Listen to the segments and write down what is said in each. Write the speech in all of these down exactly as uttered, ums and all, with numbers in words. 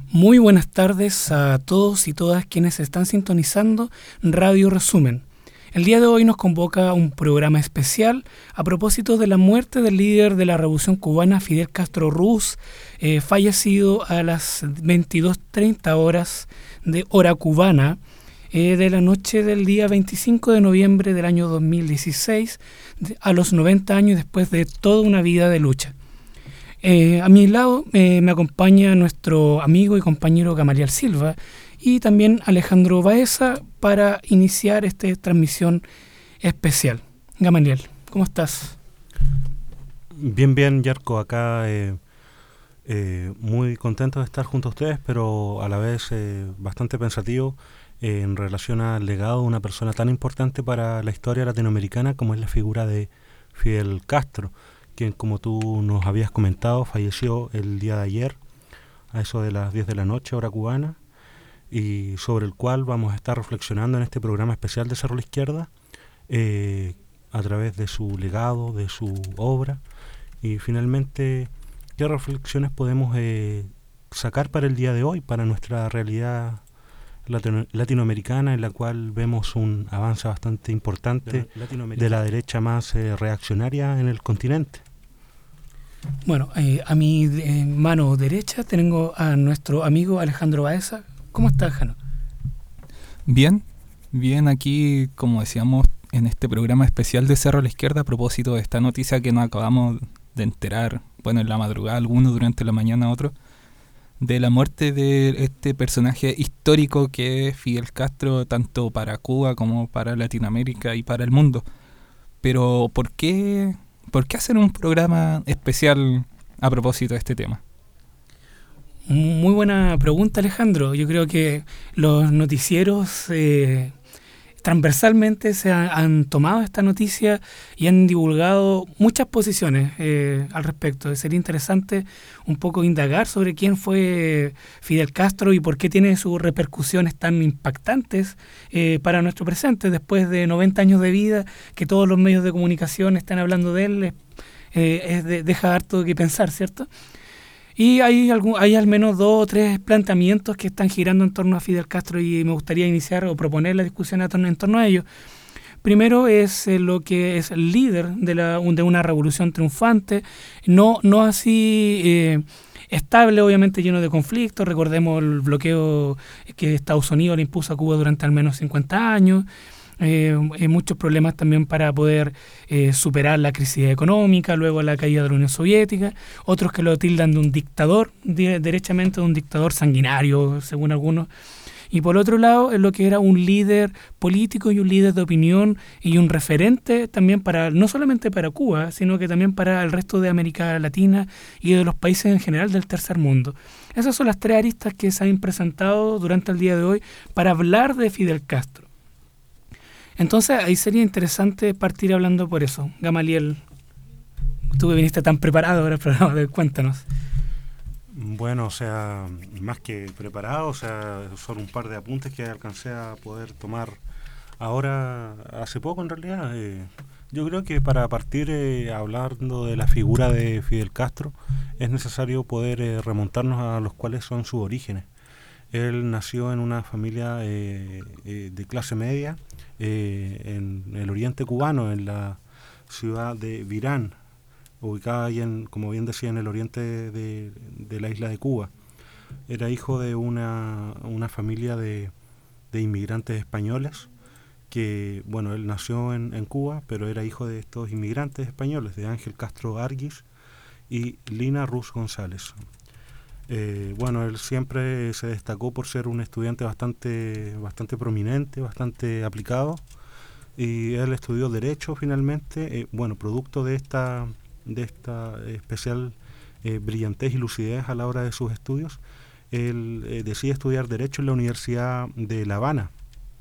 Muy buenas tardes a todos y todas quienes están sintonizando Radio Resumen. El día de hoy nos convoca un programa especial a propósito de la muerte del líder de la Revolución Cubana, Fidel Castro Ruz, eh, fallecido a las veintidós treinta horas de hora cubana eh, de la noche del día veinticinco de noviembre del año dos mil dieciséis, de, a los noventa años después de toda una vida de lucha. Eh, a mi lado eh, me acompaña nuestro amigo y compañero Gamaliel Silva y también Alejandro Baeza para iniciar esta transmisión especial. Gamaliel, ¿cómo estás? Bien, bien, Yarko, acá eh, eh, muy contento de estar junto a ustedes, pero a la vez eh, bastante pensativo eh, en relación al legado de una persona tan importante para la historia latinoamericana como es la figura de Fidel Castro, quien, como tú nos habías comentado, falleció el día de ayer a eso de las diez de la noche, hora cubana, y sobre el cual vamos a estar reflexionando en este programa especial de Cerro La Izquierda eh, a través de su legado, de su obra, y finalmente qué reflexiones podemos eh, sacar para el día de hoy, para nuestra realidad latino- latinoamericana, en la cual vemos un avance bastante importante de la derecha más eh, reaccionaria en el continente. Bueno, eh, a mi eh, mano derecha tengo a nuestro amigo Alejandro Baeza. ¿Cómo estás, Jano? Bien, bien aquí, como decíamos, en este programa especial de Cerro a la Izquierda a propósito de esta noticia que nos acabamos de enterar, bueno, en la madrugada, algunos durante la mañana, otros, de la muerte de este personaje histórico que es Fidel Castro, tanto para Cuba como para Latinoamérica y para el mundo. Pero, ¿por qué, por qué hacer un programa especial a propósito de este tema? Muy buena pregunta, Alejandro. Yo creo que los noticieros eh, transversalmente se han, han tomado esta noticia y han divulgado muchas posiciones eh, al respecto. Sería interesante un poco indagar sobre quién fue Fidel Castro y por qué tiene sus repercusiones tan impactantes eh, para nuestro presente. Después de noventa años de vida, que todos los medios de comunicación están hablando de él, eh, es de, deja harto que pensar, ¿cierto? Y hay, algún, hay al menos dos o tres planteamientos que están girando en torno a Fidel Castro y me gustaría iniciar o proponer la discusión en torno, en torno a ello. Primero es eh, lo que es el líder de, la, de una revolución triunfante, no, no así eh, estable, obviamente lleno de conflictos. Recordemos el bloqueo que Estados Unidos le impuso a Cuba durante al menos cincuenta años. Eh, eh, muchos problemas también para poder eh, superar la crisis económica, luego la caída de la Unión Soviética, otros que lo tildan de un dictador, de, derechamente de un dictador sanguinario, según algunos, y por otro lado, es lo que era un líder político y un líder de opinión y un referente también para, no solamente para Cuba, sino que también para el resto de América Latina y de los países en general del tercer mundo. Esas son las tres aristas que se han presentado durante el día de hoy para hablar de Fidel Castro. Entonces ahí sería interesante partir hablando por eso. Gamaliel, tú que viniste tan preparado ahora, pero cuéntanos. Bueno, o sea, más que preparado, o sea, son un par de apuntes que alcancé a poder tomar ahora, hace poco en realidad. Eh, yo creo que para partir eh, hablando de la figura de Fidel Castro, es necesario poder eh, remontarnos a los cuales son sus orígenes. Él nació en una familia eh, eh, de clase media eh, en el oriente cubano, en la ciudad de Virán, ubicada ahí, en, como bien decía, en el oriente de, de la isla de Cuba. Era hijo de una, una familia de, de inmigrantes españoles, que, bueno, él nació en, en Cuba, pero era hijo de estos inmigrantes españoles, de Ángel Castro Arguis y Lina Ruz González. Eh, bueno, él siempre se destacó por ser un estudiante bastante, bastante prominente, bastante aplicado, y él estudió Derecho finalmente, eh, bueno, producto de esta, de esta especial eh, brillantez y lucidez a la hora de sus estudios. Él eh, decide estudiar Derecho en la Universidad de La Habana,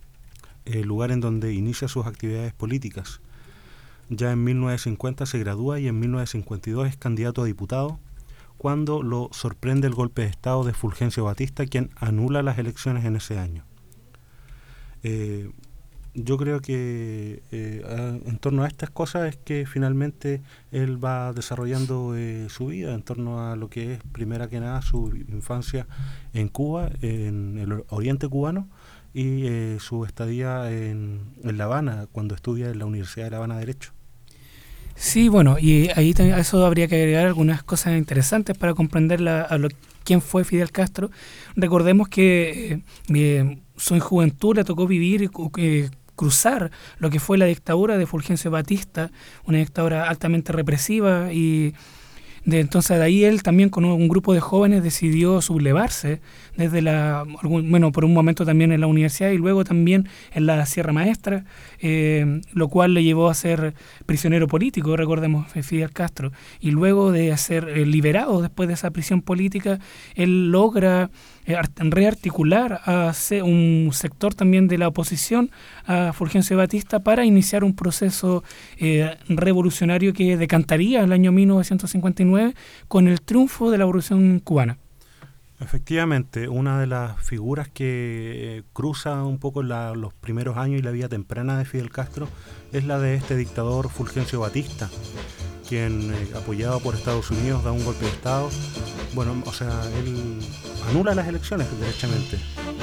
el lugar en donde inicia sus actividades políticas. Ya en mil novecientos cincuenta se gradúa y en mil novecientos cincuenta y dos es candidato a diputado, cuando lo sorprende el golpe de Estado de Fulgencio Batista, quien anula las elecciones en ese año. Eh, yo creo que eh, a, en torno a estas cosas es que finalmente él va desarrollando eh, su vida, en torno a lo que es, primera que nada, su infancia en Cuba, en el oriente cubano, y eh, su estadía en, en La Habana, cuando estudia en la Universidad de La Habana Derecho. Sí, bueno, y ahí también a eso habría que agregar algunas cosas interesantes para comprender la, a lo, quién fue Fidel Castro. Recordemos que eh, su juventud le tocó vivir, eh, cruzar lo que fue la dictadura de Fulgencio Batista, una dictadura altamente represiva, y de entonces de ahí él también con un grupo de jóvenes decidió sublevarse desde la, bueno, por un momento también en la universidad y luego también en la Sierra Maestra, eh, lo cual le llevó a ser prisionero político, recordemos, Fidel Castro, y luego de ser eh, liberado después de esa prisión política, él logra eh, rearticular a un sector también de la oposición a Fulgencio Batista para iniciar un proceso eh, revolucionario que decantaría el año mil novecientos cincuenta y nueve con el triunfo de la Revolución Cubana. Efectivamente, una de las figuras que eh, cruza un poco la, los primeros años y la vida temprana de Fidel Castro es la de este dictador Fulgencio Batista, quien, eh, apoyado por Estados Unidos, da un golpe de Estado. Bueno, o sea, él anula las elecciones, derechamente.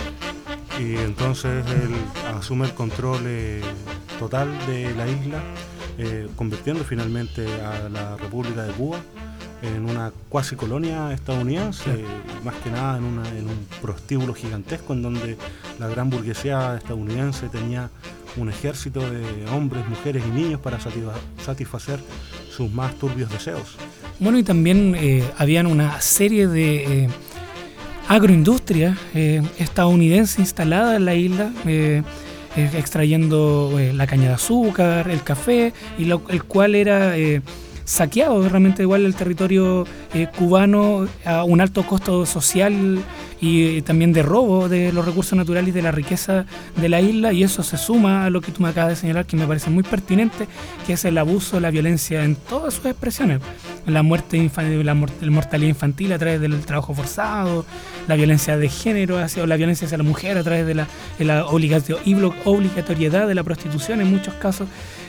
Y entonces él asume el control eh, total de la isla, eh, convirtiendo finalmente a la República de Cuba en una cuasi colonia estadounidense, eh, más que nada en, una, en un prostíbulo gigantesco en donde la gran burguesía estadounidense tenía un ejército de hombres, mujeres y niños para satisfacer sus más turbios deseos. Bueno, y también eh, habían una serie de eh, agroindustrias eh, estadounidenses instaladas en la isla, eh, eh, extrayendo eh, la caña de azúcar, el café, y lo, el cual era eh, saqueado realmente igual el territorio eh, cubano a un alto costo social y también de robo de los recursos naturales y de la riqueza de la isla, y eso se suma a lo que tú me acabas de señalar, que me parece muy pertinente, que es el abuso, la violencia en todas sus expresiones, la muerte infantil, la mortalidad infantil a través del trabajo forzado, la violencia de género hacia, o la violencia hacia la mujer a través de la, de la obligatoriedad de la prostitución en muchos casos.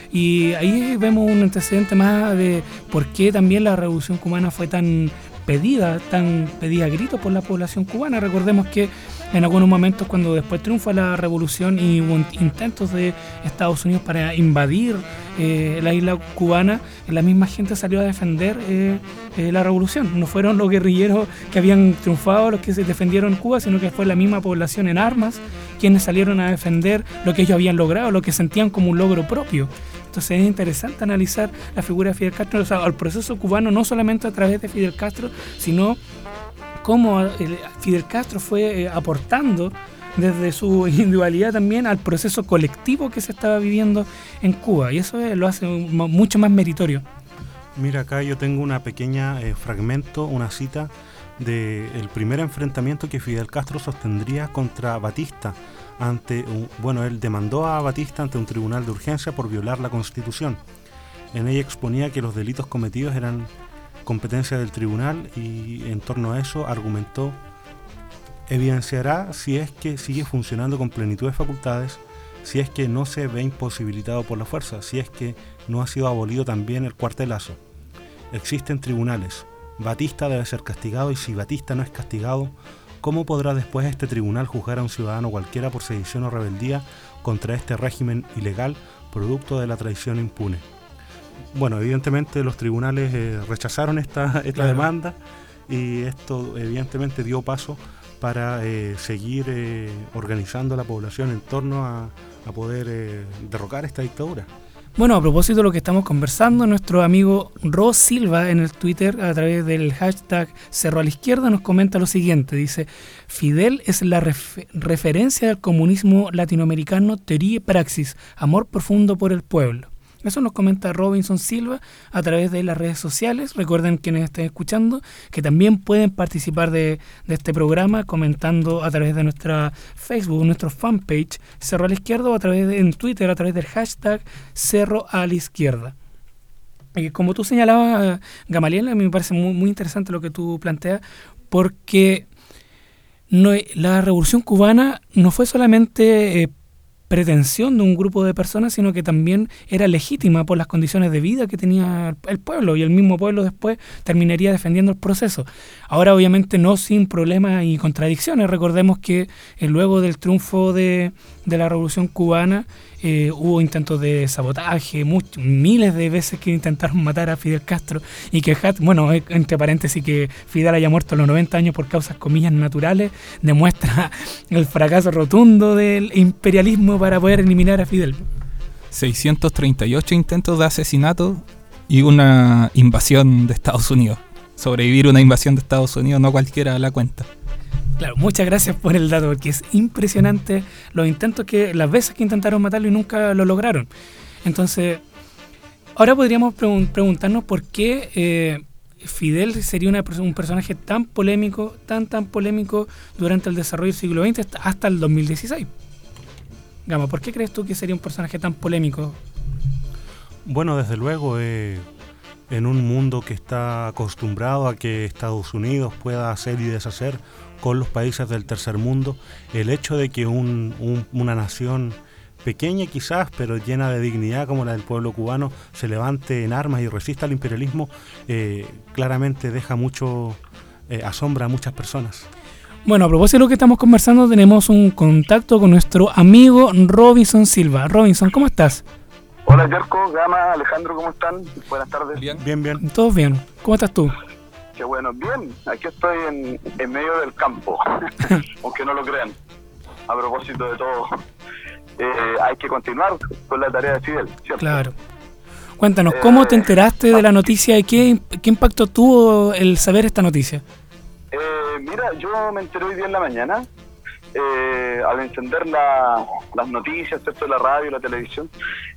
Y ahí vemos un antecedente más de por qué también la Revolución Cubana fue tan pedida, tan pedida a gritos por la población cubana. Recordemos que en algunos momentos, cuando después triunfa la revolución y hubo intentos de Estados Unidos para invadir eh, la isla cubana, la misma gente salió a defender eh, eh, la revolución. No fueron los guerrilleros que habían triunfado los que se defendieron Cuba, sino que fue la misma población en armas quienes salieron a defender lo que ellos habían logrado, lo que sentían como un logro propio. Entonces es interesante analizar la figura de Fidel Castro, o sea, el proceso cubano no solamente a través de Fidel Castro, sino cómo Fidel Castro fue eh, aportando desde su individualidad también al proceso colectivo que se estaba viviendo en Cuba, y eso eh, lo hace mucho más meritorio. Mira, acá yo tengo una pequeña eh, fragmento, una cita del primer enfrentamiento que Fidel Castro sostendría contra Batista. Ante un, bueno, él demandó a Batista ante un tribunal de urgencia por violar la Constitución. En ella exponía que los delitos cometidos eran competencia del tribunal y en torno a eso argumentó: evidenciará si es que sigue funcionando con plenitud de facultades, si es que no se ve imposibilitado por la fuerza, si es que no ha sido abolido también el cuartelazo. Existen tribunales. Batista debe ser castigado, y si Batista no es castigado, ¿cómo podrá después este tribunal juzgar a un ciudadano cualquiera por sedición o rebeldía contra este régimen ilegal, producto de la traición impune? Bueno, evidentemente los tribunales eh, rechazaron esta, esta claro. demanda, y esto evidentemente dio paso para eh, seguir eh, organizando a la población en torno a, a poder eh, derrocar esta dictadura. Bueno, a propósito de lo que estamos conversando, nuestro amigo Ro Silva en el Twitter, a través del hashtag Cerro a la Izquierda, nos comenta lo siguiente. Dice: Fidel es la ref- referencia del comunismo latinoamericano, teoría y praxis, amor profundo por el pueblo. Eso nos comenta Robinson Silva a través de las redes sociales. Recuerden, quienes estén escuchando, que también pueden participar de, de este programa comentando a través de nuestra Facebook, nuestro fanpage Cerro a la Izquierda, o a través de, en Twitter a través del hashtag Cerro a la Izquierda. Y como tú señalabas, Gamaliel, a mí me parece muy, muy interesante lo que tú planteas, porque no, la Revolución Cubana no fue solamente... Eh, pretensión de un grupo de personas, sino que también era legítima por las condiciones de vida que tenía el pueblo, y el mismo pueblo después terminaría defendiendo el proceso. Ahora, obviamente, no sin problemas y contradicciones. Recordemos que eh, luego del triunfo de, de la Revolución Cubana, eh, hubo intentos de sabotaje, much, miles de veces que intentaron matar a Fidel Castro, y que, bueno, entre paréntesis, que Fidel haya muerto a los noventa años por causas, comillas, naturales, demuestra el fracaso rotundo del imperialismo para poder eliminar a Fidel. seiscientos treinta y ocho intentos de asesinato y una invasión de Estados Unidos. Sobrevivir una invasión de Estados Unidos no cualquiera la cuenta. Claro, muchas gracias por el dato, porque es impresionante los intentos que, las veces que intentaron matarlo y nunca lo lograron. Entonces, ahora podríamos pregun- preguntarnos por qué eh, Fidel sería una, un personaje tan polémico, tan tan polémico durante el desarrollo del siglo veinte hasta, hasta el dos mil dieciséis. Gama, ¿por qué crees tú que sería un personaje tan polémico? Bueno, desde luego, eh, en un mundo que está acostumbrado a que Estados Unidos pueda hacer y deshacer con los países del tercer mundo, el hecho de que un, un, una nación pequeña quizás, pero llena de dignidad como la del pueblo cubano, se levante en armas y resista al imperialismo, eh, claramente deja mucho, eh, asombra a muchas personas. Bueno, a propósito de lo que estamos conversando, tenemos un contacto con nuestro amigo Robinson Silva. Robinson, ¿cómo estás? Hola, Yerko, Gama, Alejandro, ¿cómo están? Buenas tardes. Bien, bien. bien. Todos bien. ¿Cómo estás tú? Qué bueno, bien. Aquí estoy en, en medio del campo, aunque no lo crean. A propósito de todo, eh, hay que continuar con la tarea de Fidel, ¿cierto? Claro. Cuéntanos, ¿cómo Eh, te enteraste de la noticia y qué, qué impacto tuvo el saber esta noticia? Eh, mira, yo me enteré hoy día en la mañana, eh, al encender la, las noticias, ¿cierto?, la radio, la televisión,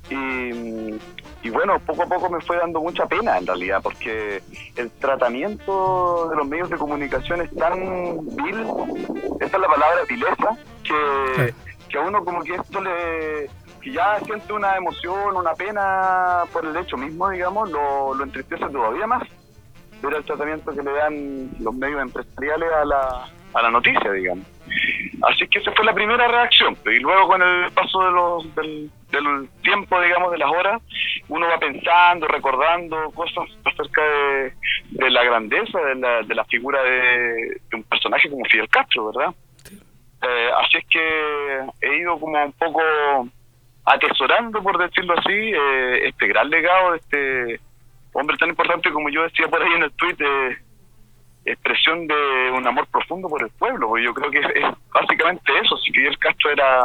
y, y bueno, poco a poco me fue dando mucha pena en realidad, porque el tratamiento de los medios de comunicación es tan vil, esta es la palabra, vileza, que, Sí. que a uno como que esto le... que ya siente una emoción, una pena por el hecho mismo, digamos, lo, lo entristece todavía más ver el tratamiento que le dan los medios empresariales a la, a la noticia, digamos. Así que esa fue la primera reacción. Y luego con el paso de los, del, del tiempo, digamos, de las horas, uno va pensando, recordando cosas acerca de, de la grandeza de la, de la figura de, de un personaje como Fidel Castro, ¿verdad? Sí. Eh, así es que he ido como un poco atesorando, por decirlo así, eh, este gran legado de este hombre tan importante, como yo decía por ahí en el tuit, eh, expresión de un amor profundo por el pueblo, porque yo creo que es, es básicamente eso. Si Fidel Castro era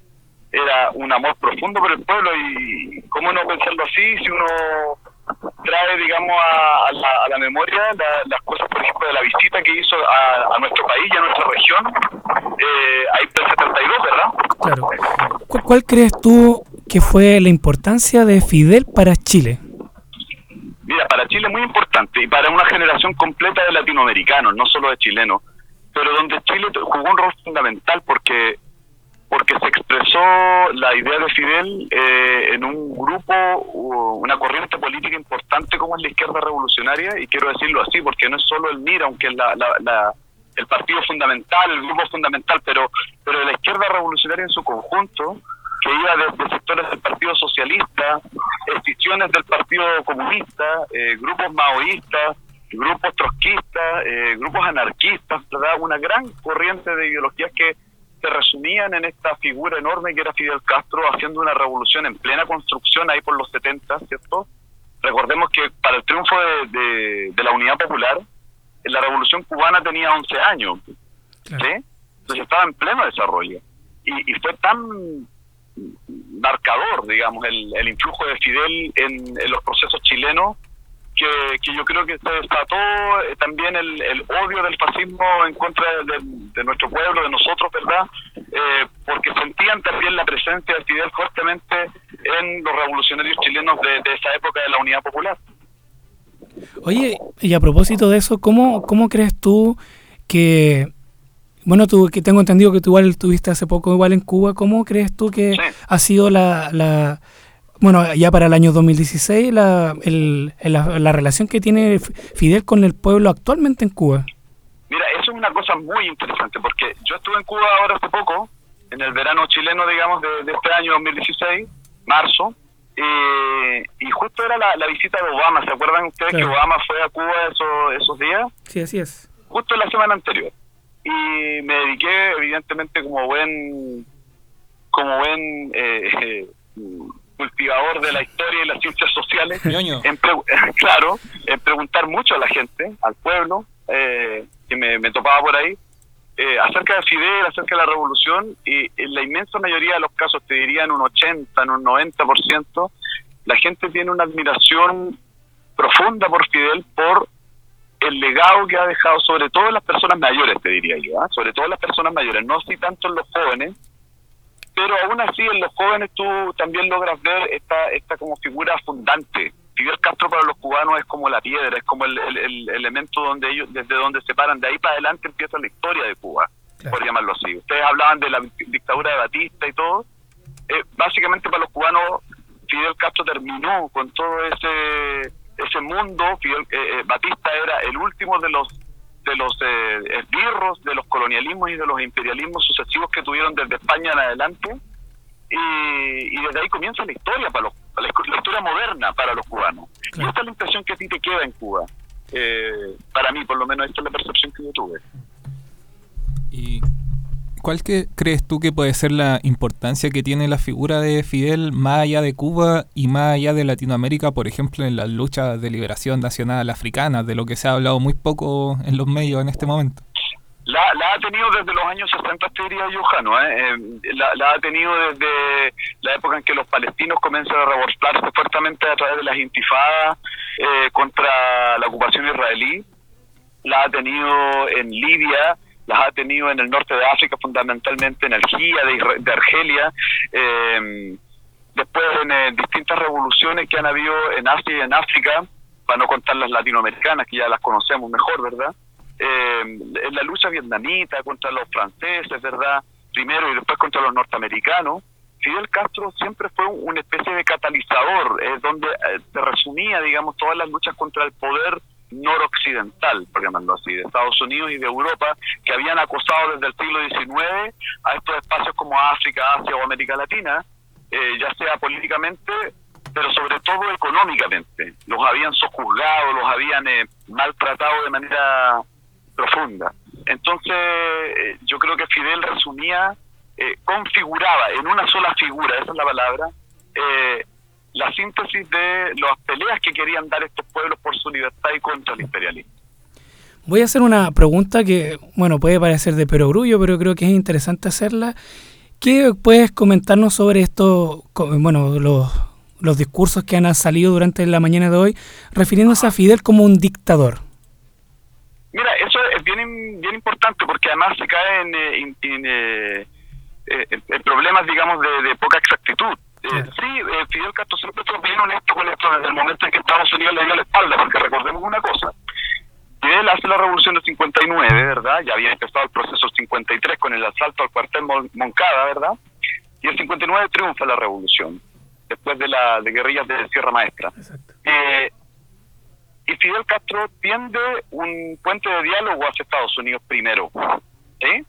era un amor profundo por el pueblo, y cómo no pensarlo así si uno trae, digamos, a, a, la, a la memoria la, las cosas, por ejemplo, de la visita que hizo a, a nuestro país y a nuestra región, eh, ahí del setenta y dos, ¿verdad? Claro. ¿Cuál, ¿Cuál crees tú que fue la importancia de Fidel para Chile? Mira, para Chile es muy importante, y para una generación completa de latinoamericanos, no solo de chilenos, pero donde Chile jugó un rol fundamental porque porque se expresó la idea de Fidel eh, en un grupo, una corriente política importante como es la izquierda revolucionaria, y quiero decirlo así porque no es solo el M I R, aunque es la, la, la, el partido fundamental, el grupo fundamental, pero, pero la izquierda revolucionaria en su conjunto, que iba desde sectores del Partido Socialista, escisiones del Partido Comunista, eh, grupos maoístas, grupos trotskistas, eh, grupos anarquistas, ¿verdad? Una gran corriente de ideologías que se resumían en esta figura enorme que era Fidel Castro, haciendo una revolución en plena construcción ahí por los setenta, ¿cierto? Recordemos que para el triunfo de, de, de la Unidad Popular, la Revolución Cubana tenía once años, ¿sí? Entonces estaba en pleno desarrollo. Y, y fue tan marcador, digamos, el, el influjo de Fidel en, en los procesos chilenos, que, que yo creo que se desató eh, también el, el odio del fascismo en contra de, de nuestro pueblo, de nosotros, ¿verdad? Eh, porque sentían también la presencia de Fidel fuertemente en los revolucionarios chilenos de, de esa época de la Unidad Popular. Oye, y a propósito de eso, ¿cómo, cómo crees tú que... Bueno, tú que tengo entendido que tú igual estuviste hace poco igual en Cuba, ¿cómo crees tú que sí. ha sido la, la... Bueno, ya para el año dos mil dieciséis, la, el, la, la relación que tiene Fidel con el pueblo actualmente en Cuba? Mira, eso es una cosa muy interesante, porque yo estuve en Cuba ahora hace poco, en el verano chileno, digamos, de, de este año dos mil dieciséis, marzo, eh, y justo era la, la visita de Obama. ¿Se acuerdan ustedes claro. que Obama fue a Cuba esos, esos días? Sí, así es. Justo la semana anterior. Y me dediqué, evidentemente, como buen como buen eh, eh, cultivador de la historia y las ciencias sociales, en pre- claro, en preguntar mucho a la gente, al pueblo, eh, que me, me topaba por ahí, eh, acerca de Fidel, acerca de la revolución, y en la inmensa mayoría de los casos, te diría en un ochenta, en un noventa por ciento, la gente tiene una admiración profunda por Fidel, por el legado que ha dejado, sobre todo en las personas mayores, te diría yo, ¿eh? sobre todo en las personas mayores, no así tanto en los jóvenes, pero aún así en los jóvenes tú también logras ver esta esta como figura fundante. Fidel Castro para los cubanos es como la piedra, es como el, el, el elemento donde ellos, desde donde se paran, de ahí para adelante empieza la historia de Cuba, claro. por llamarlo así. Ustedes hablaban de la dictadura de Batista y todo, eh, básicamente para los cubanos Fidel Castro terminó con todo ese ese mundo. Fidel, eh, Batista era el último de los de los eh, esbirros, de los colonialismos y de los imperialismos sucesivos que tuvieron desde España en adelante, y, y desde ahí comienza la historia, para los, la, la historia moderna para los cubanos. Claro. Y esta es la impresión que a ti te queda en Cuba. Eh, para mí, por lo menos, esta es la percepción que yo tuve. ¿Y cuál que crees tú que puede ser la importancia que tiene la figura de Fidel más allá de Cuba y más allá de Latinoamérica, por ejemplo, en las luchas de liberación nacional africana, de lo que se ha hablado muy poco en los medios en este momento? La, la ha tenido desde los años sesenta, te diría yo, Jano, ¿eh? Eh, la, la ha tenido desde la época en que los palestinos comienzan a revoltarse fuertemente a través de las intifadas eh, contra la ocupación israelí. La ha tenido en Libia, las ha tenido en el norte de África, fundamentalmente en Algeria, de, Isra- de Argelia, eh, después en eh, distintas revoluciones que han habido en Asia y en África, para no contar las latinoamericanas, que ya las conocemos mejor, ¿verdad? Eh, en la lucha vietnamita contra los franceses, ¿verdad? Primero y después contra los norteamericanos. Fidel Castro siempre fue un, una especie de catalizador, eh, donde eh, se resumía, digamos, todas las luchas contra el poder noroccidental, por llamarlo así, de Estados Unidos y de Europa, que habían acosado desde el siglo diecinueve a estos espacios como África, Asia o América Latina, eh, ya sea políticamente, pero sobre todo económicamente. Los habían sojuzgado, los habían eh, maltratado de manera profunda. Entonces, eh, yo creo que Fidel resumía, eh, configuraba en una sola figura, esa es la palabra, eh, la síntesis de las peleas que querían dar estos pueblos por su libertad y contra el imperialismo. Voy a hacer una pregunta que, bueno, puede parecer de perogrullo, pero creo que es interesante hacerla. ¿Qué puedes comentarnos sobre esto, bueno, los, los discursos que han salido durante la mañana de hoy, refiriéndose a Fidel como un dictador? Mira, eso es bien, bien importante, porque además se cae en, en, en, eh, en, en problemas, digamos, de, de poca exactitud. Eh, sí, eh, Fidel Castro siempre fue bien honesto con esto desde el momento en que Estados Unidos le dio la espalda, porque recordemos una cosa: Fidel hace la revolución del cincuenta y nueve, ¿verdad? Ya había empezado el proceso del cincuenta y tres con el asalto al cuartel Moncada, ¿verdad? Y el cincuenta y nueve triunfa la revolución, después de la de guerrillas de Sierra Maestra. Eh, y Fidel Castro tiende un puente de diálogo hacia Estados Unidos primero, ¿sí?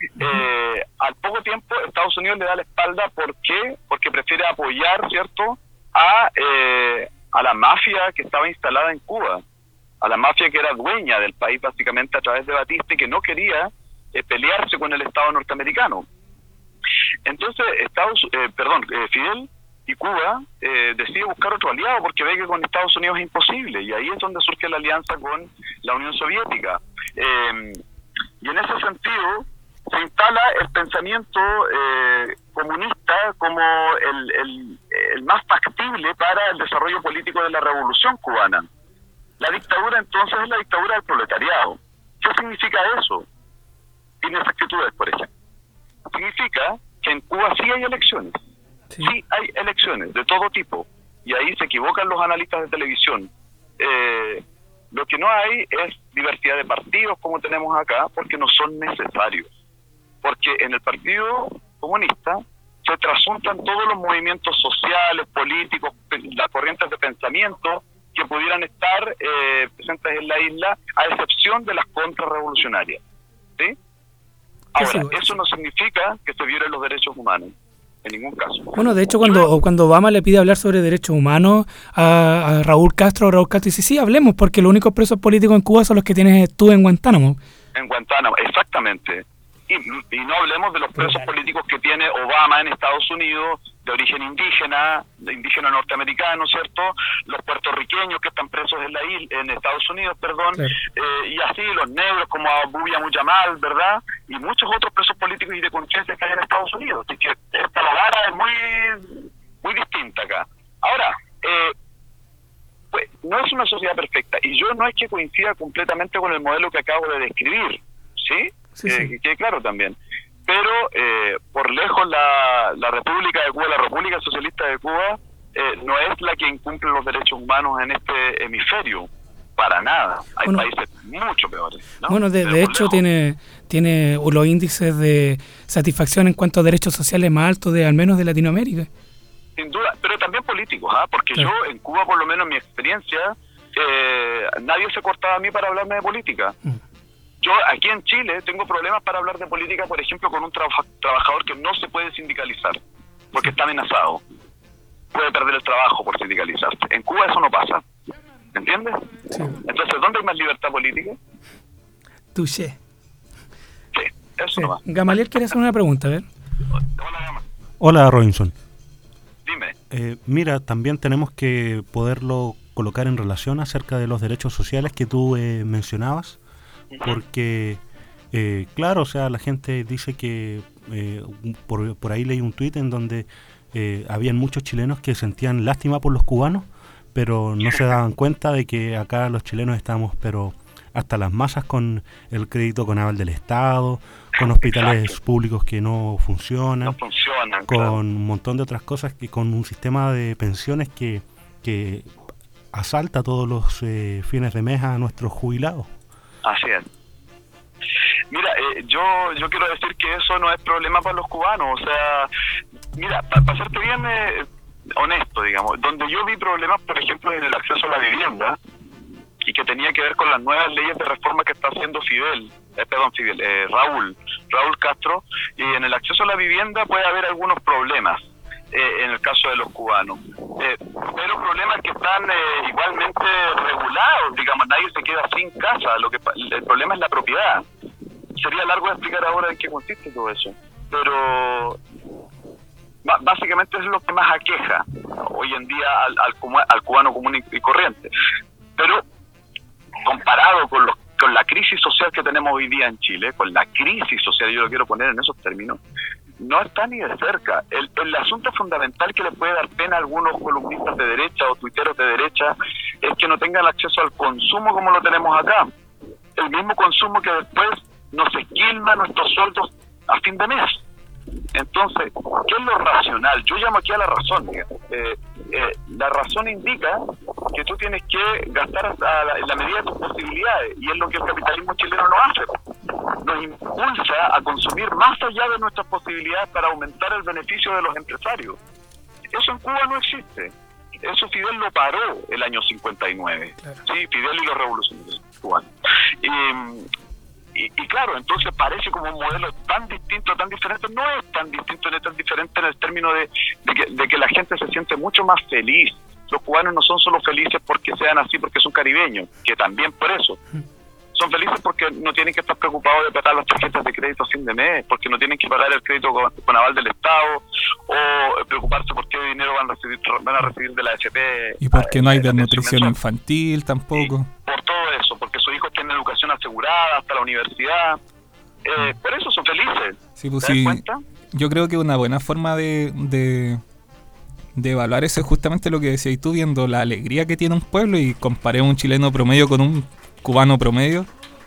Eh, al poco tiempo Estados Unidos le da la espalda. ¿Por qué? Porque prefiere apoyar, ¿cierto?, a eh, a la mafia que estaba instalada en Cuba, a la mafia que era dueña del país básicamente a través de Batista y que no quería eh, pelearse con el Estado norteamericano. Entonces Estados, eh, perdón, eh, Fidel y Cuba eh, decide buscar otro aliado porque ve que con Estados Unidos es imposible, y ahí es donde surge la alianza con la Unión Soviética. Eh, y en ese sentido se instala el pensamiento eh, comunista como el, el, el más factible para el desarrollo político de la revolución cubana. La dictadura entonces es la dictadura del proletariado. ¿Qué significa eso? Inexactitudes, por ejemplo. Significa que en Cuba sí hay elecciones. Sí, sí hay elecciones de todo tipo. Y ahí se equivocan los analistas de televisión. Eh, lo que no hay es diversidad de partidos como tenemos acá, porque no son necesarios. Porque en el Partido Comunista se trasuntan todos los movimientos sociales, políticos, las corrientes de pensamiento que pudieran estar eh, presentes en la isla, a excepción de las contrarrevolucionarias, ¿sí? Ahora, sigo. eso no significa que se violen los derechos humanos, en ningún caso. Bueno, de hecho, cuando, cuando Obama le pide hablar sobre derechos humanos a, a Raúl Castro, Raúl Castro dice, sí, hablemos, porque los únicos presos políticos en Cuba son los que tienes tú en Guantánamo. En Guantánamo, exactamente. Y, y no hablemos de los presos políticos que tiene Obama en Estados Unidos, de origen indígena, de indígena norteamericano, ¿cierto? Los puertorriqueños que están presos en la isla, en Estados Unidos, perdón, Claro. eh, y así los negros como Abu Yamal, ¿verdad? Y muchos otros presos políticos y de conciencia que hay en Estados Unidos. Así que esta vara es muy, muy distinta acá. Ahora, eh, pues no es una sociedad perfecta, y yo no es que coincida completamente con el modelo que acabo de describir, ¿sí? Sí, eh, sí. Que quede claro también. Pero eh, por lejos la, la República de Cuba, la República Socialista de Cuba, eh, no es la que incumple los derechos humanos en este hemisferio, para nada. Hay Bueno, países mucho peores, ¿no? Bueno, de, Pero de por hecho lejos. tiene tiene los índices de satisfacción en cuanto a derechos sociales más altos de al menos de Latinoamérica. Sin duda, pero también políticos, ¿ah? Porque Claro. yo en Cuba, por lo menos en mi experiencia, eh, nadie se cortaba a mí para hablarme de política. Mm. Yo aquí en Chile tengo problemas para hablar de política, por ejemplo, con un traba- trabajador que no se puede sindicalizar, porque está amenazado. Puede perder el trabajo por sindicalizarse. En Cuba eso no pasa. ¿Entiendes? Sí. Entonces, ¿dónde hay más libertad política? Touché. Sí, eso Sí. no va. Gamaliel quiere hacer una pregunta, a ver. Hola, Gama. Hola, Robinson. Dime. Eh, mira, también tenemos que poderlo colocar en relación acerca de los derechos sociales que tú eh, mencionabas, porque, eh, claro, o sea, la gente dice que, eh, por, por ahí leí un tuit en donde eh, habían muchos chilenos que sentían lástima por los cubanos, pero no se daban cuenta de que acá los chilenos estamos, pero hasta las masas con el crédito con aval del Estado, con hospitales Exacto. públicos que no funcionan, No funcionan. con claro. un montón de otras cosas, que con un sistema de pensiones que, que asalta todos los eh, fines de mes a nuestros jubilados. Así es. Mira, eh, yo yo quiero decir que eso no es problema para los cubanos. O sea, mira, para pa serte bien eh, honesto, digamos, donde yo vi problemas, por ejemplo, en el acceso a la vivienda, y que tenía que ver con las nuevas leyes de reforma que está haciendo Fidel, eh, perdón, Fidel, eh, Raúl, Raúl Castro, y en el acceso a la vivienda puede haber algunos problemas. Eh, en el caso de los cubanos, eh, pero problemas que están eh, igualmente regulados, digamos, nadie se queda sin casa, lo que el problema es la propiedad. Sería largo de explicar ahora en qué consiste todo eso, pero b- básicamente es lo que más aqueja hoy en día al, al, cuma- al cubano común y, y corriente. Pero comparado con los con la crisis social que tenemos hoy día en Chile, con la crisis social, yo lo quiero poner en esos términos, no está ni de cerca. El, el asunto fundamental que le puede dar pena a algunos columnistas de derecha o tuiteros de derecha es que no tengan acceso al consumo como lo tenemos acá. El mismo consumo que después nos esquilma nuestros sueldos a fin de mes. Entonces, ¿qué es lo racional? Yo llamo aquí a la razón. Eh, eh, la razón indica que tú tienes que gastar hasta la, en la medida de tus posibilidades, y es lo que el capitalismo chileno no hace. Nos impulsa a consumir más allá de nuestras posibilidades para aumentar el beneficio de los empresarios. Eso en Cuba no existe. Eso Fidel lo paró el año cincuenta y nueve. Claro. Sí, Fidel y los revolucionarios cubanos. Y, y, y claro, entonces parece como un modelo tan distinto, tan diferente. No es tan distinto ni tan diferente en el término de, de, que, de que la gente se siente mucho más feliz. Los cubanos no son solo felices porque sean así, porque son caribeños, que también por eso. Son felices porque no tienen que estar preocupados de pagar las tarjetas de crédito a fin de mes, porque no tienen que pagar el crédito con, con aval del Estado, o preocuparse por qué dinero van a recibir, van a recibir de la A F P. Y porque no hay eh, la pensión desnutrición mensual. infantil tampoco. Por todo eso, porque sus hijos tienen educación asegurada hasta la universidad. Eh, por eso son felices. Sí, pues ¿Te das sí, cuenta? yo creo que una buena forma de, de, de evaluar eso es justamente lo que decías tú, viendo la alegría que tiene un pueblo y comparé un chileno promedio con un cubano promedio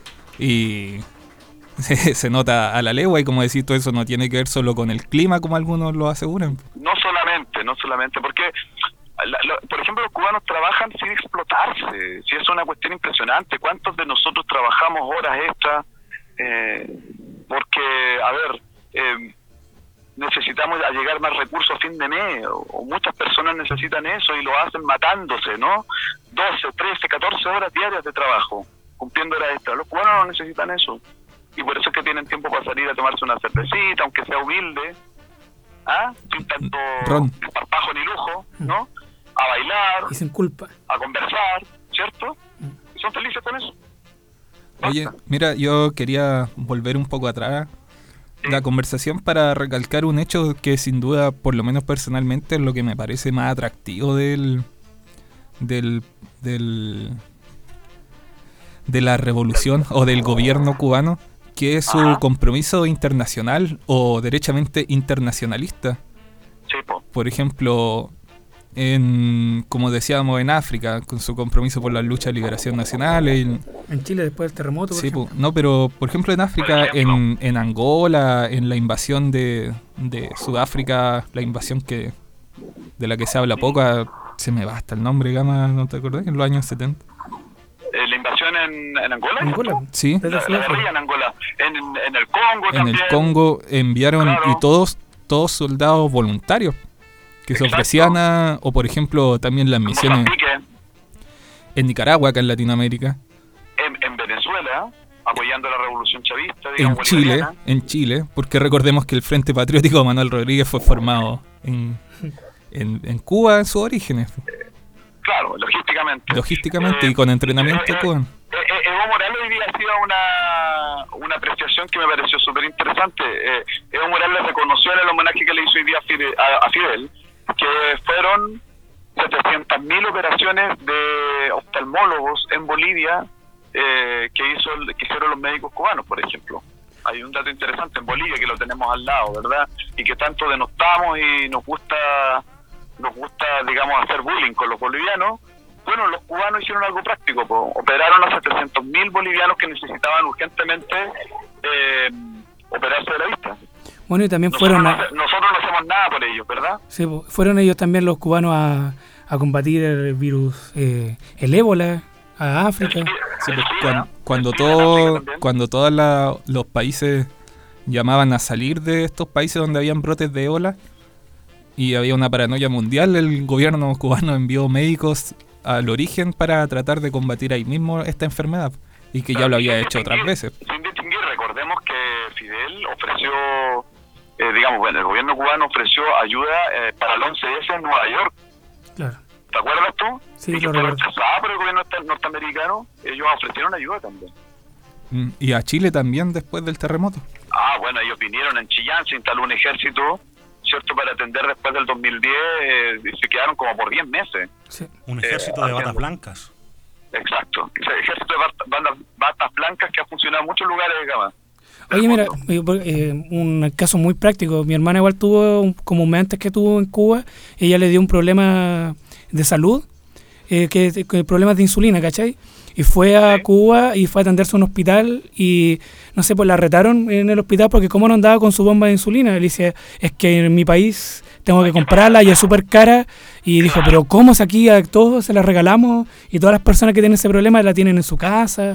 y se, se nota a la legua, y como decís, todo eso no tiene que ver solo con el clima como algunos lo aseguran. No solamente, no solamente, porque, la, la, por ejemplo, los cubanos trabajan sin explotarse. Si es una cuestión impresionante. ¿Cuántos de nosotros trabajamos horas extras? Eh, porque, a ver, eh, necesitamos llegar más recursos a fin de mes, o, o muchas personas necesitan eso y lo hacen matándose, ¿no? doce, trece, catorce horas diarias de trabajo, cumpliendo horas extras. Los cubanos no necesitan eso. y por eso es que tienen tiempo para salir a tomarse una cervecita, aunque sea humilde, ¿ah? Sin tanto Ron. esparpajo ni lujo, ¿no? A bailar, Y sin culpa. a conversar, ¿cierto? Y son felices con eso. Oye, mira, yo quería volver un poco atrás la conversación para recalcar un hecho que sin duda, por lo menos personalmente, es lo que me parece más atractivo del del del de la revolución o del gobierno cubano, que es su Ajá. compromiso internacional o derechamente internacionalista. Sí, po. Por ejemplo, en, como decíamos, en África, con su compromiso por la lucha de liberación nacional. En, En Chile después del terremoto, por sí, ejemplo. po, no, pero por ejemplo en África, en, en Angola, en la invasión de, de Sudáfrica, la invasión que de la que se habla poco, se me va hasta el nombre, Gama, ¿no te acordás? En los años setenta. Eh, la invasión en, en Angola. Angola. Sí, Desde La, la Sudáfrica. guerrilla en Angola. En, en el Congo en también. el Congo enviaron Claro. y todos todos soldados voluntarios que se Exacto. ofrecían a, o por ejemplo también las misiones Mozambique, en Nicaragua, acá en Latinoamérica, en, en Venezuela, apoyando la revolución chavista, en digamos, Chile, bolivariana. en Chile, porque recordemos que el Frente Patriótico de Manuel Rodríguez fue formado en, en, en Cuba en sus orígenes, Claro, logísticamente. logísticamente Eh, y con entrenamiento eh, eh, cubano. Eh, eh, Evo Morales hoy día hacía una, una apreciación que me pareció súper interesante. Eh, Evo Morales reconoció en el homenaje que le hizo hoy día a Fidel, a, a Fidel que fueron setecientas mil operaciones de oftalmólogos en Bolivia eh, que, hizo, el- que hicieron los médicos cubanos, por ejemplo. Hay un dato interesante en Bolivia que lo tenemos al lado, ¿verdad? Y que tanto denostamos y nos gusta, nos gusta, digamos, hacer bullying con los bolivianos. Bueno, los cubanos hicieron algo práctico, po. Operaron a setecientos mil bolivianos que necesitaban urgentemente eh, operarse de la vista. Bueno, y también Nosotros, fueron no, a, hace- nosotros no hacemos nada por ellos, ¿verdad? sí, po, fueron ellos también los cubanos a, a combatir el virus, eh, el ébola, a África. El- Sí, el pues, SIDA, cuan- cuando el SIDA en todo, África también. cuando todos la- los países llamaban a salir de estos países donde habían brotes de ébola y había una paranoia mundial, el gobierno cubano envió médicos al origen para tratar de combatir ahí mismo esta enfermedad y que ya lo había Sin hecho otras distinguir- veces. Sin distinguir, recordemos que Fidel ofreció, eh, digamos, bueno, el gobierno cubano ofreció ayuda eh, para el once ese en Nueva York. Claro. ¿Te acuerdas tú? Sí, y que lo fue recuerdo. rechazada por el gobierno norte- norteamericano. Ellos ofrecieron ayuda también. Mm, Y a Chile también después del terremoto. Ah, bueno, ellos vinieron en Chillán, se instaló un ejército, ¿cierto?, para atender después del dos mil diez, eh, y se quedaron como por diez meses. Sí. Un Eh, ejército de batas haciendo- blancas. Exacto. Ese ejército de bat- bandas, batas blancas que ha funcionado en muchos lugares de Gama. Oye, mira, eh, por- eh, un caso muy práctico. Mi hermana igual tuvo, un- como un mes antes que tuvo en Cuba, ella le dio un problema de salud, eh, que, que problemas de insulina, ¿cachai? Y fue a Sí. Cuba y fue a atenderse a un hospital y, no sé, pues la retaron en el hospital porque cómo no andaba con su bomba de insulina. Él dice, es que en mi país tengo que comprarla y es súper cara. Y dijo, pero ¿cómo si aquí a todos se la regalamos? Y todas las personas que tienen ese problema la tienen en su casa.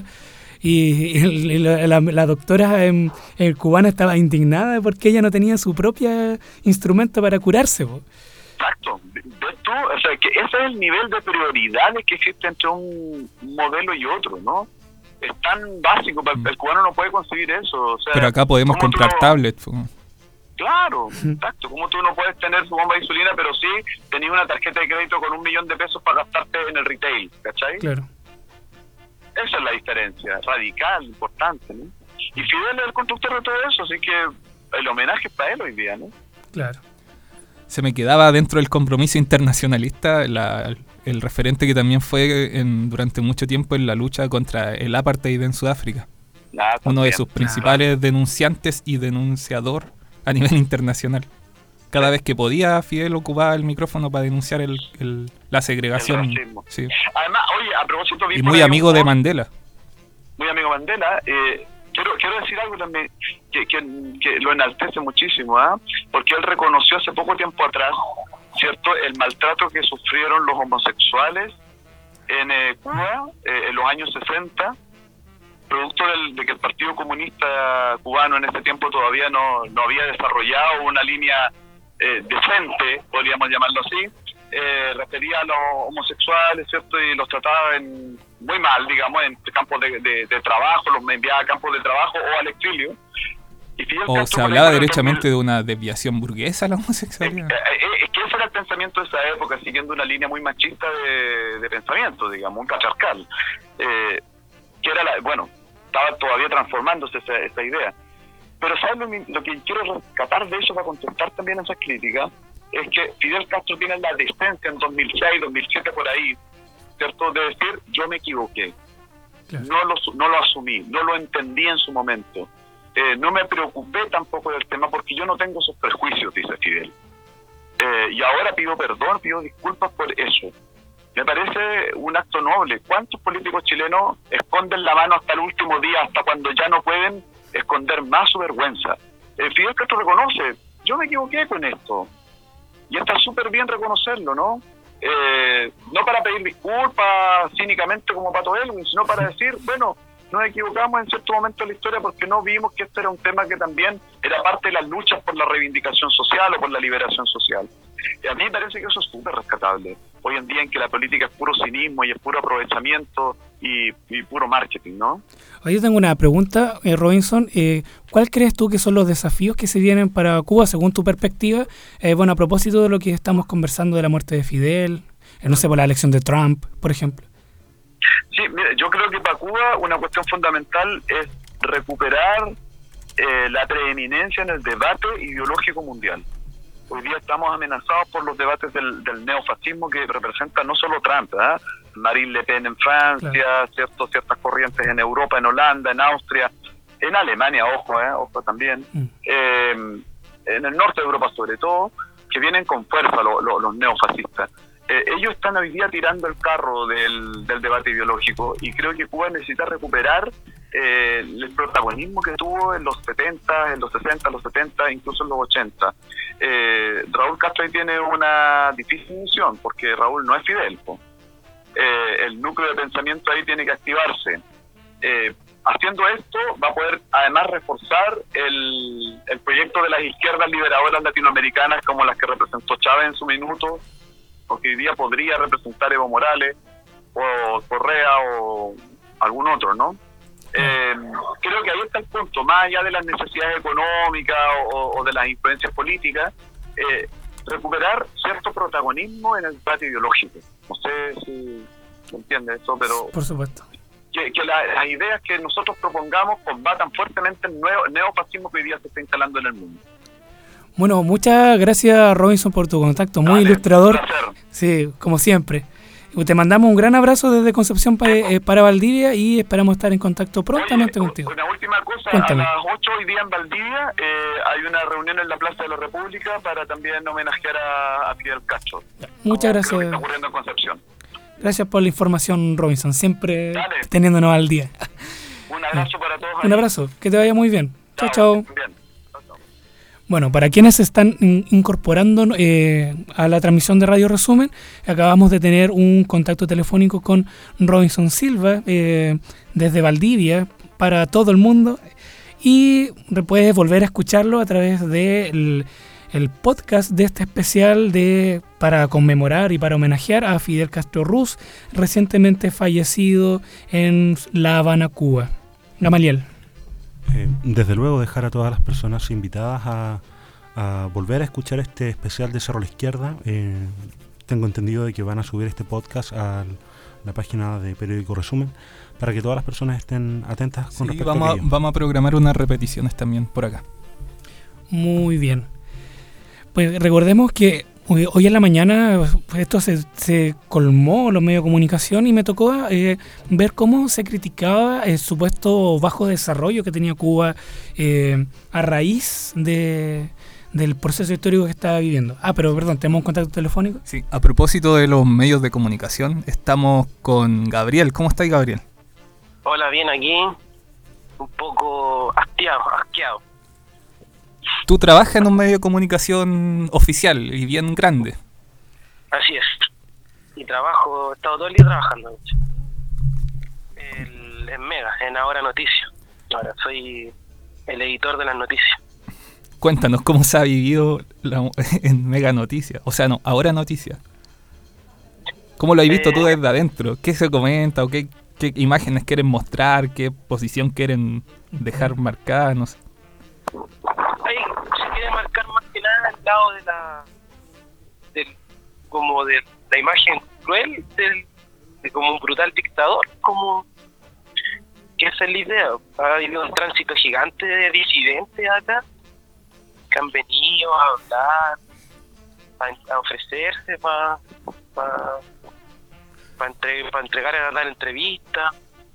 Y, y la, la- la doctora em, eh, cubana estaba indignada porque ella no tenía su propio instrumento para curarse. Po. Exacto. ¿Ves tú? O sea, que ese es el nivel de prioridades que existe entre un modelo y otro, ¿no? Es tan básico, pa- el cubano no puede conseguir eso. O sea, Pero acá podemos ¿cómo tú comprar no- tablets. po. Claro, exacto. Como tú no puedes tener su bomba de insulina, pero sí tenías una tarjeta de crédito con un millón de pesos para gastarte en el retail, ¿cachai? Claro. Esa es la diferencia, radical, importante, ¿no? Y Fidel es el constructor de todo eso, así que el homenaje es para él hoy día, ¿no? Claro. Se me quedaba dentro del compromiso internacionalista la- el referente que también fue en, durante mucho tiempo en la lucha contra el apartheid en Sudáfrica. Nada, Uno de también. sus principales denunciantes y denunciador a nivel internacional. Cada vez que podía, Fidel ocupaba el micrófono para denunciar el, el- la segregación. El racismo. Sí. Además, oye, a propósito... vi Y por muy ahí un amigo de post- Mandela. muy amigo Mandela, eh, quiero quiero decir algo también que, que, que lo enaltece muchísimo, ¿ah? Porque él reconoció hace poco tiempo atrás, ¿cierto?, el maltrato que sufrieron los homosexuales en eh, Cuba eh, en los años sesenta, producto del, de que el Partido Comunista cubano en ese tiempo todavía no, no había desarrollado una línea eh, decente, podríamos llamarlo así, eh, refería a los homosexuales, ¿cierto? Y los trataba en, muy mal, digamos, en campos de, de, de trabajo, los enviaba a campos de trabajo o al exilio. Y Fidel ¿O Castro, se hablaba ejemplo, derechamente dos mil, de una desviación burguesa la homosexualidad? Eh, eh, es que ese era el pensamiento de esa época, siguiendo una línea muy machista de, de pensamiento, digamos, muy patriarcal. Eh, que era la, bueno, estaba todavía transformándose esa, esa idea. Pero ¿sabes lo, lo que quiero rescatar de eso para contestar también a esas críticas? Es que Fidel Castro tiene la decencia en dos mil seis, dos mil siete, por ahí, ¿cierto? De decir, yo me equivoqué. Claro. No lo, no lo asumí, no lo entendí en su momento. Eh, no me preocupé tampoco del tema porque yo no tengo esos prejuicios, dice Fidel. Eh, y ahora pido perdón, pido disculpas por eso. Me parece un acto noble. ¿Cuántos políticos chilenos esconden la mano hasta el último día, hasta cuando ya no pueden esconder más su vergüenza? Eh, Fidel Castro reconoce, yo me equivoqué con esto. Y está súper bien reconocerlo, ¿no? Eh, no para pedir disculpas cínicamente como Pato Elwin, sino para decir, bueno, nos equivocamos en cierto momento de la historia porque no vimos que este era un tema que también era parte de las luchas por la reivindicación social o por la liberación social. Y a mí me parece que eso es súper rescatable. Hoy en día en que la política es puro cinismo y es puro aprovechamiento y, y puro marketing, ¿no? Hoy yo tengo una pregunta, eh, Robinson. Eh, ¿Cuál crees tú que son los desafíos que se vienen para Cuba según tu perspectiva? Eh, bueno, a propósito de lo que estamos conversando de la muerte de Fidel, eh, no sé, por la elección de Trump, por ejemplo. Sí, mira, yo creo que para Cuba una cuestión fundamental es recuperar eh, la preeminencia en el debate ideológico mundial. Hoy día estamos amenazados por los debates del, del neofascismo que representa no solo Trump, ¿eh? Marine Le Pen en Francia, claro. cierto, ciertas corrientes en Europa, en Holanda, en Austria, en Alemania, ojo, ¿eh? ojo también, mm. eh, en el norte de Europa sobre todo, que vienen con fuerza lo, lo, los neofascistas. Eh, ellos están hoy día tirando el carro del, del debate ideológico y creo que Cuba necesita recuperar eh, el protagonismo que tuvo en los setenta, en los sesenta, en los setenta, incluso en los ochenta. Eh, Raúl Castro ahí tiene una difícil misión porque Raúl no es Fidel. Eh, el núcleo de pensamiento ahí tiene que activarse. Eh, haciendo esto va a poder además reforzar el, el proyecto de las izquierdas liberadoras latinoamericanas como las que representó Chávez en su minuto, o que hoy día podría representar Evo Morales o Correa o algún otro, ¿no? Eh, creo que ahí está el punto, más allá de las necesidades económicas o, o de las influencias políticas, eh, recuperar cierto protagonismo en el debate ideológico. No sé si se entiende eso, pero... Por supuesto. Que, que la, las ideas que nosotros propongamos combatan fuertemente el nuevo, neofascismo que hoy día se está instalando en el mundo. Bueno, muchas gracias, Robinson, por tu contacto, muy Dale, ilustrador. Sí, como siempre. Te mandamos un gran abrazo desde Concepción para, eh, para Valdivia y esperamos estar en contacto prontamente Oye, contigo. Una última cosa, Cuéntame. A las ocho hoy día en Valdivia eh, hay una reunión en la Plaza de la República para también homenajear a, a Fidel Castro. Ya, muchas gracias. Lo que está ocurriendo en Concepción. Gracias por la información, Robinson, siempre Dale. teniéndonos al día. Un abrazo para todos. Un abrazo, que te vaya muy bien. Chao, chao. Bien. Bueno, para quienes se están in- incorporando eh, a la transmisión de Radio Resumen, acabamos de tener un contacto telefónico con Robinson Silva eh, desde Valdivia para todo el mundo y puedes volver a escucharlo a través del el podcast de este especial de para conmemorar y para homenajear a Fidel Castro Ruz, recientemente fallecido en La Habana, Cuba. Gamaliel. Eh, desde luego dejar a todas las personas invitadas a, a volver a escuchar este especial de Cerro a la Izquierda. Eh, tengo entendido de que van a subir este podcast a la página de Periódico Resumen para que todas las personas estén atentas con sí, respecto vamos a a, ello. vamos a programar unas repeticiones también por acá. Muy bien. Pues recordemos que hoy, hoy en la mañana esto se, se colmó los medios de comunicación y me tocó eh, ver cómo se criticaba el supuesto bajo desarrollo que tenía Cuba eh, a raíz de, del proceso histórico que estaba viviendo. Ah, pero perdón, ¿tenemos un contacto telefónico? Sí, a propósito de los medios de comunicación, estamos con Gabriel. ¿Cómo estás, Gabriel? Hola, bien aquí, un poco hastiado, asqueado. Tú trabajas en un medio de comunicación oficial y bien grande. Así es. Y trabajo, he estado todo el día trabajando. de hecho. El, en Mega, en Ahora Noticias. Ahora soy el editor de las noticias. Cuéntanos cómo se ha vivido la, en Mega Noticias. O sea, no, Ahora Noticias. ¿Cómo lo has visto Eh, tú desde adentro? ¿Qué se comenta o qué, qué imágenes quieren mostrar? ¿Qué posición quieren dejar marcada? No sé. Ahí se quiere marcar más que nada el lado de la del, como de la imagen cruel del, de como un brutal dictador, como que esa es la idea. Ha habido un tránsito gigante de disidentes acá que han venido a hablar, a, a ofrecerse para pa, pa entre, pa entregar a dar entrevistas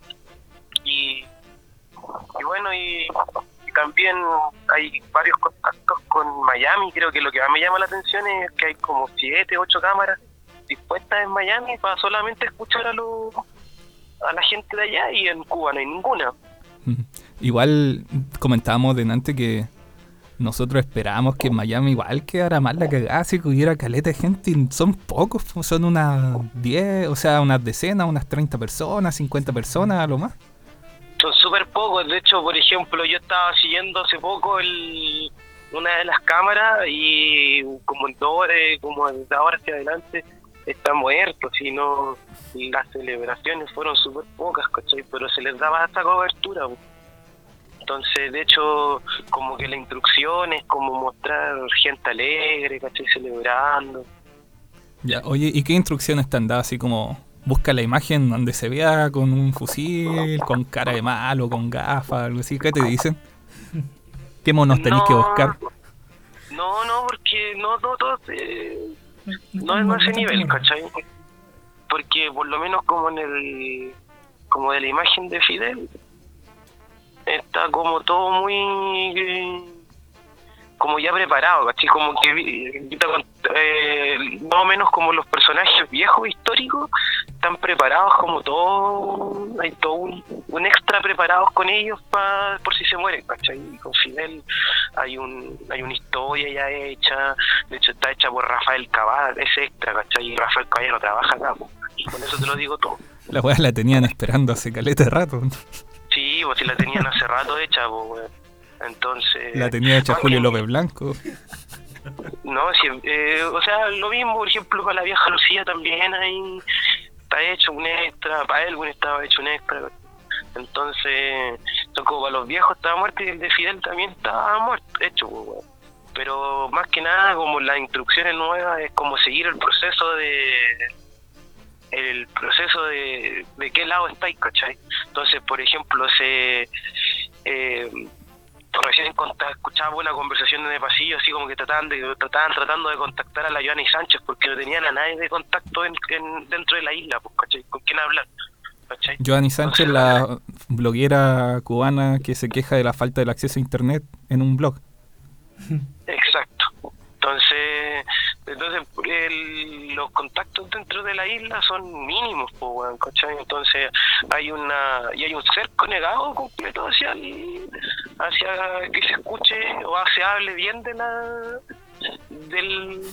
y, y bueno y también hay varios contactos con Miami. Creo que lo que más me llama la atención es que hay como siete, ocho cámaras dispuestas en Miami para solamente escuchar a los a la gente de allá, y en Cuba no hay ninguna. Igual comentábamos delante que nosotros esperábamos que en Miami igual quedara mal la cagada, así que hubiera caleta de gente, y son pocos, son unas diez, o sea, unas decenas, unas treinta personas, cincuenta personas a lo más. Son súper pocos. De hecho, por ejemplo, yo estaba siguiendo hace poco el, una de las cámaras y como en dos horas, como en dos horas hacia adelante está muerto. Si no, las celebraciones fueron súper pocas, ¿cachai? Pero se les daba esta cobertura. Entonces, de hecho, como que la instrucción es como mostrar gente alegre, ¿cachai? Celebrando. Ya, oye, ¿y qué instrucciones te han dado? Así como, busca la imagen donde se vea con un fusil, con cara de malo, con gafas, algo así. ¿Qué te dicen? ¿Qué monos tenéis no, que buscar? No, no, porque no, no, no, eh, no es no ese nivel, ¿cachai? Porque por lo menos como en el, como de la imagen de Fidel, está como todo muy, eh, como ya preparado, ¿cachai? Como que eh, más o menos como los personajes viejos históricos están preparados como todo, hay todo un, un extra preparados con ellos pa, por si se mueren, ¿cachai? Y con Fidel hay un hay una historia ya hecha, de hecho está hecha por Rafael Cavada, es extra, ¿cachai? Y Rafael Cavada no trabaja acá, po, y con eso te lo digo todo. La weá la tenían esperando hace caleta de rato. Sí, pues si la tenían hace rato hecha, pues, weón. Entonces... La tenía hecha Julio López Blanco. No, si, eh, o sea, lo mismo, por ejemplo, para la vieja Lucía también ahí está hecho un extra, para Elwin estaba hecho un extra. Entonces, como para los viejos estaba muerto y el de Fidel también estaba muerto, hecho, pues, weón. Pero más que nada, como las instrucciones nuevas, es como seguir el proceso de... el proceso de, de qué lado estáis, ¿cachai? Entonces, por ejemplo, se eh, recién escuchaba una conversación en el pasillo, así como que trataban de trataban tratando de contactar a la Joanny Sánchez porque no tenían a nadie de contacto en, en, dentro de la isla, pues, ¿cachai? ¿Con quién hablar? ¿Cachai? Joanny Sánchez, entonces, la bloguera cubana que se queja de la falta del acceso a internet en un blog. Exacto. Entonces, entonces el, los contactos dentro de la isla son mínimos, pues, bueno, ¿cachai? Entonces hay una y hay un cerco negado completo hacia el, hacia que se escuche o se hable bien de la del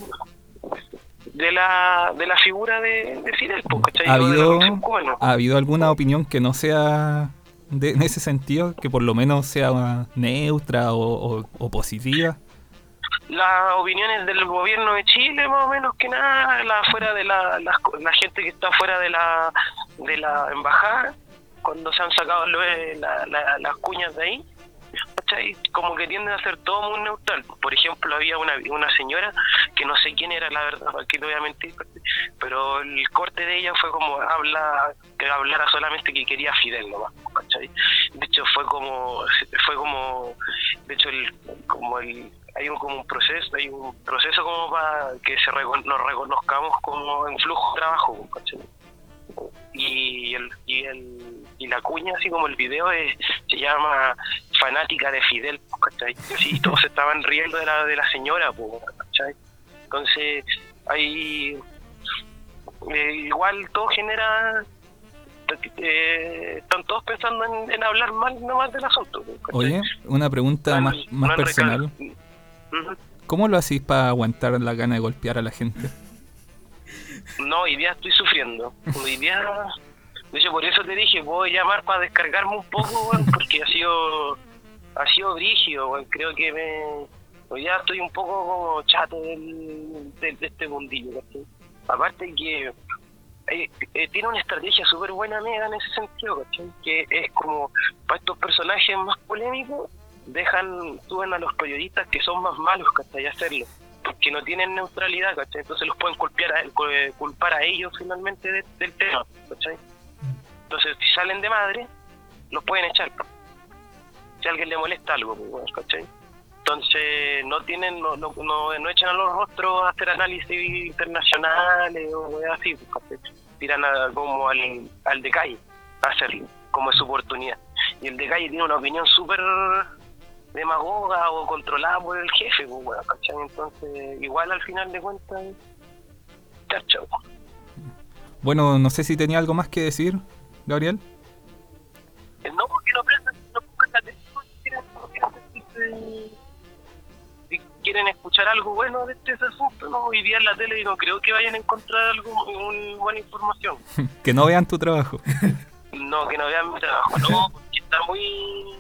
de la de la figura de, de Fidel, pues, ¿cachai? ¿Ha habido, bueno. ¿Ha habido alguna opinión que no sea de, en ese sentido, que por lo menos sea neutra o, o, o positiva? Las opiniones del gobierno de Chile, más o menos que nada, la fuera de la, la la gente que está fuera de la de la embajada, cuando se han sacado lo, la, la, las cuñas de ahí, ¿cachai? Como que tienden a ser todo muy neutral. Por ejemplo, había una una señora que no sé quién era, la verdad, aquí no voy a mentir, pero el corte de ella fue como habla que hablara solamente que quería Fidel nomás, ¿cachai? De hecho fue como fue como de hecho el como el hay un como un proceso, hay un proceso como para que se recon- nos reconozcamos como en flujo de trabajo, ¿cachai? Y el y el y la cuña, así como el video es, se llama Fanática de Fidel, ¿cachai? Así todos se estaban riendo de la de la señora, ¿cachai? Entonces hay eh, igual todo genera eh, están todos pensando en, en hablar mal nomás del asunto, ¿cachai? Oye, una pregunta no, más, más no personal. Uh-huh. ¿Cómo lo hacís para aguantar la gana de golpear a la gente? No, hoy día estoy sufriendo. Hoy día, de hecho, por eso te dije, voy a llamar para descargarme un poco, bueno, porque ha sido ha sido brígido, bueno. Creo que me hoy día estoy un poco como chato del, del, de este mundillo, ¿sí? Aparte que eh, eh, tiene una estrategia súper buena Mega en ese sentido, ¿cachai? Que es como, para estos personajes más polémicos, dejan, suben a los periodistas que son más malos, ¿cachai? Hacerlo, porque no tienen neutralidad, ¿cachai? Entonces los pueden culpar a, culpar a ellos finalmente de, del tema, ¿cachai? Entonces si salen de madre, los pueden echar, si a alguien le molesta algo, ¿cachai? Entonces no tienen, no, no, no, no echan a los rostros a hacer análisis internacionales o así, ¿cachai? Tiran a, como al, al de calle a hacerlo, como es su oportunidad. Y el de calle tiene una opinión súper demagoga o controlada por el jefe, pues, bueno, ¿cachai? Entonces igual al final de cuentas, chao. Bueno, no sé si tenía algo más que decir, Gabriel. No, porque no prestan, no pongan la atención, quieren, quieren, si quieren escuchar algo bueno de este asunto, no, hoy día en la tele y no creo que vayan a encontrar algo, una buena información. Que no vean tu trabajo. No, que no vean mi trabajo, no, porque está muy...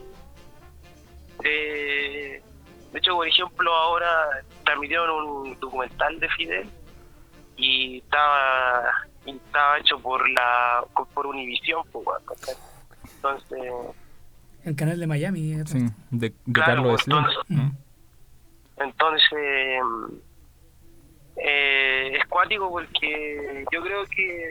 Eh, de hecho, por ejemplo, ahora transmitieron un documental de Fidel y estaba, y estaba hecho por la por Univisión, pues, entonces... El canal de Miami. ¿eh? Sí, de, de claro, Carlos Slim. entonces, ¿no? entonces eh, es cuático porque yo creo que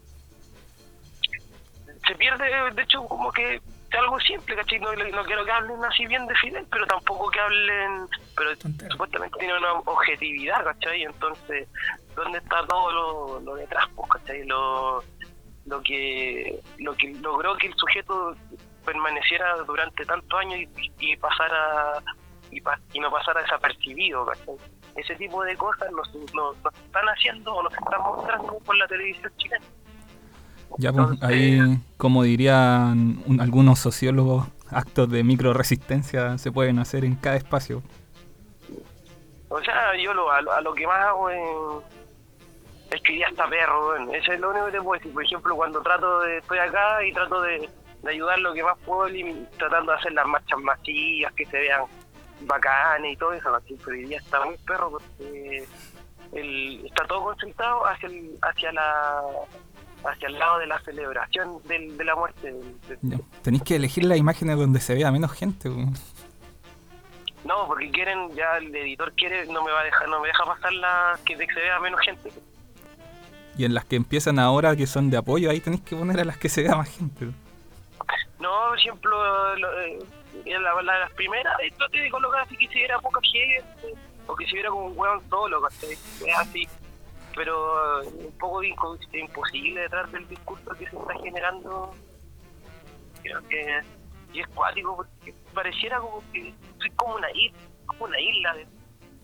se pierde, de hecho, como que es algo simple, ¿cachai? No, no quiero que hablen así bien de Fidel, pero tampoco que hablen, pero Tontero. Supuestamente tiene una objetividad, ¿cachai? Entonces, ¿dónde está todo lo, lo detrás, pues, ¿cachai? Lo, lo que lo que logró que el sujeto permaneciera durante tantos años y, y pasara y, pa, y no pasara desapercibido, ¿cachai? Ese tipo de cosas nos, nos, nos están haciendo o nos están mostrando por la televisión chilena. Ya, pues, Entonces, ahí, como dirían un, algunos sociólogos, actos de microresistencia se pueden hacer en cada espacio. O sea, yo lo, a, a lo que más hago es escribir hasta perro, bueno, eso es lo único que te puedo decir. Por ejemplo, cuando trato de, estoy acá y trato de, de ayudar lo que más puedo, y tratando de hacer las marchas masivas, que se vean bacanes y todo eso, así, pero hoy día está muy perro porque el, está todo concentrado hacia el, hacia la hacia el lado de la celebración del, de la muerte del, del... Ya. Tenéis que elegir las imágenes donde se vea menos gente. Pues. No, porque quieren, ya el editor quiere, no me va a dejar, no me deja pasar las que se vea menos gente. Y en las que empiezan ahora, que son de apoyo, ahí tenéis que poner a las que se vea más gente. No, por ejemplo, lo, eh, la, la, las primeras, traté de colocar así que se viera poca gente, o que se viera como un hueón solo, ¿cachai? Es así. Pero un poco de imposible detrás del discurso que se está generando. Creo que y es cuático porque pareciera como que soy como una isla, como una isla de...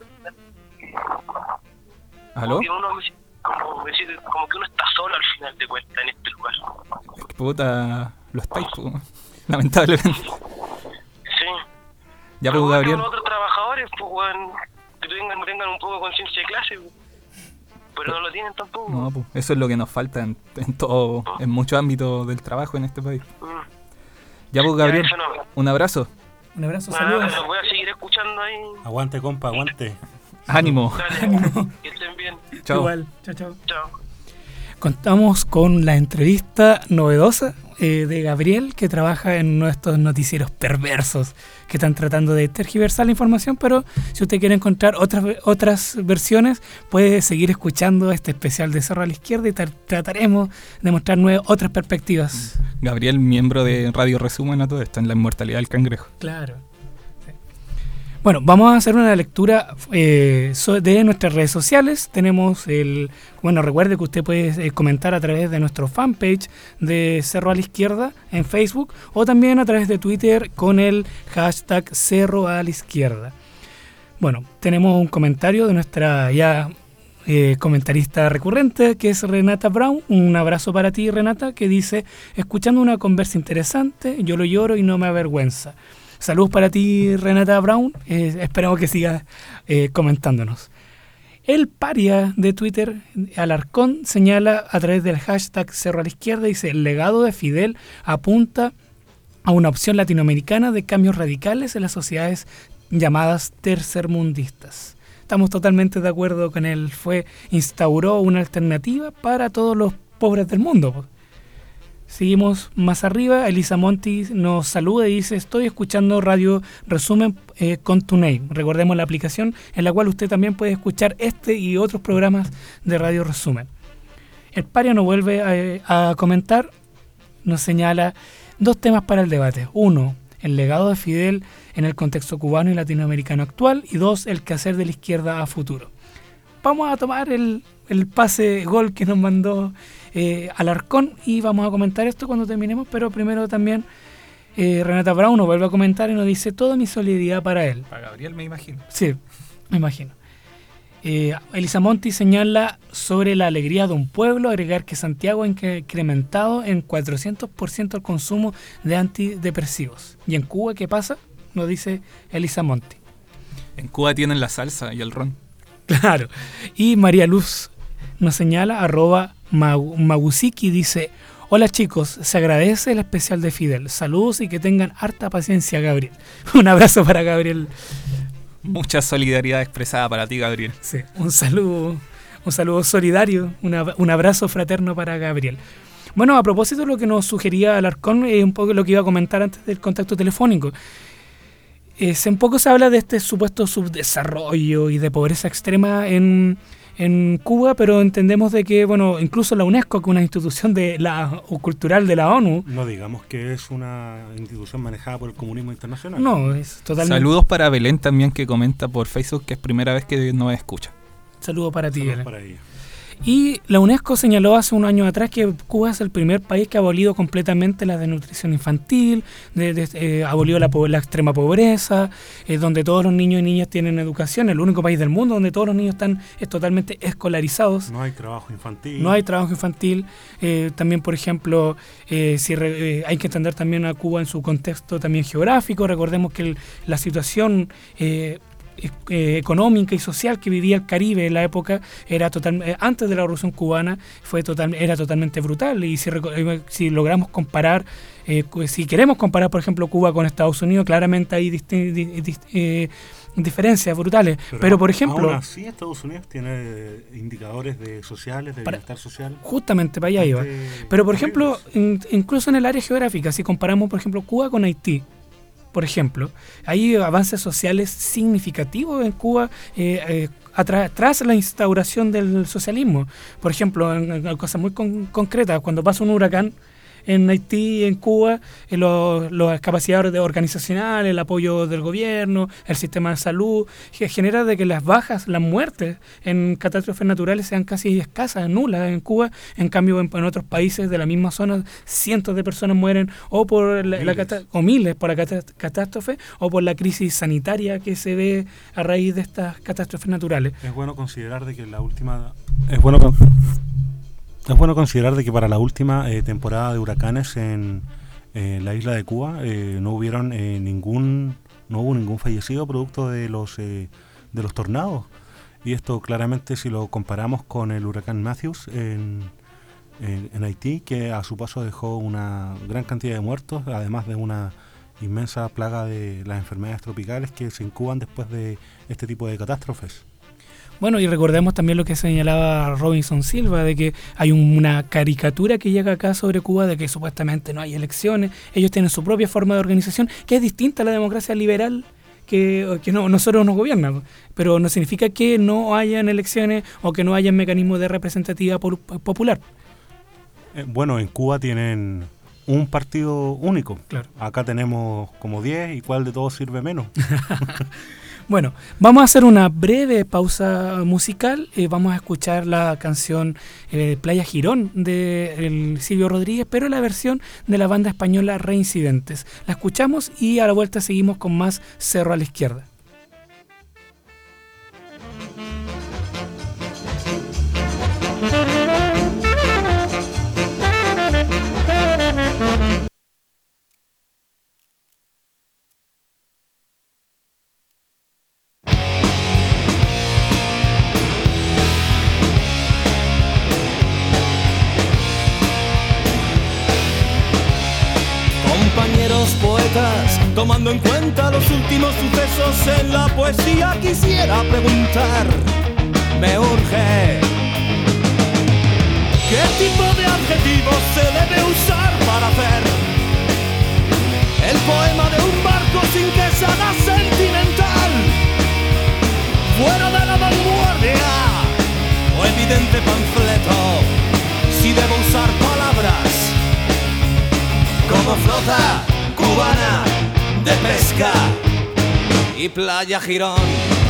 ¿Aló? Como que uno, como, decir, como que uno está solo al final de cuentas en este lugar. Puta, lo estáis, pues, lamentablemente. Sí. Ya, pues, Gabriel. Los otros trabajadores, pues, bueno, que tengan, tengan un poco de conciencia de clase, pues, pero no lo tienen tampoco. No, pues, eso es lo que nos falta en, en todo, en muchos ámbitos del trabajo en este país. Mm. Ya, pues, Gabriel, Ya, eso no. un abrazo. Un abrazo, Nada, saludos. los voy a seguir escuchando ahí. Aguante, compa, aguante. Ánimo. Dale, que estén bien. Chao. Igual, chao, chao. Chao. Contamos con la entrevista novedosa eh, de Gabriel, que trabaja en uno de estos noticieros perversos que están tratando de tergiversar la información, pero si usted quiere encontrar otras otras versiones, puede seguir escuchando este especial de Cerro a la Izquierda y tra- trataremos de mostrar nueve, otras perspectivas. Gabriel, miembro de Radio Resumen a todo esto, en La Inmortalidad del Cangrejo. Claro. Sí. Bueno, vamos a hacer una lectura eh, so- de nuestras redes sociales. Tenemos el... Bueno, recuerde que usted puede eh, comentar a través de nuestro fanpage de Cerro a la Izquierda en Facebook o también a través de Twitter con el hashtag Cerro a la Izquierda. Bueno, tenemos un comentario de nuestra ya eh, comentarista recurrente, que es Renata Brown. Un abrazo para ti, Renata, que dice: escuchando una conversa interesante, yo lo lloro y no me avergüenza. Saludos para ti, Renata Brown. Eh, esperamos que sigas eh, comentándonos. El paria de Twitter, Alarcón, señala a través del hashtag Cerro a la Izquierda, dice: el legado de Fidel apunta a una opción latinoamericana de cambios radicales en las sociedades llamadas tercermundistas. Estamos totalmente de acuerdo con él. Fue, instauró una alternativa para todos los pobres del mundo, pues. Seguimos más arriba. Elisa Monti nos saluda y dice: estoy escuchando Radio Resumen eh, con TuneIn. Recordemos la aplicación en la cual usted también puede escuchar este y otros programas de Radio Resumen. El Paria nos vuelve a, a comentar, nos señala dos temas para el debate. Uno, el legado de Fidel en el contexto cubano y latinoamericano actual. Y dos, el quehacer de la izquierda a futuro. Vamos a tomar el, el pase gol que nos mandó eh, Alarcón y vamos a comentar esto cuando terminemos, pero primero también eh, Renata Brown nos vuelve a comentar y nos dice: toda mi solidaridad para él. Para Gabriel, me imagino. Sí, me imagino. Eh, Elisa Monti señala sobre la alegría de un pueblo, agregar que Santiago ha incrementado en cuatrocientos por ciento el consumo de antidepresivos. ¿Y en Cuba qué pasa? Nos dice Elisa Monti. En Cuba tienen la salsa y el ron. Claro. Y María Luz nos señala, arroba Magusiki, dice: hola chicos, se agradece el especial de Fidel. Saludos y que tengan harta paciencia, Gabriel. Un abrazo para Gabriel. Mucha solidaridad expresada para ti, Gabriel. Sí, un saludo, un saludo solidario, una, un abrazo fraterno para Gabriel. Bueno, a propósito de lo que nos sugería Alarcón, es eh, un poco lo que iba a comentar antes del contacto telefónico. Eh, un poco se habla de este supuesto subdesarrollo y de pobreza extrema en, en Cuba, pero entendemos de que, bueno, incluso la UNESCO, que es una institución de la, o cultural de la ONU... No digamos que es una institución manejada por el comunismo internacional. No, es totalmente... Saludos para Belén también, que comenta por Facebook que es primera vez que nos escucha. Saludos para ti, Saludos Belén. para ella. Y la UNESCO señaló hace un año atrás que Cuba es el primer país que ha abolido completamente la desnutrición infantil, de, de, eh, abolió la, la extrema pobreza, eh, donde todos los niños y niñas tienen educación, el único país del mundo donde todos los niños están es totalmente escolarizados. No hay trabajo infantil. No hay trabajo infantil. Eh, también, por ejemplo, eh, si re, eh, hay que entender también a Cuba en su contexto también geográfico. Recordemos que el, la situación... Eh, Eh, económica y social que vivía el Caribe en la época era total, eh, antes de la Revolución Cubana fue total, era totalmente brutal. Y si, eh, si logramos comparar, eh, si queremos comparar, por ejemplo, Cuba con Estados Unidos, claramente hay disti- di- di- eh, diferencias brutales. Pero, Pero por ejemplo, aún así Estados Unidos tiene indicadores de sociales, de para, bienestar social. Justamente para allá iba. Pero por ejemplo, in, incluso en el área geográfica, si comparamos, por ejemplo, Cuba con Haití, por ejemplo, hay avances sociales significativos en Cuba eh, eh, atra- tras la instauración del socialismo. Por ejemplo, en, en cosas muy con- concretas, cuando pasa un huracán en Haití, en Cuba, eh, los, las capacidades de organizacional, el apoyo del gobierno, el sistema de salud, genera de que las bajas, las muertes en catástrofes naturales sean casi escasas, nulas en Cuba. En cambio, en, en otros países de la misma zona, cientos de personas mueren o por la, la cata- o miles por la catá- catástrofe o por la crisis sanitaria que se ve a raíz de estas catástrofes naturales. Es bueno considerar de que la última... Es bueno con... Es bueno considerar de que para la última eh, temporada de huracanes en eh, la isla de Cuba eh, no hubieron eh, ningún no hubo ningún fallecido producto de los eh, de los tornados, y esto claramente si lo comparamos con el huracán Matthews en, en, en Haití, que a su paso dejó una gran cantidad de muertos, además de una inmensa plaga de las enfermedades tropicales que se incuban después de este tipo de catástrofes. Bueno, y recordemos también lo que señalaba Robinson Silva, de que hay una caricatura que llega acá sobre Cuba, de que supuestamente no hay elecciones, ellos tienen su propia forma de organización, que es distinta a la democracia liberal que, que no, nosotros nos gobiernan, pero no significa que no hayan elecciones o que no haya mecanismos de representatividad popular. Eh, bueno, en Cuba tienen un partido único. Claro. Acá tenemos como diez, y ¿cuál de todos sirve menos? Bueno, vamos a hacer una breve pausa musical. Eh, vamos a escuchar la canción eh, Playa Girón de el Silvio Rodríguez, pero la versión de la banda española Reincidentes. La escuchamos y a la vuelta seguimos con más Cerro a la Izquierda. Tomando en cuenta los últimos sucesos en la poesía, quisiera preguntar, me urge, ¿Qué tipo de adjetivo se debe usar para hacer el poema de un barco sin que se haga sentimental? Fuera de la vanguardia o evidente panfleto, si debo usar palabras como flota cubana de pesca y playa Girón.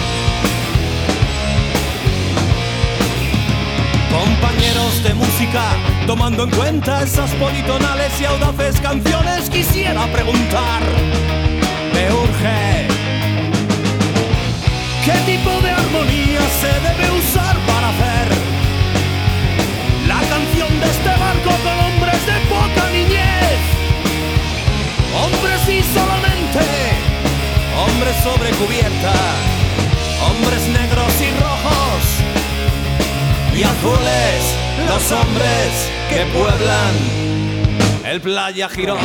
Compañeros de música, tomando en cuenta esas politonales y audaces canciones, quisiera preguntar, me urge, ¿qué tipo de armonía se debe usar para hacer la canción de este barco con hombres de poca niñez? Hombres y solamente, hombres sobre cubierta, hombres negros y rojos y azules, los hombres que pueblan el Playa Girón.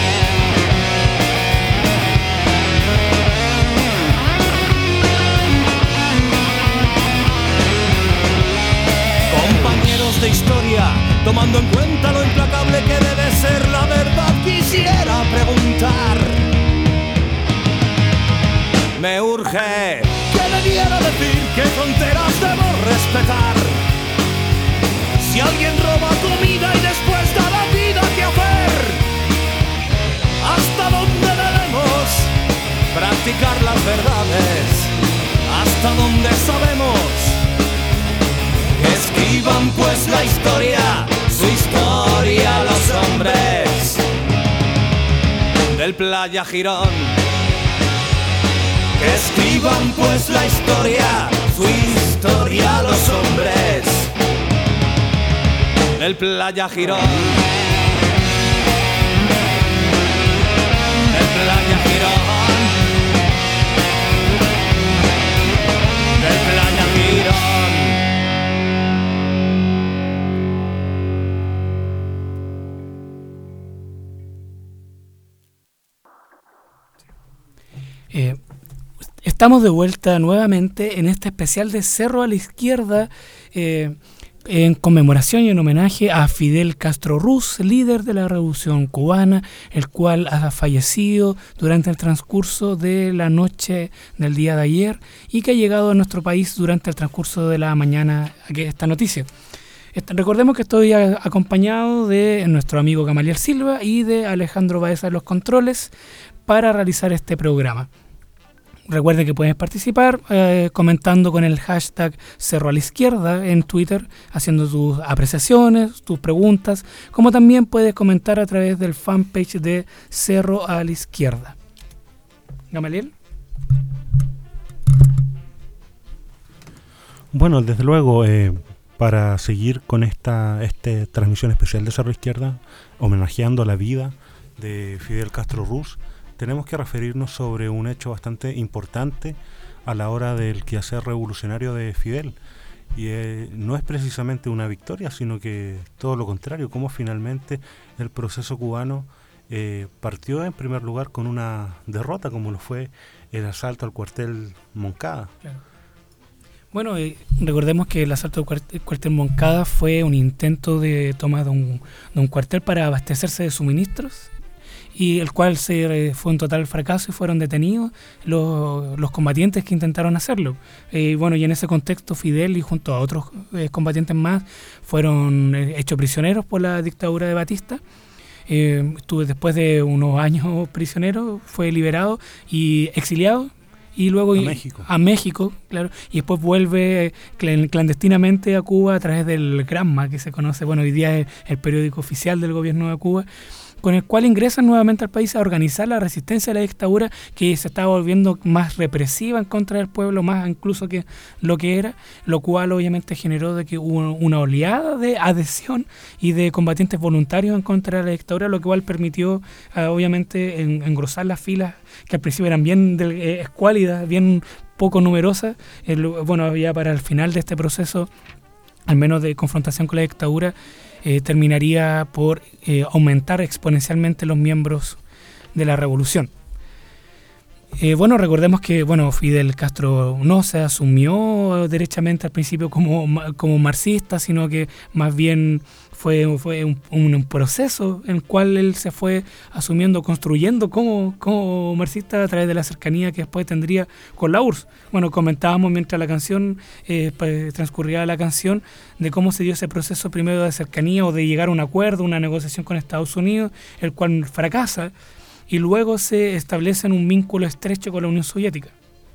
Compañeros de historia, tomando en cuenta lo implacable que debe ser la verdad, quisiera preguntar, me urge, ¿qué debiera decir? ¿Qué fronteras debo respetar? Si alguien roba comida y después da la vida, ¿qué hacer? ¿Hasta dónde debemos practicar las verdades? ¿Hasta dónde sabemos que escriban pues la historia, su historia los hombres del Playa Girón? Que escriban pues la historia, su historia los hombres del Playa Girón. Del Playa Girón. Del Playa Girón. Eh, estamos de vuelta nuevamente en este especial de Cerro a la Izquierda, eh, en conmemoración y en homenaje a Fidel Castro Ruz, líder de la Revolución Cubana, el cual ha fallecido durante el transcurso de la noche del día de ayer y que ha llegado a nuestro país durante el transcurso de la mañana esta noticia. Recordemos que estoy acompañado de nuestro amigo Gamaliel Silva y de Alejandro Baeza en los controles para realizar este programa. Recuerden que puedes participar eh, comentando con el hashtag Cerro a la Izquierda en Twitter, haciendo tus apreciaciones, tus preguntas, como también puedes comentar a través del fanpage de Cerro a la Izquierda. Gamaliel. Bueno, desde luego, eh, para seguir con esta este transmisión especial de Cerro a la Izquierda, homenajeando la vida de Fidel Castro Ruz, tenemos que referirnos sobre un hecho bastante importante a la hora del quehacer revolucionario de Fidel. Y eh, no es precisamente una victoria, sino que todo lo contrario, como finalmente el proceso cubano eh, partió en primer lugar con una derrota, como lo fue el asalto al cuartel Moncada. Claro. Bueno, eh, recordemos que el asalto al cuartel, cuartel Moncada fue un intento de toma de un, de un cuartel para abastecerse de suministros, y el cual se, fue un total fracaso y fueron detenidos los, los combatientes que intentaron hacerlo. Y eh, bueno, y en ese contexto Fidel y junto a otros eh, combatientes más fueron eh, hechos prisioneros por la dictadura de Batista. Eh, estuve después de unos años prisionero, fue liberado y exiliado. Y luego a y, México. A México, claro. Y después vuelve clandestinamente a Cuba a través del Granma, que se conoce, bueno, hoy día es el periódico oficial del gobierno de Cuba, con el cual ingresan nuevamente al país a organizar la resistencia a la dictadura, que se estaba volviendo más represiva en contra del pueblo, más incluso que lo que era, lo cual obviamente generó de que hubo una oleada de adhesión y de combatientes voluntarios en contra de la dictadura, lo cual permitió uh, obviamente en, engrosar las filas, que al principio eran bien del, eh, escuálidas, bien poco numerosas. El, bueno, ya para el final de este proceso, al menos de confrontación con la dictadura, Eh, terminaría por eh, aumentar exponencialmente los miembros de la revolución. Eh, bueno, recordemos que bueno, Fidel Castro no se asumió derechamente al principio como, como marxista, sino que más bien fue, fue un, un proceso en el cual él se fue asumiendo, construyendo como, como marxista a través de la cercanía que después tendría con la U R S S. Bueno, comentábamos mientras la canción eh, transcurría la canción de cómo se dio ese proceso primero de cercanía o de llegar a un acuerdo, una negociación con Estados Unidos, el cual fracasa, y luego se establece un vínculo estrecho con la Unión Soviética.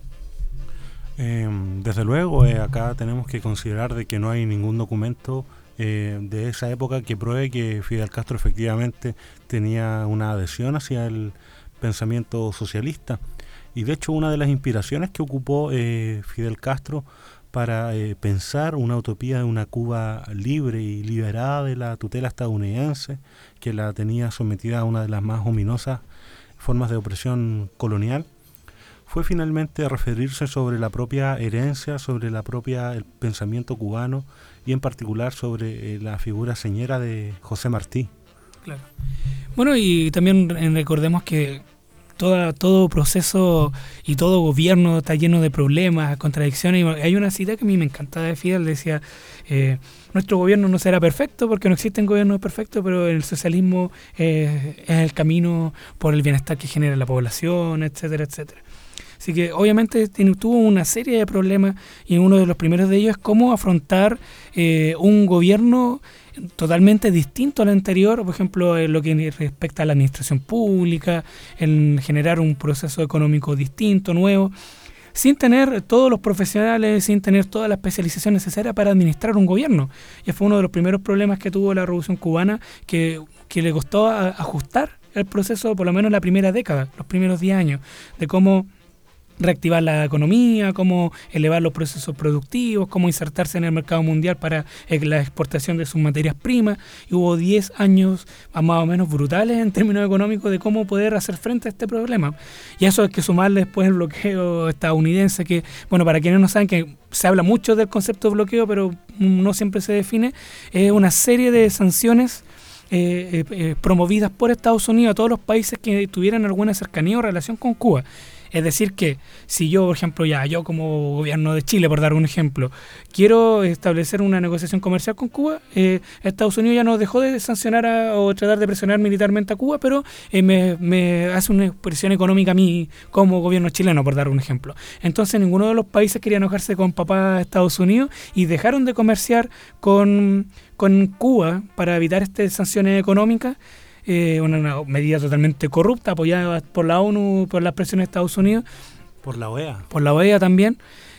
Eh, desde luego, eh, acá tenemos que considerar de que no hay ningún documento eh, de esa época que pruebe que Fidel Castro efectivamente tenía una adhesión hacia el pensamiento socialista. Y de hecho, una de las inspiraciones que ocupó eh, Fidel Castro para eh, pensar una utopía de una Cuba libre y liberada de la tutela estadounidense, que la tenía sometida a una de las más ominosas formas de opresión colonial, fue finalmente referirse sobre la propia herencia, sobre la propia el pensamiento cubano y en particular sobre eh, la figura señera de José Martí. Claro. Bueno, y también recordemos que toda, todo proceso y todo gobierno está lleno de problemas, contradicciones. Y hay una cita que a mí me encanta de Fidel, decía, eh, nuestro gobierno no será perfecto porque no existen gobiernos perfectos, pero el socialismo eh, es el camino por el bienestar que genera la población, etcétera, etcétera. Así que obviamente tiene, tuvo una serie de problemas y uno de los primeros de ellos es cómo afrontar eh, un gobierno totalmente distinto al anterior, por ejemplo, en lo que respecta a la administración pública, en generar un proceso económico distinto, nuevo, sin tener todos los profesionales, sin tener toda la especialización necesaria para administrar un gobierno. Y fue uno de los primeros problemas que tuvo la Revolución Cubana, que, que le costó a, ajustar el proceso, por lo menos la primera década, los primeros diez años, de cómo reactivar la economía, cómo elevar los procesos productivos, cómo insertarse en el mercado mundial para la exportación de sus materias primas. Y hubo diez años más o menos brutales en términos económicos de cómo poder hacer frente a este problema. Y eso hay que sumarle después el bloqueo estadounidense, que, bueno, para quienes no saben, que se habla mucho del concepto de bloqueo, pero no siempre se define, es una serie de sanciones eh, eh, promovidas por Estados Unidos a todos los países que tuvieran alguna cercanía o relación con Cuba. Es decir que si yo, por ejemplo, ya yo como gobierno de Chile, por dar un ejemplo, quiero establecer una negociación comercial con Cuba, eh, Estados Unidos ya no dejó de sancionar a, o tratar de presionar militarmente a Cuba, pero eh, me, me hace una presión económica a mí como gobierno chileno, por dar un ejemplo. Entonces ninguno de los países quería enojarse con papá Estados Unidos y dejaron de comerciar con, con Cuba para evitar estas sanciones económicas. Eh, una, una medida totalmente corrupta, apoyada por la ONU, por las presiones de Estados Unidos. Por la O E A. Por la O E A también.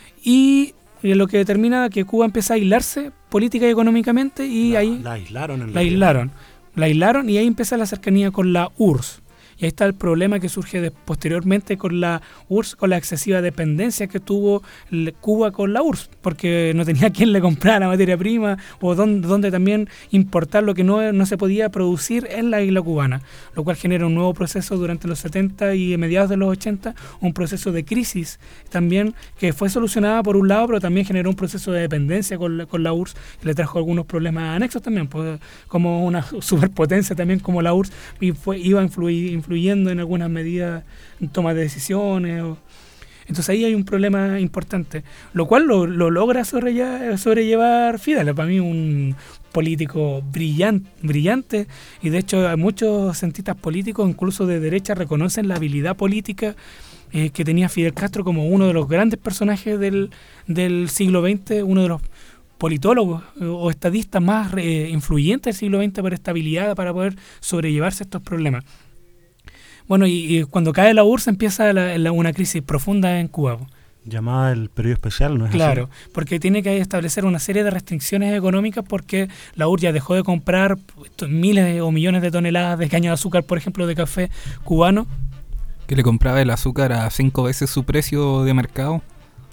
Y, y lo que determina que Cuba empieza a aislarse política y económicamente y la, ahí... La aislaron. En la aislaron. La aislaron y ahí empieza la cercanía con la U R S S. Y ahí está el problema que surge de, posteriormente con la U R S S, con la excesiva dependencia que tuvo Cuba con la U R S S, porque no tenía quien le comprara la materia prima o dónde, dónde también importar lo que no, no se podía producir en la isla cubana, lo cual genera un nuevo proceso durante los setenta y mediados de los ochenta, un proceso de crisis también que fue solucionada por un lado, pero también generó un proceso de dependencia con la, con la U R S S, que le trajo algunos problemas anexos también, pues, como una superpotencia también como la U R S S, y fue, iba a influir, influir influyendo en algunas medidas, en toma de decisiones. O... Entonces ahí hay un problema importante, lo cual lo, lo logra sobrellevar, sobrellevar Fidel. Para mí un político brillante, brillante, y de hecho muchos cientistas políticos, incluso de derecha, reconocen la habilidad política eh, que tenía Fidel Castro como uno de los grandes personajes del, del siglo veinte, uno de los politólogos o estadistas más eh, influyentes del siglo veinte por esta habilidad para poder sobrellevarse estos problemas. Bueno, y, y cuando cae la U R S S empieza la, la, una crisis profunda en Cuba. Llamada el periodo especial, ¿no es claro, así? Porque tiene que establecer una serie de restricciones económicas porque la U R S S ya dejó de comprar miles o millones de toneladas de caña de azúcar, por ejemplo, de café cubano. Que le compraba el azúcar a cinco veces su precio de mercado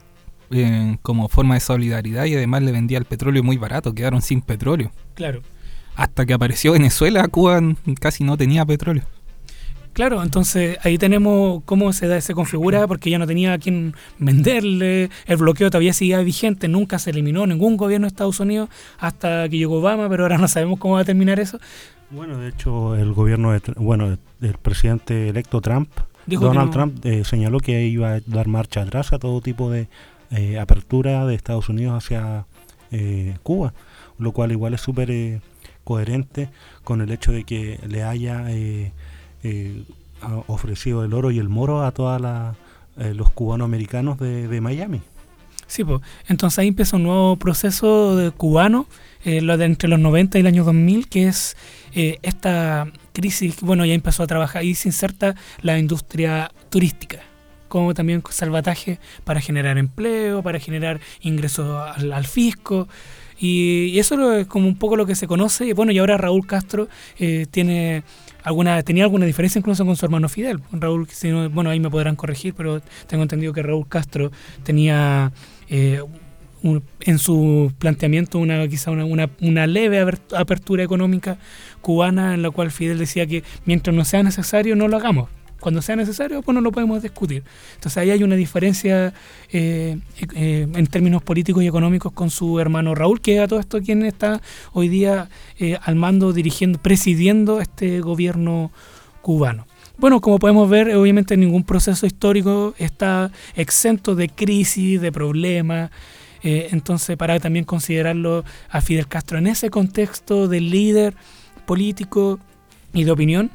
eh, como forma de solidaridad, y además le vendía el petróleo muy barato, quedaron sin petróleo. Claro. Hasta que apareció Venezuela, Cuba casi no tenía petróleo. Claro, entonces ahí tenemos cómo se da, se configura, porque ya no tenía a quién venderle, el bloqueo todavía seguía vigente, nunca se eliminó ningún gobierno de Estados Unidos hasta que llegó Obama, pero ahora no sabemos cómo va a terminar eso. Bueno, de hecho, el gobierno, de, bueno, el presidente electo Trump, Dijo Donald no. Trump, eh, señaló que iba a dar marcha atrás a todo tipo de eh, apertura de Estados Unidos hacia eh, Cuba, lo cual igual es súper... Eh, coherente con el hecho de que le haya eh, eh, ofrecido el oro y el moro a todos eh, los cubanoamericanos de, de Miami. Sí, pues. Entonces ahí empieza un nuevo proceso de cubano, eh, lo de entre los noventa y el año dos mil, que es eh, esta crisis. Bueno, ya empezó a trabajar y se inserta la industria turística, como también salvataje para generar empleo, para generar ingresos al, al fisco. Y, y eso es como un poco lo que se conoce. Y bueno, y ahora Raúl Castro eh, tiene alguna tenía alguna diferencia incluso con su hermano Fidel. Raúl, si no, bueno, ahí me podrán corregir, pero tengo entendido que Raúl Castro tenía eh, un, en su planteamiento una quizá una, una, una leve apertura económica cubana, en la cual Fidel decía que mientras no sea necesario no lo hagamos. Cuando sea necesario, pues no lo podemos discutir. Entonces ahí hay una diferencia eh, eh, en términos políticos y económicos con su hermano Raúl, que es a todo esto quien está hoy día eh, al mando, dirigiendo, presidiendo este gobierno cubano. Bueno, como podemos ver, obviamente ningún proceso histórico está exento de crisis, de problemas. Eh, entonces, para también considerarlo a Fidel Castro en ese contexto de líder político y de opinión,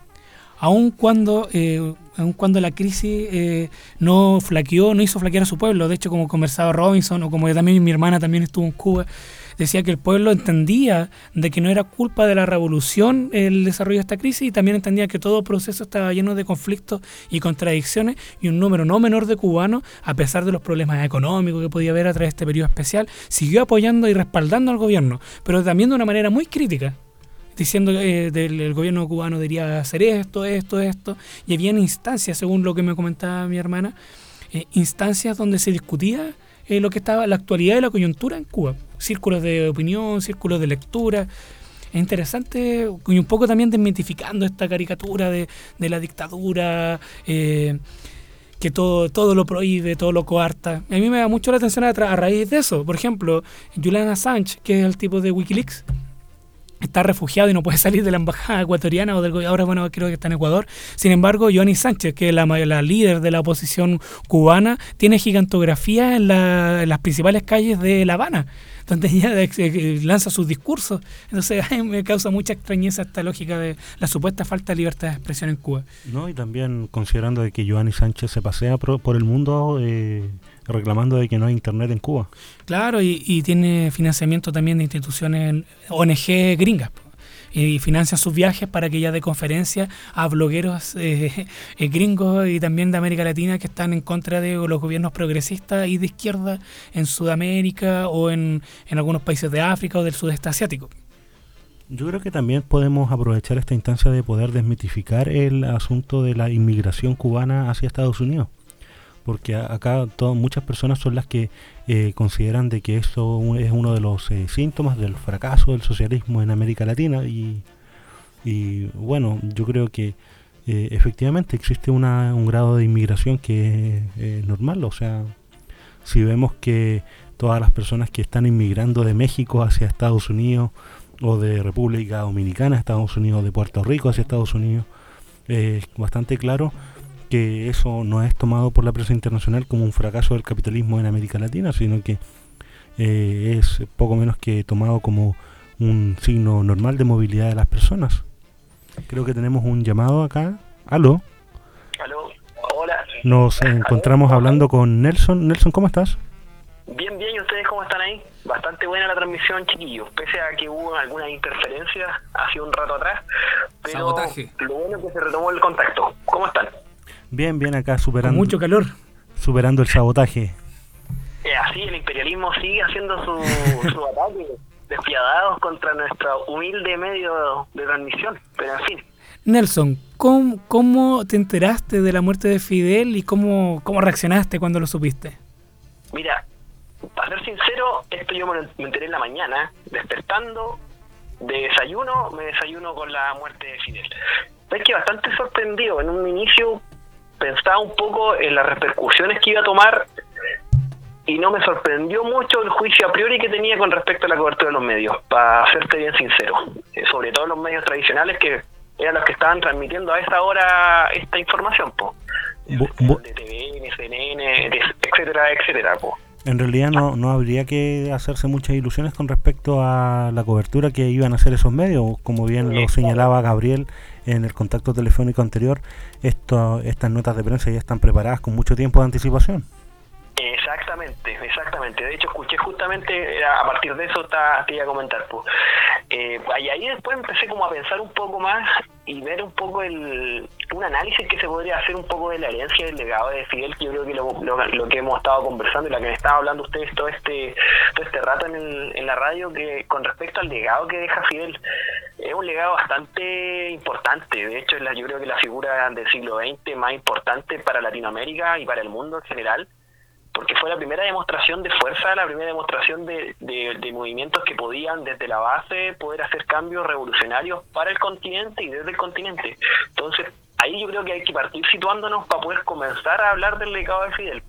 aun cuando, eh, aun cuando la crisis eh, no flaqueó, no hizo flaquear a su pueblo. De hecho, como conversaba Robinson, o como también mi hermana también estuvo en Cuba, decía que el pueblo entendía de que no era culpa de la revolución el desarrollo de esta crisis, y también entendía que todo proceso estaba lleno de conflictos y contradicciones, y un número no menor de cubanos, a pesar de los problemas económicos que podía haber a través de este periodo especial, siguió apoyando y respaldando al gobierno, pero también de una manera muy crítica, diciendo que eh, del el gobierno cubano debería hacer esto, esto, esto, y había instancias, según lo que me comentaba mi hermana, eh, instancias donde se discutía eh, lo que estaba, la actualidad y la coyuntura en Cuba, círculos de opinión, círculos de lectura. Es interesante, y un poco también desmitificando esta caricatura de, de la dictadura, eh, que todo, todo lo prohíbe, todo lo coarta. A mí me da mucho la atención a, a raíz de eso. Por ejemplo, Julian Assange, que es el tipo de Wikileaks, está refugiado y no puede salir de la embajada ecuatoriana o del, ahora bueno creo que está en Ecuador. Sin embargo, Joanny Sánchez, que es la, la líder de la oposición cubana, tiene gigantografía en, la, en las principales calles de La Habana, donde ella lanza sus discursos. Entonces ay, me causa mucha extrañeza esta lógica de la supuesta falta de libertad de expresión en Cuba. No, y también considerando de que Joanny Sánchez se pasea por, por el mundo eh, reclamando de que no hay internet en Cuba. Claro, y, y tiene financiamiento también de instituciones O N G gringas, y financian sus viajes para que ella dé conferencias a blogueros eh, eh, gringos y también de América Latina que están en contra de los gobiernos progresistas y de izquierda en Sudamérica o en, en algunos países de África o del sudeste asiático. Yo creo que también podemos aprovechar esta instancia de poder desmitificar el asunto de la inmigración cubana hacia Estados Unidos, porque acá todo, muchas personas son las que eh, consideran de que esto es uno de los eh, síntomas del fracaso del socialismo en América Latina, y, y bueno, yo creo que eh, efectivamente existe una, un grado de inmigración que es eh, normal. O sea, si vemos que todas las personas que están inmigrando de México hacia Estados Unidos, o de República Dominicana a Estados Unidos, de Puerto Rico hacia Estados Unidos, es bastante claro que eso no es tomado por la prensa internacional como un fracaso del capitalismo en América Latina, sino que eh, es poco menos que tomado como un signo normal de movilidad de las personas. Creo que tenemos un llamado acá. ¿Aló? ¿Aló? Hola. Nos encontramos hablando con Nelson. Nelson, ¿cómo estás? Bien, bien. ¿Y ustedes cómo están ahí? Bastante buena la transmisión, chiquillos. Pese a que hubo alguna interferencia hace un rato atrás. Pero sabotaje. Lo bueno es que se retomó el contacto. ¿Cómo están? Bien, bien acá, superando. Con mucho calor. Superando el sabotaje. Eh, así, el imperialismo sigue haciendo su, su ataque despiadados contra nuestro humilde medio de transmisión. Pero en fin. Nelson, ¿cómo, cómo te enteraste de la muerte de Fidel y cómo, cómo reaccionaste cuando lo supiste? Mira, para ser sincero, esto yo me, me enteré en la mañana, despertando, de desayuno, me desayuno con la muerte de Fidel. Es que bastante sorprendido. En un inicio pensaba un poco en las repercusiones que iba a tomar y no me sorprendió mucho el juicio a priori que tenía con respecto a la cobertura de los medios, para serte bien sincero. Eh, sobre todo los medios tradicionales, que eran los que estaban transmitiendo a esa hora esta información, po. Bu- bu- de T V N, C N N, etcétera, etcétera, po. En realidad no, no habría que hacerse muchas ilusiones con respecto a la cobertura que iban a hacer esos medios. Como bien lo señalaba Gabriel en el contacto telefónico anterior, esto, estas notas de prensa ya están preparadas con mucho tiempo de anticipación. Exactamente, exactamente. De hecho, escuché justamente, a partir de eso ta, te iba a comentar. Pues. Eh, y ahí después empecé como a pensar un poco más y ver un poco el un análisis que se podría hacer un poco de la herencia del legado de Fidel, que yo creo que lo, lo, lo que hemos estado conversando y la que me estaban hablando ustedes todo este todo este rato en, el, en la radio, que con respecto al legado que deja Fidel, es un legado bastante importante. De hecho, es la, yo creo que la figura del siglo veinte más importante para Latinoamérica y para el mundo en general, porque fue la primera demostración de fuerza, la primera demostración de, de, de movimientos que podían desde la base poder hacer cambios revolucionarios para el continente y desde el continente. Entonces, ahí yo creo que hay que partir situándonos para poder comenzar a hablar del legado de Fidel.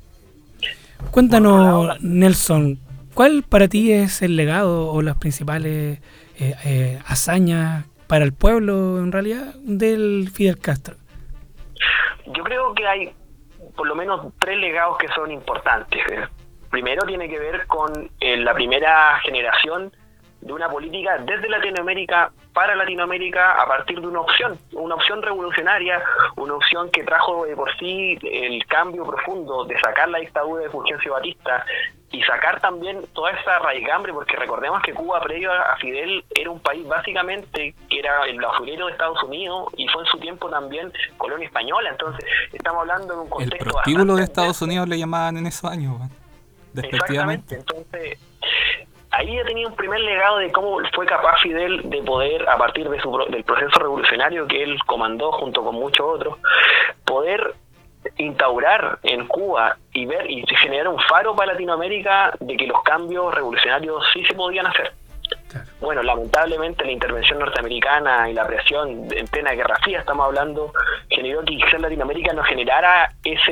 Cuéntanos, Nelson, ¿cuál para ti es el legado o las principales eh, eh, hazañas para el pueblo, en realidad, del Fidel Castro? Yo creo que hay por lo menos tres legados que son importantes. Primero tiene que ver con eh, la primera generación de una política desde Latinoamérica para Latinoamérica a partir de una opción, una opción revolucionaria, una opción que trajo de por sí el cambio profundo de sacar la dictadura de Fulgencio Batista y sacar también toda esa raigambre, porque recordemos que Cuba previo a Fidel era un país básicamente que era el basurero de Estados Unidos y fue en su tiempo también colonia española. Entonces estamos hablando de un contexto el prostíbulo de Estados complejo. Unidos le llamaban en esos años, despectivamente. Entonces ahí ya tenía un primer legado de cómo fue capaz Fidel de poder, a partir de su del proceso revolucionario que él comandó junto con muchos otros, poder instaurar en Cuba y ver y generar un faro para Latinoamérica de que los cambios revolucionarios sí se podían hacer. Claro. Bueno, lamentablemente la intervención norteamericana y la presión en plena Guerra Fría, estamos hablando, generó que quizás Latinoamérica no generara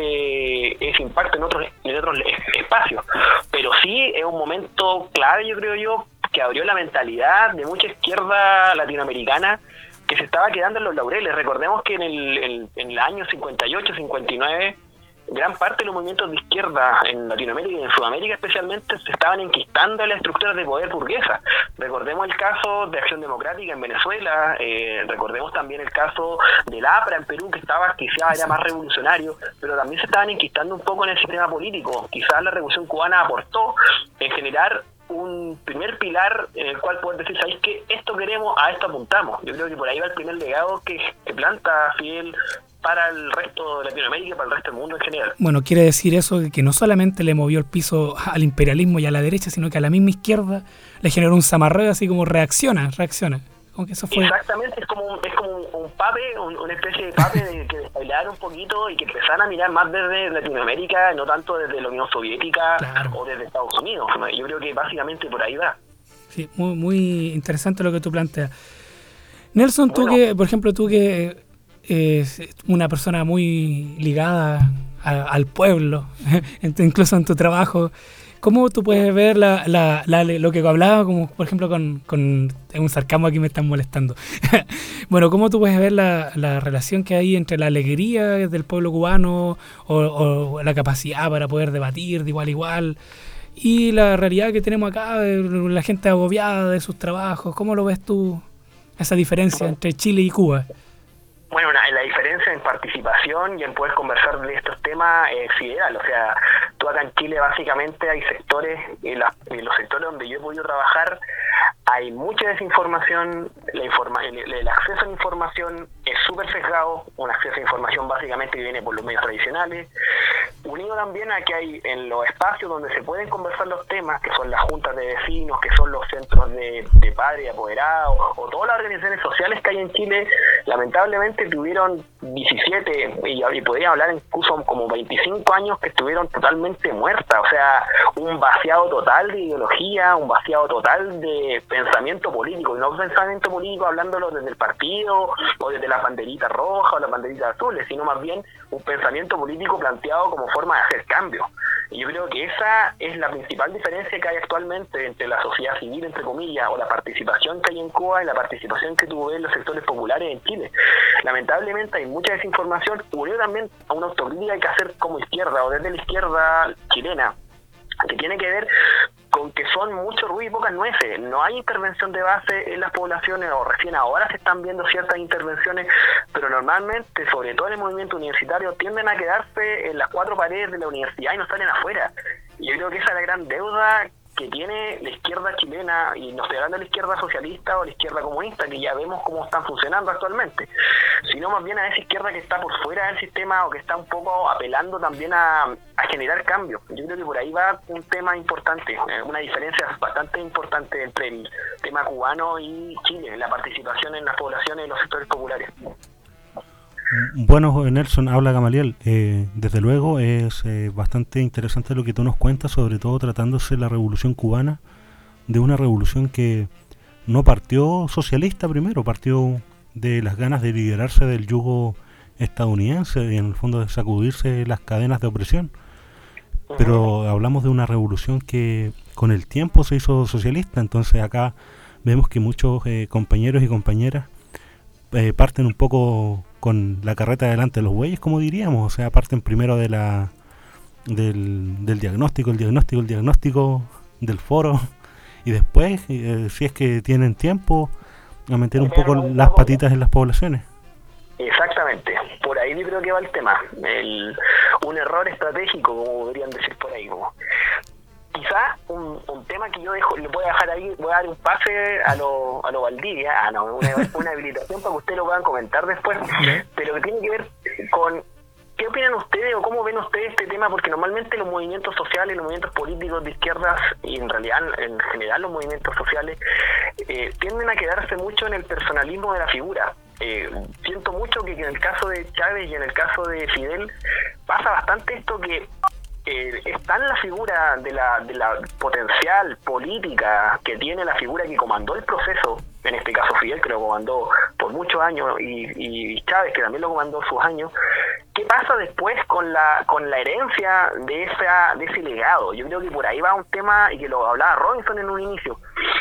ese ese impacto en otros en otros espacios, pero sí es un momento clave, yo creo yo, que abrió la mentalidad de mucha izquierda latinoamericana que se estaba quedando en los laureles. Recordemos que en el, en, en el año cincuenta y ocho, cincuenta y nueve, gran parte de los movimientos de izquierda en Latinoamérica y en Sudamérica especialmente se estaban enquistando en las estructuras de poder burguesa. Recordemos el caso de Acción Democrática en Venezuela, eh, recordemos también el caso del A P R A en Perú, que estaba quizás era más revolucionario, pero también se estaban enquistando un poco en el sistema político. Quizás la Revolución Cubana aportó en generar un primer pilar en el cual poder decir, ¿sabéis qué? Esto queremos, a esto apuntamos. Yo creo que por ahí va el primer legado que, que planta Fidel para el resto de Latinoamérica y para el resto del mundo en general. Bueno, quiere decir eso que no solamente le movió el piso al imperialismo y a la derecha, sino que a la misma izquierda le generó un zamarreo, así como reacciona, reacciona. Como que eso fue... Exactamente, es como un, es como un, un pape, un, una especie de pape de que desbailar un poquito y que empezaran a mirar más desde Latinoamérica, no tanto desde la Unión Soviética, claro, o desde Estados Unidos. Yo creo que básicamente por ahí va. Sí, muy, muy interesante lo que tú planteas. Nelson, bueno, tú que, por ejemplo, tú que es una persona muy ligada a, al pueblo, incluso en tu trabajo, ¿cómo tú puedes ver la, la, la, lo que hablaba, como por ejemplo con, con un sarcasmo aquí me están molestando? Bueno, ¿cómo tú puedes ver la, la relación que hay entre la alegría del pueblo cubano o, o la capacidad para poder debatir de igual a igual y la realidad que tenemos acá, la gente agobiada de sus trabajos? ¿Cómo lo ves tú, esa diferencia entre Chile y Cuba? Bueno, la, la diferencia en participación y en poder conversar de estos temas es ideal. O sea, tú acá en Chile básicamente hay sectores, en, la, en los sectores donde yo he podido trabajar, hay mucha desinformación, la informa, el, el acceso a la información es súper sesgado, un acceso a información básicamente que viene por los medios tradicionales, unido también a que hay en los espacios donde se pueden conversar los temas, que son las juntas de vecinos, que son los centros de, de padres y apoderados, o todas las organizaciones sociales que hay en Chile, lamentablemente tuvieron diecisiete, y, y podría hablar incluso como veinticinco años que estuvieron totalmente muertas. O sea, un vaciado total de ideología, un vaciado total de pensamiento político, y no pensamiento político hablándolo desde el partido o desde la banderita roja o la banderita azules, sino más bien un pensamiento político planteado como forma de hacer cambios. Y yo creo que esa es la principal diferencia que hay actualmente entre la sociedad civil, entre comillas, o la participación que hay en Cuba y la participación que tuvo en los sectores populares en Chile. Lamentablemente hay mucha desinformación, unió también a una autocrítica que hay que hacer como izquierda o desde la izquierda chilena, que tiene que ver con que son mucho ruido y pocas nueces. No hay intervención de base en las poblaciones, o recién ahora se están viendo ciertas intervenciones, pero normalmente, sobre todo en el movimiento universitario, tienden a quedarse en las cuatro paredes de la universidad y no salen afuera. Y yo creo que esa es la gran deuda que tiene la izquierda chilena, y no estoy hablando de la izquierda socialista o la izquierda comunista, que ya vemos cómo están funcionando actualmente, sino más bien a esa izquierda que está por fuera del sistema, o que está un poco apelando también a, a generar cambios. Yo creo que por ahí va un tema importante, una diferencia bastante importante entre el tema cubano y Chile, la participación en las poblaciones y los sectores populares. Bueno, Nelson, habla Gamaliel. Eh, desde luego es eh, bastante interesante lo que tú nos cuentas, sobre todo tratándose la revolución cubana, de una revolución que no partió socialista primero, partió de las ganas de liberarse del yugo estadounidense y en el fondo de sacudirse las cadenas de opresión. Pero hablamos de una revolución que con el tiempo se hizo socialista, entonces acá vemos que muchos eh, compañeros y compañeras eh, parten un poco con la carreta delante de los bueyes, como diríamos, o sea, parten primero de la del, del diagnóstico, el diagnóstico, el diagnóstico del foro, y después, eh, si es que tienen tiempo, a meter un poco las patitas en las poblaciones. Exactamente, por ahí yo creo que va el tema, el, un error estratégico, como podrían decir por ahí, como quizá un, un tema que yo dejo, le voy a dejar ahí, voy a dar un pase a lo, a lo Valdivia, ah no, una, una habilitación para que ustedes lo puedan comentar después, pero que tiene que ver con qué opinan ustedes o cómo ven ustedes este tema, porque normalmente los movimientos sociales, los movimientos políticos de izquierdas, y en realidad en general los movimientos sociales, eh, tienden a quedarse mucho en el personalismo de la figura. Eh, siento mucho que, que en el caso de Chávez y en el caso de Fidel pasa bastante esto, que Eh, está en la figura de la, de la potencial política que tiene la figura que comandó el proceso, en este caso Fidel, que lo comandó por muchos años, y, y Chávez, que también lo comandó sus años. ¿Qué pasa después con la con la herencia de esa de ese legado? Yo creo que por ahí va un tema, y que lo hablaba Robinson en un inicio.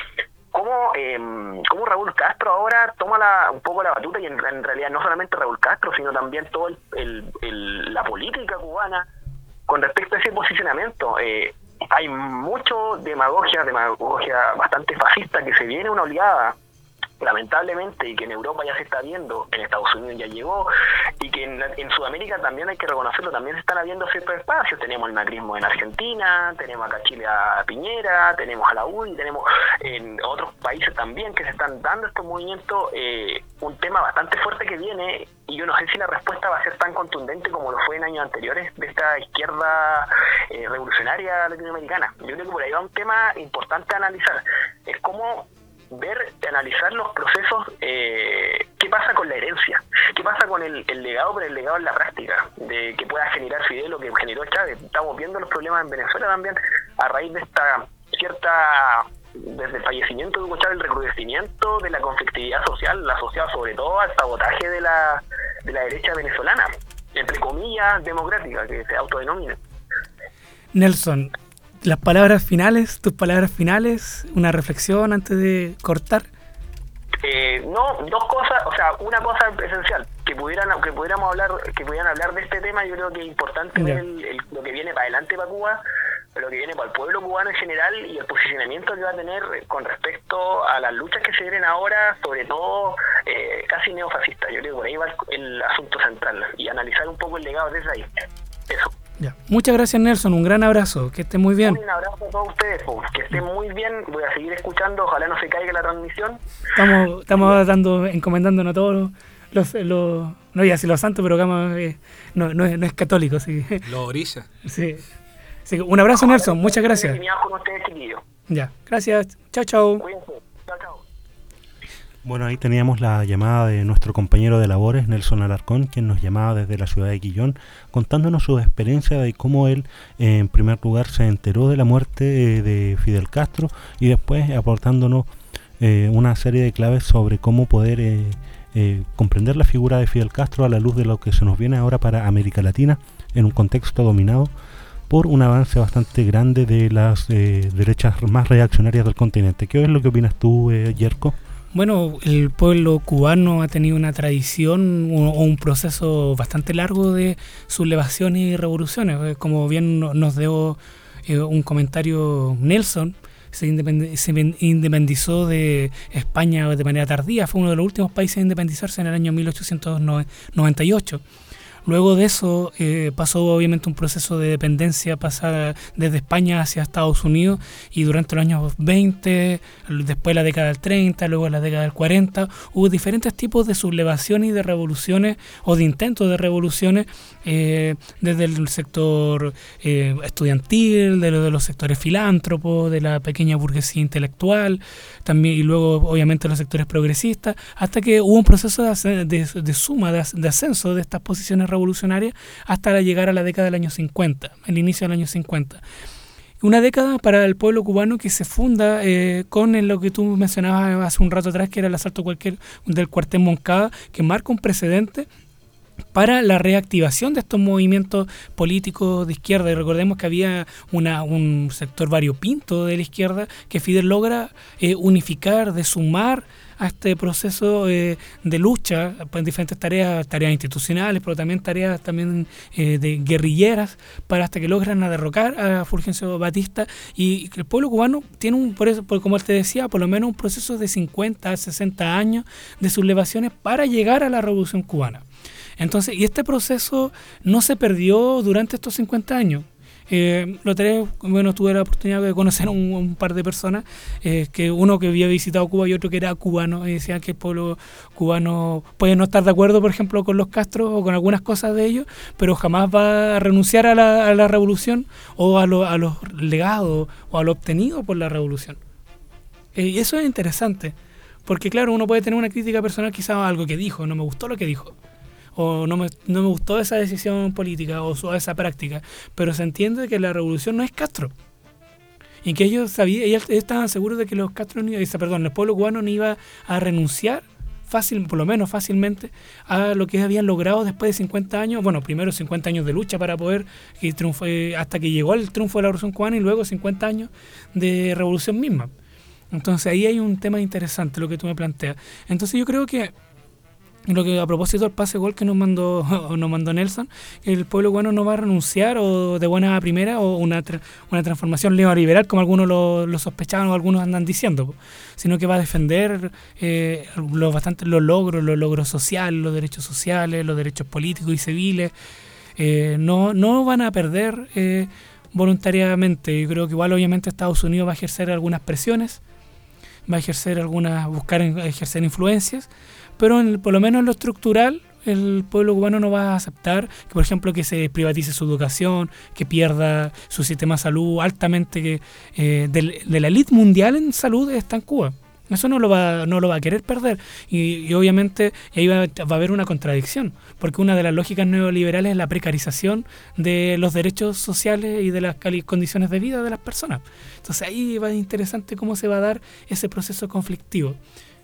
¿Cómo, eh, cómo Raúl Castro ahora toma la, un poco la batuta, y en, en realidad no solamente Raúl Castro, sino también toda el, el, el, la política cubana, con respecto a ese posicionamiento? Eh, hay mucho demagogia, demagogia bastante fascista, que se viene una oleada, lamentablemente, y que en Europa ya se está viendo, en Estados Unidos ya llegó, y que en, en Sudamérica también hay que reconocerlo, también se están habiendo ciertos espacios. Tenemos el macrismo en Argentina, tenemos acá Chile a Piñera, tenemos a la U D I, tenemos en otros países también que se están dando estos movimientos, eh, un tema bastante fuerte que viene, y yo no sé si la respuesta va a ser tan contundente como lo fue en años anteriores de esta izquierda eh, revolucionaria latinoamericana. Yo creo que por ahí va un tema importante a analizar, es cómo ver, analizar los procesos, eh, qué pasa con la herencia, qué pasa con el, el legado, pero el legado en la práctica, de que pueda generar Fidel lo que generó Chávez. Estamos viendo los problemas en Venezuela también, a raíz de esta cierta, desde el fallecimiento de Hugo Chávez, el recrudecimiento de la conflictividad social, asociada sobre todo al sabotaje de la, de la derecha venezolana, entre comillas, democrática, que se autodenomina. Nelson, las palabras finales, tus palabras finales, una reflexión antes de cortar. Eh, no, dos cosas, o sea, una cosa esencial, que pudieran, que pudiéramos hablar, que pudieran hablar de este tema. Yo creo que es importante ver el, el, lo que viene para adelante para Cuba, lo que viene para el pueblo cubano en general, y el posicionamiento que va a tener con respecto a las luchas que se vienen ahora, sobre todo eh, casi neofascistas. Yo creo que por ahí va el, el asunto central, y analizar un poco el legado desde ahí. Eso. Ya. Muchas gracias, Nelson, un gran abrazo, que estén muy bien. Un abrazo a todos ustedes, pues, que estén muy bien. Voy a seguir escuchando, ojalá no se caiga la transmisión. Estamos, estamos dando, encomendándonos a todos los, los, los no voy a decir los santos, pero Gama eh, no, no, es, no es católico, sí. Los orillas. Sí. Así que un abrazo, ojalá, Nelson, muchas gracias. Con ustedes, chiquillos. Ya, gracias, chao, chao. Cuídense. Chao, chao. Bueno, ahí teníamos la llamada de nuestro compañero de labores, Nelson Alarcón, quien nos llamaba desde la ciudad de Quillón, contándonos su experiencia de cómo él, eh, en primer lugar, se enteró de la muerte eh, de Fidel Castro, y después aportándonos eh, una serie de claves sobre cómo poder eh, eh, comprender la figura de Fidel Castro a la luz de lo que se nos viene ahora para América Latina, en un contexto dominado por un avance bastante grande de las eh, derechas más reaccionarias del continente. ¿Qué es lo que opinas tú, eh, Yerko? Bueno, el pueblo cubano ha tenido una tradición o un proceso bastante largo de sublevaciones y revoluciones. Como bien nos dio eh, un comentario, Nelson se, independ- se independizó de España de manera tardía, fue uno de los últimos países a independizarse en el año mil ochocientos noventa y ocho. Luego de eso eh, pasó obviamente un proceso de dependencia pasada desde España hacia Estados Unidos, y durante los años veinte, después la década del treinta, luego la década del cuarenta, hubo diferentes tipos de sublevaciones y de revoluciones o de intentos de revoluciones eh, desde el sector eh, estudiantil, de, de los sectores filántropos, de la pequeña burguesía intelectual, también, y luego obviamente los sectores progresistas, hasta que hubo un proceso de, de, de suma, de, de ascenso de estas posiciones revolucionarias hasta llegar a la década del año cincuenta, el inicio del año cincuenta. Una década para el pueblo cubano que se funda eh, con lo que tú mencionabas hace un rato atrás, que era el asalto cualquier, del cuartel Moncada, que marca un precedente para la reactivación de estos movimientos políticos de izquierda. Y recordemos que había una, un sector variopinto de la izquierda que Fidel logra eh, unificar, de sumar a este proceso eh, de lucha en diferentes tareas, tareas institucionales, pero también tareas también eh, de guerrilleras, para hasta que logran derrocar a Fulgencio Batista. Y el pueblo cubano tiene un, por eso, por, como te decía, por lo menos un proceso de cincuenta a sesenta años de sublevaciones para llegar a la Revolución Cubana. Entonces, y este proceso no se perdió durante estos cincuenta años. Eh, lo tres, bueno, tuve la oportunidad de conocer a un, un par de personas, eh, que uno que había visitado Cuba y otro que era cubano, y decían que el pueblo cubano puede no estar de acuerdo, por ejemplo, con los Castro o con algunas cosas de ellos, pero jamás va a renunciar a la, a la revolución o a, lo, a los legados o a lo obtenido por la revolución. Eh, y eso es interesante, porque claro, uno puede tener una crítica personal quizás a algo que dijo, no me gustó lo que dijo, o no me, no me gustó esa decisión política o su, esa práctica, pero se entiende que la revolución no es Castro, y que ellos sabían, ellos estaban seguros de que los Castro, ni, perdón, el pueblo cubano no iba a renunciar fácil, por lo menos fácilmente, a lo que habían logrado después de cincuenta años, bueno, primero cincuenta años de lucha para poder que triunfo, hasta que llegó el triunfo de la Revolución Cubana, y luego cincuenta años de revolución misma. Entonces ahí hay un tema interesante lo que tú me planteas. Entonces yo creo que lo que a propósito del pase gol que nos mandó nos mandó Nelson, el pueblo cubano no va a renunciar o de buena primera o una, tra- una transformación neoliberal como algunos lo, lo sospechaban o algunos andan diciendo, sino que va a defender eh, los bastante los logros, los logros sociales, los derechos sociales, los derechos políticos y civiles. Eh, no, no van a perder eh, voluntariamente. Yo creo que igual obviamente Estados Unidos va a ejercer algunas presiones, va a ejercer algunas, buscar ejercer influencias, pero en, por lo menos en lo estructural el pueblo cubano no va a aceptar que, por ejemplo, que se privatice su educación, que pierda su sistema de salud altamente, que eh, de, de la élite mundial en salud está en Cuba. Eso no lo va, no lo va a querer perder, y, y obviamente ahí va, va a haber una contradicción, porque una de las lógicas neoliberales es la precarización de los derechos sociales y de las cali- condiciones de vida de las personas. Entonces ahí va a ser interesante cómo se va a dar ese proceso conflictivo.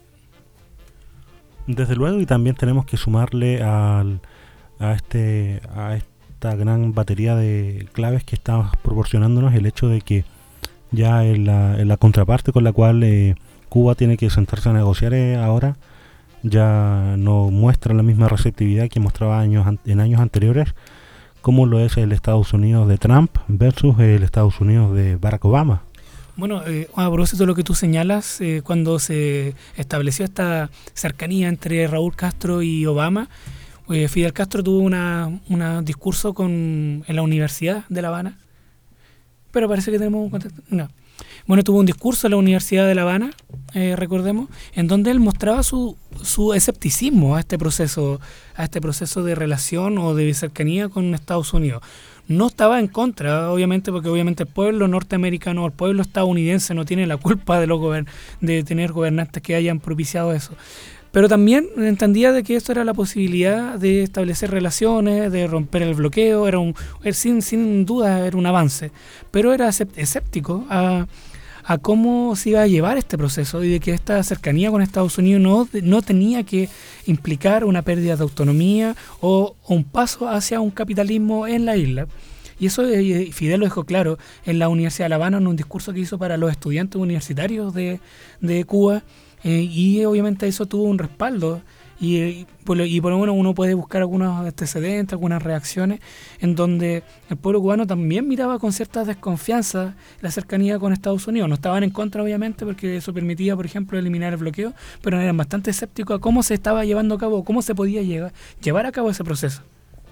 Desde luego, y también tenemos que sumarle al, a este a esta gran batería de claves que está proporcionándonos el hecho de que ya en la, en la contraparte con la cual eh, Cuba tiene que sentarse a negociar eh, ahora, ya no muestra la misma receptividad que mostraba años an- en años anteriores, como lo es el Estados Unidos de Trump versus el Estados Unidos de Barack Obama. Bueno, eh, a propósito de lo que tú señalas, eh, cuando se estableció esta cercanía entre Raúl Castro y Obama, eh, Fidel Castro tuvo una, una discurso con, en la Universidad de La Habana, pero parece que tenemos un contacto. No. Bueno, tuvo un discurso en la Universidad de La Habana, eh, recordemos, en donde él mostraba su, su escepticismo a este proceso, a este proceso de relación o de cercanía con Estados Unidos. No estaba en contra, obviamente, porque obviamente el pueblo norteamericano, el pueblo estadounidense no tiene la culpa de, los gobern- de tener gobernantes que hayan propiciado eso. Pero también entendía de que esto era la posibilidad de establecer relaciones, de romper el bloqueo, era un, era sin, sin duda era un avance, pero era escéptico a, a cómo se iba a llevar este proceso y de que esta cercanía con Estados Unidos no, no tenía que implicar una pérdida de autonomía o, o un paso hacia un capitalismo en la isla. Y eso eh, Fidel lo dejó claro en la Universidad de La Habana en un discurso que hizo para los estudiantes universitarios de, de Cuba. Eh, y obviamente eso tuvo un respaldo Y, y, por lo, y por lo menos uno puede buscar algunos antecedentes, algunas reacciones, en donde el pueblo cubano también miraba con cierta desconfianza la cercanía con Estados Unidos. No estaban en contra, obviamente, porque eso permitía, por ejemplo, eliminar el bloqueo, pero eran bastante escépticos a cómo se estaba llevando a cabo, cómo se podía llevar, llevar a cabo ese proceso.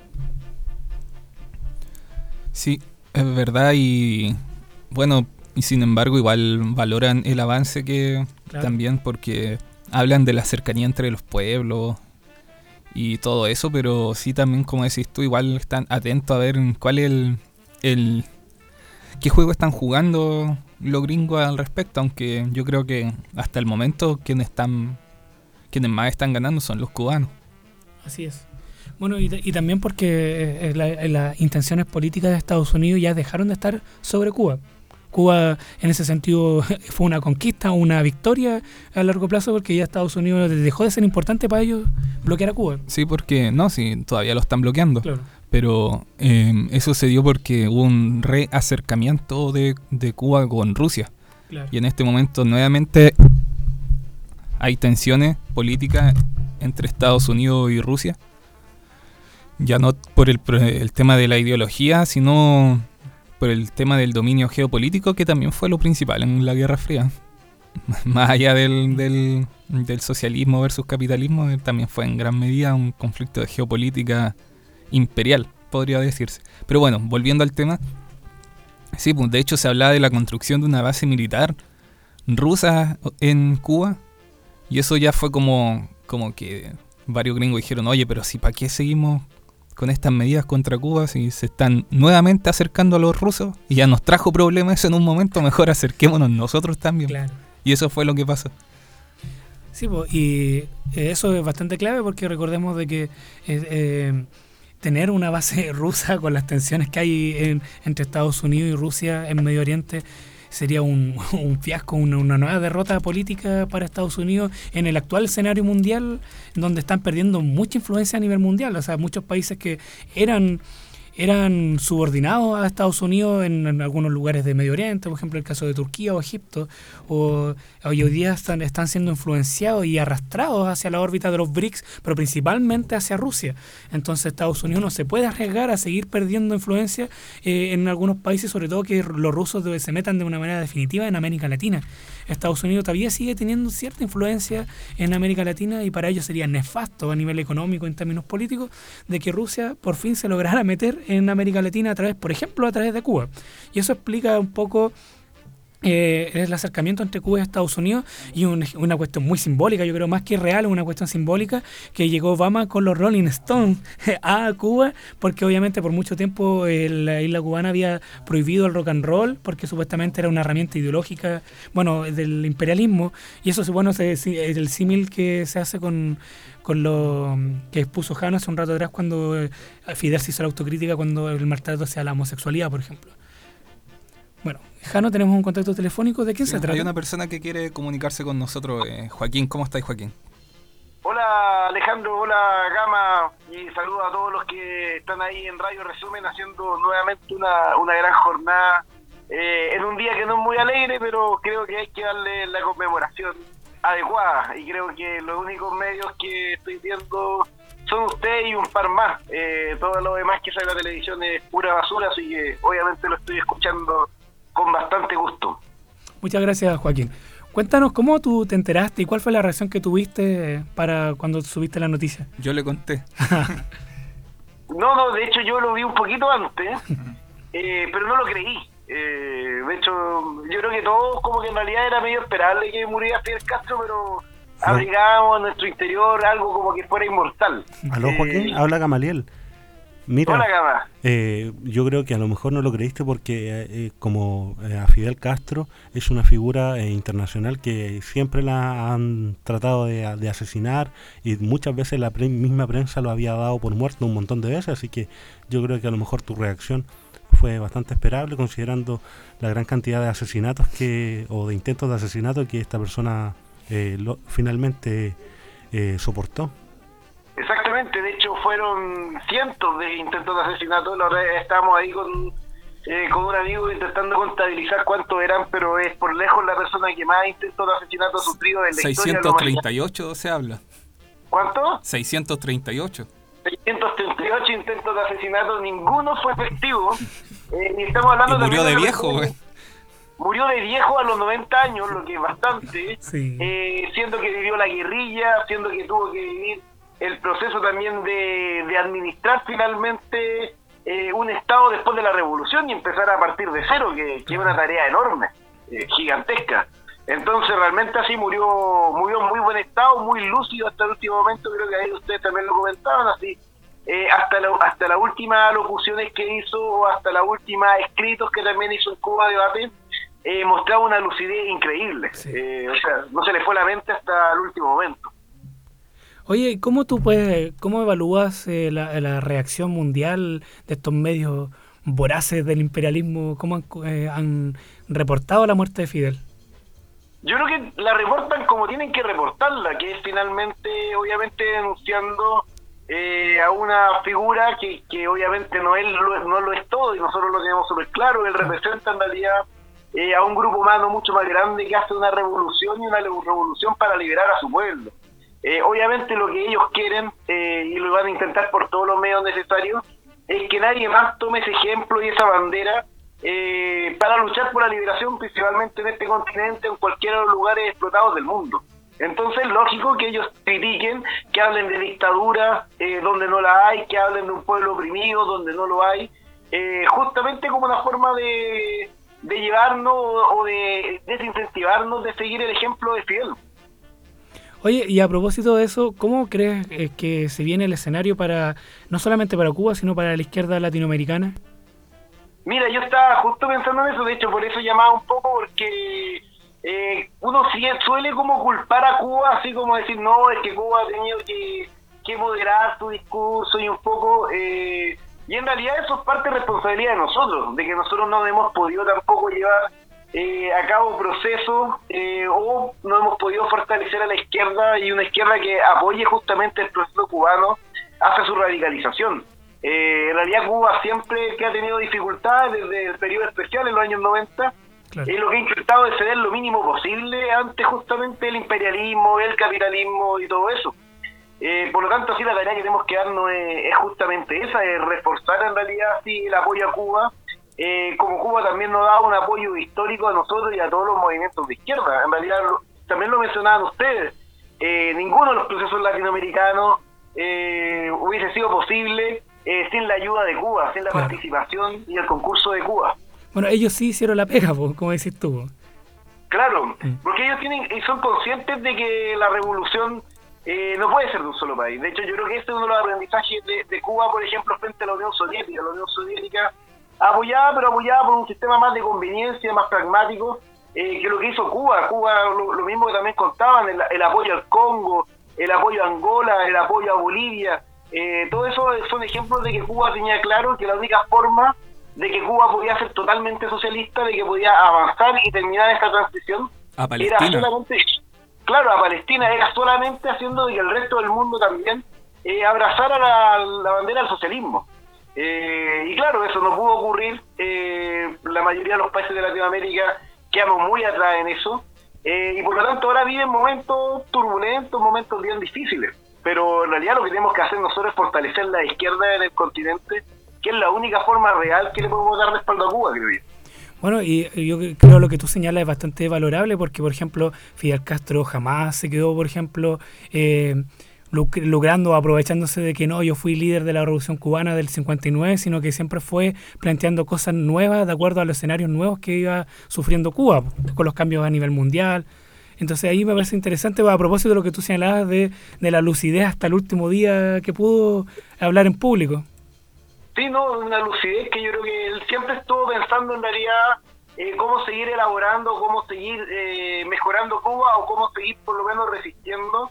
Sí, es verdad, y bueno, y sin embargo igual valoran el avance que claro. también porque hablan de la cercanía entre los pueblos y todo eso, pero sí también, como decís tú, igual están atentos a ver cuál es el, el qué juego están jugando los gringos al respecto, aunque yo creo que hasta el momento quienes están quienes más están ganando son los cubanos. Así es. Bueno, y, y también porque eh, la, las intenciones políticas de Estados Unidos ya dejaron de estar sobre Cuba. Cuba en ese sentido fue una conquista, una victoria a largo plazo, porque ya Estados Unidos dejó de ser importante para ellos bloquear a Cuba. Sí, porque no, sí, todavía lo están bloqueando. Claro. Pero eh, eso se dio porque hubo un reacercamiento de, de Cuba con Rusia. Claro. Y en este momento nuevamente hay tensiones políticas entre Estados Unidos y Rusia. Ya no por el, por el tema de la ideología, sino por el tema del dominio geopolítico, que también fue lo principal en la Guerra Fría. Más allá del, del, del socialismo versus capitalismo, también fue en gran medida un conflicto de geopolítica imperial, podría decirse. Pero bueno, volviendo al tema, sí, pues de hecho se hablaba de la construcción de una base militar rusa en Cuba, y eso ya fue como, como que varios gringos dijeron, oye, pero si para qué seguimos con estas medidas contra Cuba si se están nuevamente acercando a los rusos y ya nos trajo problemas en un momento, mejor acerquémonos nosotros también. Claro. Y eso fue lo que pasó. Sí, pues, y eso es bastante clave porque recordemos de que eh, eh, tener una base rusa con las tensiones que hay en, entre Estados Unidos y Rusia en Medio Oriente sería un, un fiasco, una, una nueva derrota política para Estados Unidos en el actual escenario mundial, donde están perdiendo mucha influencia a nivel mundial. O sea, muchos países que eran eran subordinados a Estados Unidos en, en algunos lugares de Medio Oriente, por ejemplo el caso de Turquía o Egipto, o hoy día están, están siendo influenciados y arrastrados hacia la órbita de los B R I C S, pero principalmente hacia Rusia. Entonces Estados Unidos no se puede arriesgar a seguir perdiendo influencia eh, en algunos países, sobre todo que los rusos de, se metan de una manera definitiva en América Latina. Estados Unidos todavía sigue teniendo cierta influencia en América Latina y para ellos sería nefasto a nivel económico, en términos políticos, de que Rusia por fin se lograra meter en América Latina a través, por ejemplo, a través de Cuba. Y eso explica un poco eh, el acercamiento entre Cuba y Estados Unidos, y un, una cuestión muy simbólica, yo creo más que real, una cuestión simbólica, que llegó Obama con los Rolling Stones a Cuba, porque obviamente por mucho tiempo eh, la isla cubana había prohibido el rock and roll, porque supuestamente era una herramienta ideológica, bueno, del imperialismo, y eso bueno, se, el símil que se hace con con lo que expuso Jano hace un rato atrás cuando eh, Fidel se hizo la autocrítica cuando el maltrato hacia la homosexualidad, por ejemplo. Bueno, Jano, tenemos un contacto telefónico. ¿De quién sí, se trata? Hay una persona que quiere comunicarse con nosotros. Eh, Joaquín, ¿cómo estáis, Joaquín? Hola, Alejandro, hola, Gama, y saludos a todos los que están ahí en Radio Resumen haciendo nuevamente una, una gran jornada eh, en un día que no es muy alegre, pero creo que hay que darle la conmemoración adecuada, y creo que los únicos medios que estoy viendo son ustedes y un par más. Eh, todo lo demás que sale en la televisión es pura basura, así que obviamente lo estoy escuchando con bastante gusto. Muchas gracias, Joaquín. Cuéntanos cómo tú te enteraste y cuál fue la reacción que tuviste para cuando subiste la noticia. Yo le conté. No, no, de hecho yo lo vi un poquito antes, eh, pero no lo creí. Eh, de hecho, yo creo que todos como que en realidad era medio esperable que muriera Fidel Castro, pero abrigábamos en nuestro interior algo como que fuera inmortal. Aló, Joaquín, eh, habla Gamaliel. Mira, hola, Gama. Eh, yo creo que a lo mejor no lo creíste porque eh, como eh, a Fidel Castro es una figura eh, internacional que siempre la han tratado de, de asesinar, y muchas veces la pre- misma prensa lo había dado por muerto un montón de veces, así que yo creo que a lo mejor tu reacción fue bastante esperable considerando la gran cantidad de asesinatos que o de intentos de asesinato que esta persona eh, lo, finalmente eh, soportó. Exactamente, de hecho fueron cientos de intentos de asesinato. Estábamos ahí con, eh, con un amigo intentando contabilizar cuántos eran, pero es por lejos la persona que más intentos de asesinato ha sufrido en la seiscientos treinta y ocho historia. se habla. ¿Cuánto? seiscientos treinta y ocho. seiscientos treinta y ocho intentos de asesinato, ninguno fue efectivo. Eh, y estamos hablando y murió de de viejo, güey. Murió de viejo a los noventa años, lo que es bastante, sí. eh, siendo que vivió la guerrilla, siendo que tuvo que vivir el proceso también de, de administrar finalmente eh, un Estado después de la revolución y empezar a partir de cero, que, que es una tarea enorme, eh, gigantesca. Entonces realmente así murió, murió en muy buen estado, muy lúcido hasta el último momento, creo que ahí ustedes también lo comentaban, así eh, hasta la, hasta las últimas locuciones que hizo, o hasta las últimas escritos que también hizo en Cuba Debate, eh, mostraba una lucidez increíble, sí. eh, o sea, no se le fue la mente hasta el último momento. Oye, ¿cómo tú puedes, cómo evalúas eh, la, la reacción mundial de estos medios voraces del imperialismo? ¿Cómo han, eh, han reportado la muerte de Fidel? Yo creo que la reportan como tienen que reportarla, que es finalmente, obviamente, denunciando eh, a una figura que, que obviamente no, es, no lo es todo, y nosotros lo tenemos súper claro. Él representa en realidad eh, a un grupo humano mucho más grande que hace una revolución, y una revolución para liberar a su pueblo. Eh, obviamente lo que ellos quieren, eh, y lo van a intentar por todos los medios necesarios, es que nadie más tome ese ejemplo y esa bandera eh, para luchar por la liberación, principalmente en este continente, en cualquiera de los lugares explotados del mundo. Entonces, lógico que ellos critiquen, que hablen de dictadura eh, donde no la hay, que hablen de un pueblo oprimido donde no lo hay, eh, justamente como una forma de, de llevarnos o de desincentivarnos de seguir el ejemplo de Fidel. Oye, y a propósito de eso, ¿cómo crees eh, que se viene el escenario para, no solamente para Cuba, sino para la izquierda latinoamericana? Mira, yo estaba justo pensando en eso, de hecho por eso llamaba un poco, porque eh, uno sí suele como culpar a Cuba, así como decir, no, es que Cuba ha tenido que, que moderar su discurso y un poco, eh, y en realidad eso es parte de responsabilidad de nosotros, de que nosotros no hemos podido tampoco llevar Eh, a cabo procesos eh, o no hemos podido fortalecer a la izquierda, y una izquierda que apoye justamente el proceso cubano hacia su radicalización. Eh, en realidad Cuba siempre que ha tenido dificultades desde el periodo especial en los años noventa, claro. eh, lo que ha intentado es ceder lo mínimo posible ante justamente el imperialismo, el capitalismo y todo eso. Eh, por lo tanto, sí, la tarea que tenemos que darnos es, es justamente esa, es reforzar en realidad sí, el apoyo a Cuba. Eh, como Cuba también nos da un apoyo histórico a nosotros y a todos los movimientos de izquierda. En realidad, lo, también lo mencionaban ustedes, eh, ninguno de los procesos latinoamericanos eh, hubiese sido posible eh, sin la ayuda de Cuba, sin la claro. participación y el concurso de Cuba. Bueno, ellos sí hicieron la pega, como decís tú. Claro, porque ellos tienen y son conscientes de que la revolución eh, no puede ser de un solo país. De hecho, yo creo que este es uno de los aprendizajes de, de Cuba, por ejemplo, frente a la Unión Soviética. La Unión Soviética apoyada, pero apoyada por un sistema más de conveniencia, más pragmático, eh, que lo que hizo Cuba. Cuba, lo, lo mismo que también contaban, el, el apoyo al Congo, el apoyo a Angola, el apoyo a Bolivia, eh, todo eso son ejemplos de que Cuba tenía claro que la única forma de que Cuba podía ser totalmente socialista, de que podía avanzar y terminar esta transición, a Palestina. Era solamente, claro, a Palestina, era solamente haciendo de que el resto del mundo también eh, abrazara la, la bandera del socialismo. Eh, y claro, eso no pudo ocurrir. Eh, la mayoría de los países de Latinoamérica quedamos muy atrás en eso, eh, y por lo tanto ahora viven momentos turbulentos, momentos bien difíciles, pero en realidad lo que tenemos que hacer nosotros es fortalecer la izquierda en el continente, que es la única forma real que le podemos dar respaldo a Cuba, creo yo. Bueno, y yo creo lo que tú señalas es bastante valorable, porque por ejemplo Fidel Castro jamás se quedó, por ejemplo, eh, logrando, aprovechándose de que no, yo fui líder de la Revolución Cubana del cincuenta y nueve, sino que siempre fue planteando cosas nuevas de acuerdo a los escenarios nuevos que iba sufriendo Cuba, con los cambios a nivel mundial. Entonces ahí me parece interesante, a propósito de lo que tú señalabas de, de la lucidez hasta el último día que pudo hablar en público. Sí, no, una lucidez que yo creo que él siempre estuvo pensando en realidad eh, cómo seguir elaborando, cómo seguir eh, mejorando Cuba, o cómo seguir por lo menos resistiendo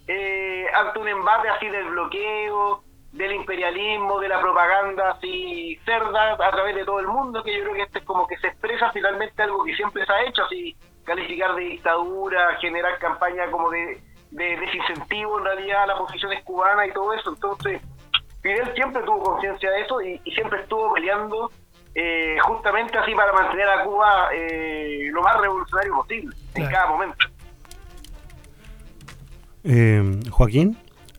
Eh, ante un embate así del bloqueo, del imperialismo, de la propaganda así cerda a través de todo el mundo, que yo creo que este es como que se expresa finalmente algo que siempre se ha hecho, así calificar de dictadura, generar campaña como de, de desincentivo en realidad a las posiciones cubanas y todo eso. Entonces Fidel siempre tuvo conciencia de eso y, y siempre estuvo peleando eh, justamente así para mantener a Cuba eh, lo más revolucionario posible, claro, en cada momento. Eh, Joaquín,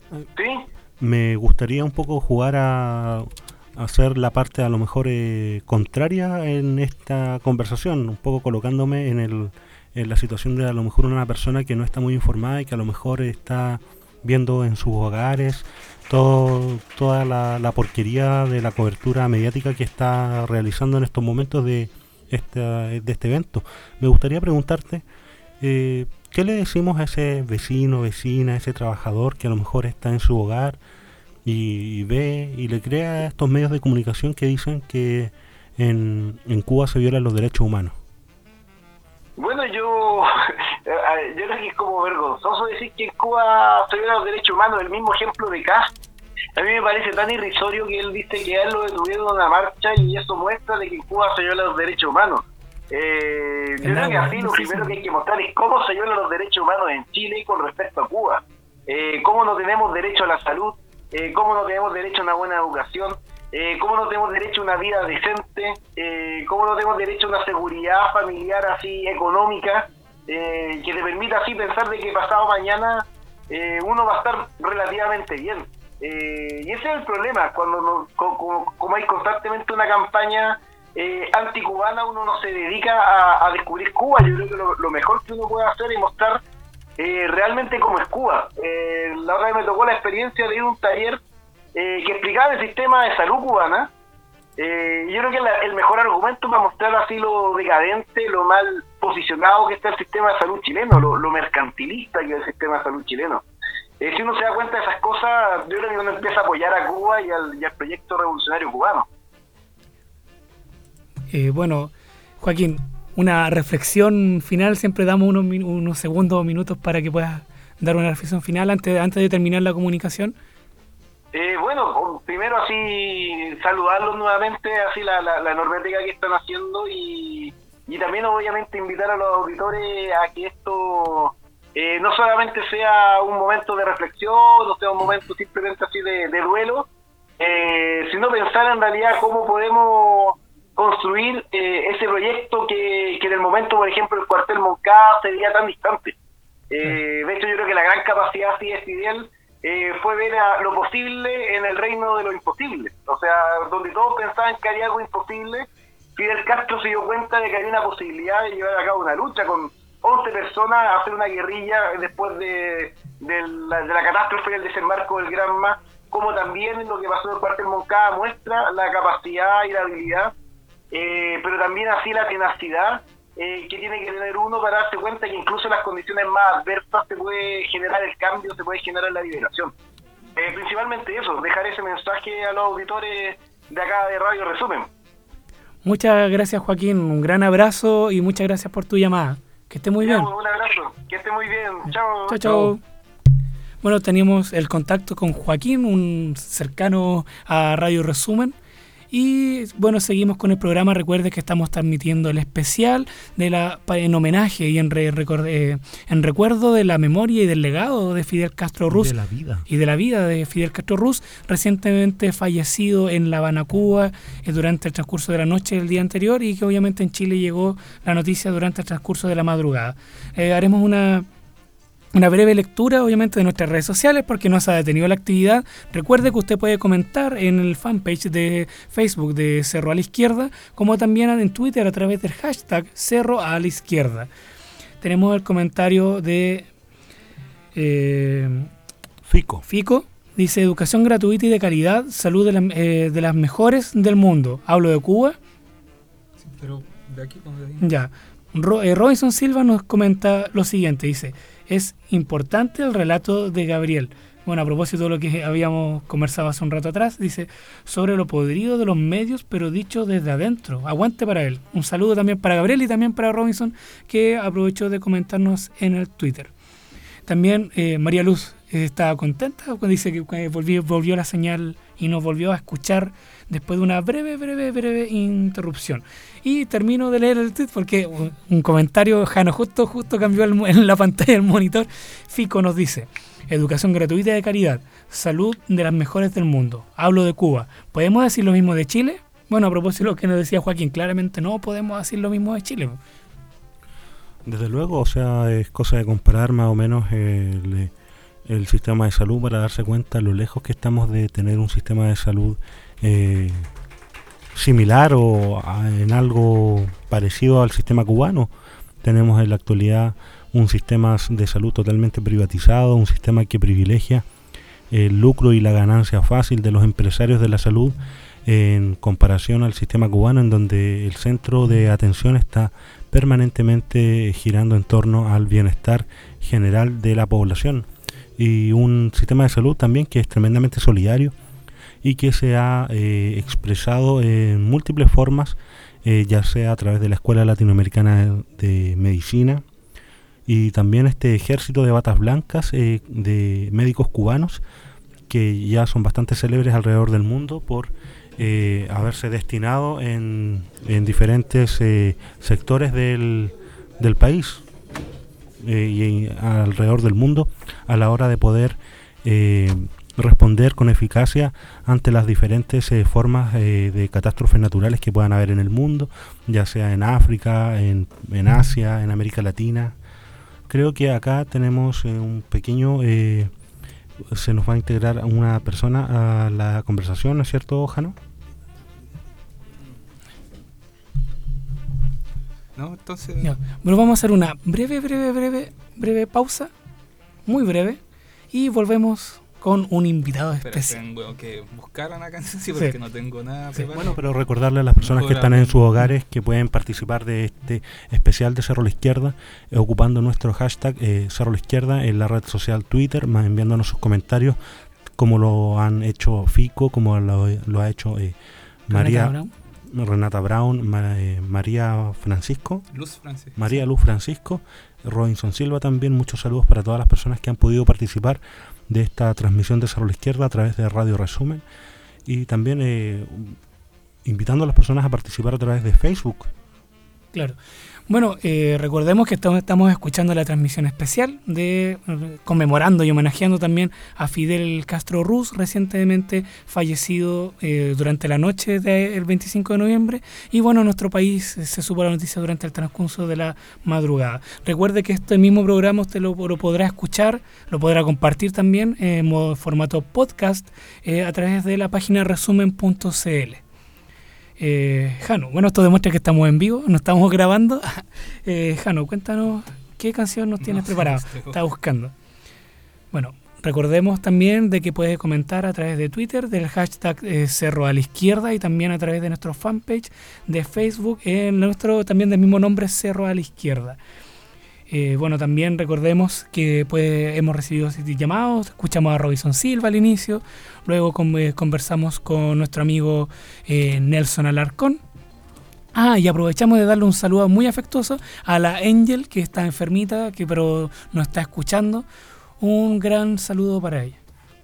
¿Sí? Me gustaría un poco jugar a, a hacer la parte a lo mejor eh, contraria en esta conversación, un poco colocándome en, el, en la situación de a lo mejor una persona que no está muy informada y que a lo mejor está viendo en sus hogares todo, toda la, la porquería de la cobertura mediática que está realizando en estos momentos de, esta, de este evento. Me gustaría preguntarte, eh, ¿qué le decimos a ese vecino, vecina, ese trabajador que a lo mejor está en su hogar y, y ve y le crea a estos medios de comunicación que dicen que en, en Cuba se violan los derechos humanos? Bueno, yo, yo creo que es como vergonzoso decir que en Cuba se violan los derechos humanos. El mismo ejemplo de Kast, a mí me parece tan irrisorio que él dice que a él lo detuvieron en una marcha y eso muestra de que en Cuba se violan los derechos humanos. Eh, yo creo que así lo primero que hay que mostrar es cómo se violan los derechos humanos en Chile con respecto a Cuba. Eh, cómo no tenemos derecho a la salud, eh, cómo no tenemos derecho a una buena educación, eh, cómo no tenemos derecho a una vida decente, eh, cómo no tenemos derecho a una seguridad familiar así económica, eh, que te permita así pensar de que pasado mañana eh, uno va a estar relativamente bien. Eh, y ese es el problema, cuando no, como, como hay constantemente una campaña eh, anticubana, uno no se dedica a, a descubrir Cuba. Yo creo que lo, lo mejor que uno puede hacer es mostrar eh, realmente cómo es Cuba. Eh, la otra vez me tocó la experiencia de ir a un taller eh, que explicaba el sistema de salud cubana. Eh, yo creo que la, el mejor argumento para mostrar así lo decadente, lo mal posicionado que está el sistema de salud chileno, lo, lo mercantilista que es el sistema de salud chileno. Eh, si uno se da cuenta de esas cosas, yo creo que uno empieza a apoyar a Cuba y al, y al proyecto revolucionario cubano. Eh, bueno, Joaquín, una reflexión final, siempre damos unos, unos segundos o minutos para que puedas dar una reflexión final antes, antes de terminar la comunicación. Eh, bueno, primero así saludarlos nuevamente, así la, la, la enorme pega que están haciendo y, y también obviamente invitar a los auditores a que esto eh, no solamente sea un momento de reflexión, no sea un momento simplemente así de, de duelo, eh, sino pensar en realidad cómo podemos construir eh, ese proyecto que, que en el momento, por ejemplo, el cuartel Moncada se veía tan distante. Eh, de hecho, yo creo que la gran capacidad así de Fidel eh, fue ver a lo posible en el reino de lo imposible. O sea, donde todos pensaban que había algo imposible, Fidel Castro se dio cuenta de que había una posibilidad de llevar a cabo una lucha con once personas, hacer una guerrilla después de, de, la, de la catástrofe del desembarco del Granma, como también lo que pasó en el cuartel Moncada muestra la capacidad y la habilidad, eh, pero también así la tenacidad eh, que tiene que tener uno para darse cuenta que incluso en las condiciones más adversas se puede generar el cambio, se puede generar la liberación. Eh, principalmente eso, dejar ese mensaje a los auditores de acá de Radio Resumen. Muchas gracias, Joaquín, un gran abrazo y muchas gracias por tu llamada. Que esté muy bien. Un abrazo, que esté muy bien. Chao. Chao, chao. Bueno, teníamos el contacto con Joaquín, un cercano a Radio Resumen. Y bueno, seguimos con el programa. Recuerde que estamos transmitiendo el especial de la en homenaje y en, re, record, eh, en recuerdo de la memoria y del legado de Fidel Castro Ruz. Y de la vida. Y de la vida de Fidel Castro Ruz, recientemente fallecido en La Habana, Cuba, eh, durante el transcurso de la noche del día anterior, y que obviamente en Chile llegó la noticia durante el transcurso de la madrugada. Eh, haremos una... Una breve lectura, obviamente, de nuestras redes sociales porque no se ha detenido la actividad. Recuerde que usted puede comentar en el fanpage de Facebook de Cerro a la Izquierda, como también en Twitter a través del hashtag Cerro a la Izquierda. Tenemos el comentario de eh, Fico. Fico. Dice: educación gratuita y de calidad, salud de, la, eh, de las mejores del mundo. Hablo de Cuba. Sí, pero de aquí cuando Ya. Ro, eh, Robinson Silva nos comenta lo siguiente, dice: es importante el relato de Gabriel. Bueno, a propósito de lo que habíamos conversado hace un rato atrás, dice, sobre lo podrido de los medios, pero dicho desde adentro. Aguante para él. Un saludo también para Gabriel y también para Robinson, que aprovechó de comentarnos en el Twitter. También eh, María Luz eh, está contenta, dice que eh, volvió, volvió la señal y nos volvió a escuchar después de una breve, breve, breve interrupción. Y termino de leer el tweet porque un, un comentario, Jano, justo, justo cambió el, en la pantalla del monitor. Fico nos dice: educación gratuita y de calidad, salud de las mejores del mundo. Hablo de Cuba. ¿Podemos decir lo mismo de Chile? Bueno, a propósito de lo que nos decía Joaquín, claramente no podemos decir lo mismo de Chile. Desde luego, o sea, es cosa de comparar más o menos el, el sistema de salud para darse cuenta lo lejos que estamos de tener un sistema de salud eh, similar o a, en algo parecido al sistema cubano. Tenemos en la actualidad un sistema de salud totalmente privatizado, un sistema que privilegia el lucro y la ganancia fácil de los empresarios de la salud en comparación al sistema cubano, en donde el centro de atención está permanentemente girando en torno al bienestar general de la población, y un sistema de salud también que es tremendamente solidario y que se ha eh, expresado en múltiples formas, eh, ya sea a través de la Escuela Latinoamericana de Medicina y también este ejército de batas blancas eh, de médicos cubanos que ya son bastante célebres alrededor del mundo por eh, haberse destinado en, en diferentes eh, sectores del, del país eh, y alrededor del mundo a la hora de poder eh, responder con eficacia ante las diferentes eh, formas eh, de catástrofes naturales que puedan haber en el mundo, ya sea en África, en, en Asia, en América Latina. Creo que acá tenemos eh, un pequeño... Eh, se nos va a integrar una persona a la conversación, ¿no es cierto, Jano? No, entonces... Ya. Bueno, vamos a hacer una breve, breve, breve, breve pausa, muy breve, y volvemos con un invitado Espera, especial. tengo que buscar una canción, sí, porque Sí. no tengo nada Sí. preparado. Bueno, pero recordarle a las personas que están en sus hogares que pueden participar de este especial de Cerro a la Izquierda eh, ocupando nuestro hashtag eh, Cerro a la Izquierda en la red social Twitter, más enviándonos sus comentarios como lo han hecho Fico, como lo, lo ha hecho eh, María Renata Brown. Renata Brown, Ma, eh, María Francisco, Luz Francisco. María Luz Francisco, Robinson Silva también. Muchos saludos para todas las personas que han podido participar de esta transmisión de Cerro a la Izquierda a través de Radio Resumen, y también eh, invitando a las personas a participar a través de Facebook. Claro. Bueno, eh, recordemos que estamos, estamos escuchando la transmisión especial de conmemorando y homenajeando también a Fidel Castro Ruz, recientemente fallecido eh, durante la noche del veinticinco de noviembre. Y bueno, nuestro país eh, se supo la noticia durante el transcurso de la madrugada. Recuerde que este mismo programa usted lo, lo podrá escuchar, lo podrá compartir también en modo, formato podcast eh, a través de la página resumen punto c l. Eh, Jano, bueno, esto demuestra que estamos en vivo, no estamos grabando. eh, Jano, cuéntanos qué canción nos tienes No, preparada. sí, Está buscando. Bueno, recordemos también de que puedes comentar a través de Twitter del hashtag eh, Cerro a la Izquierda, y también a través de nuestro fanpage de Facebook, en nuestro también del mismo nombre, Cerro a la Izquierda. Eh, bueno, también recordemos que pues, hemos recibido llamados, escuchamos a Robinson Silva al inicio, luego con, eh, conversamos con nuestro amigo eh, Nelson Alarcón. Ah, y aprovechamos de darle un saludo muy afectuoso a la Angel, que está enfermita, que pero nos está escuchando. Un gran saludo para ella.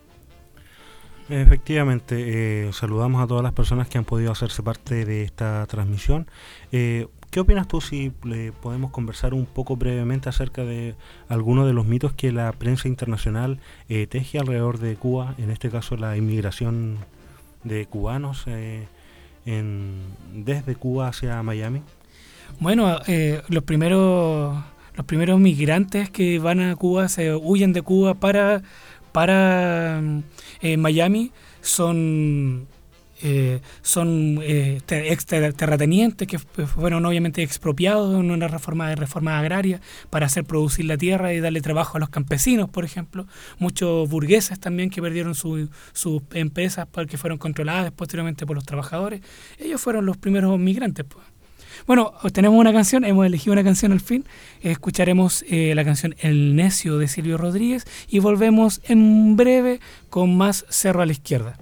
Efectivamente, eh, saludamos a todas las personas que han podido hacerse parte de esta transmisión. Eh, ¿Qué opinas tú si eh, podemos conversar un poco brevemente acerca de algunos de los mitos que la prensa internacional eh, teje alrededor de Cuba, en este caso la inmigración de cubanos eh, en, desde Cuba hacia Miami? Bueno, eh, los primeros los primeros migrantes que van a Cuba, se huyen de Cuba para, para eh, Miami, son... Eh, son eh, ex terratenientes que fueron obviamente expropiados en una reforma de reforma agraria para hacer producir la tierra y darle trabajo a los campesinos, por ejemplo. Muchos burgueses también que perdieron sus su empresas porque fueron controladas posteriormente por los trabajadores. Ellos fueron los primeros migrantes, pues. Bueno, tenemos una canción, hemos elegido una canción al fin. Eh, escucharemos eh, la canción El Necio de Silvio Rodríguez y volvemos en breve con más Cerro a la Izquierda.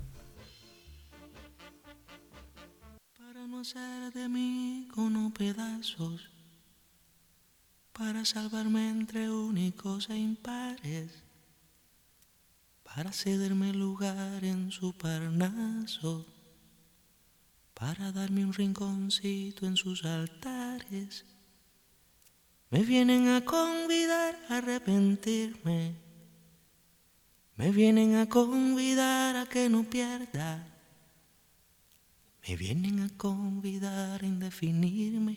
Hacer de mí con pedazos, para salvarme entre únicos e impares, para cederme lugar en su Parnaso, para darme un rinconcito en sus altares. Me vienen a convidar a arrepentirme, me vienen a convidar a que no pierda. Me vienen a convidar a indefinirme,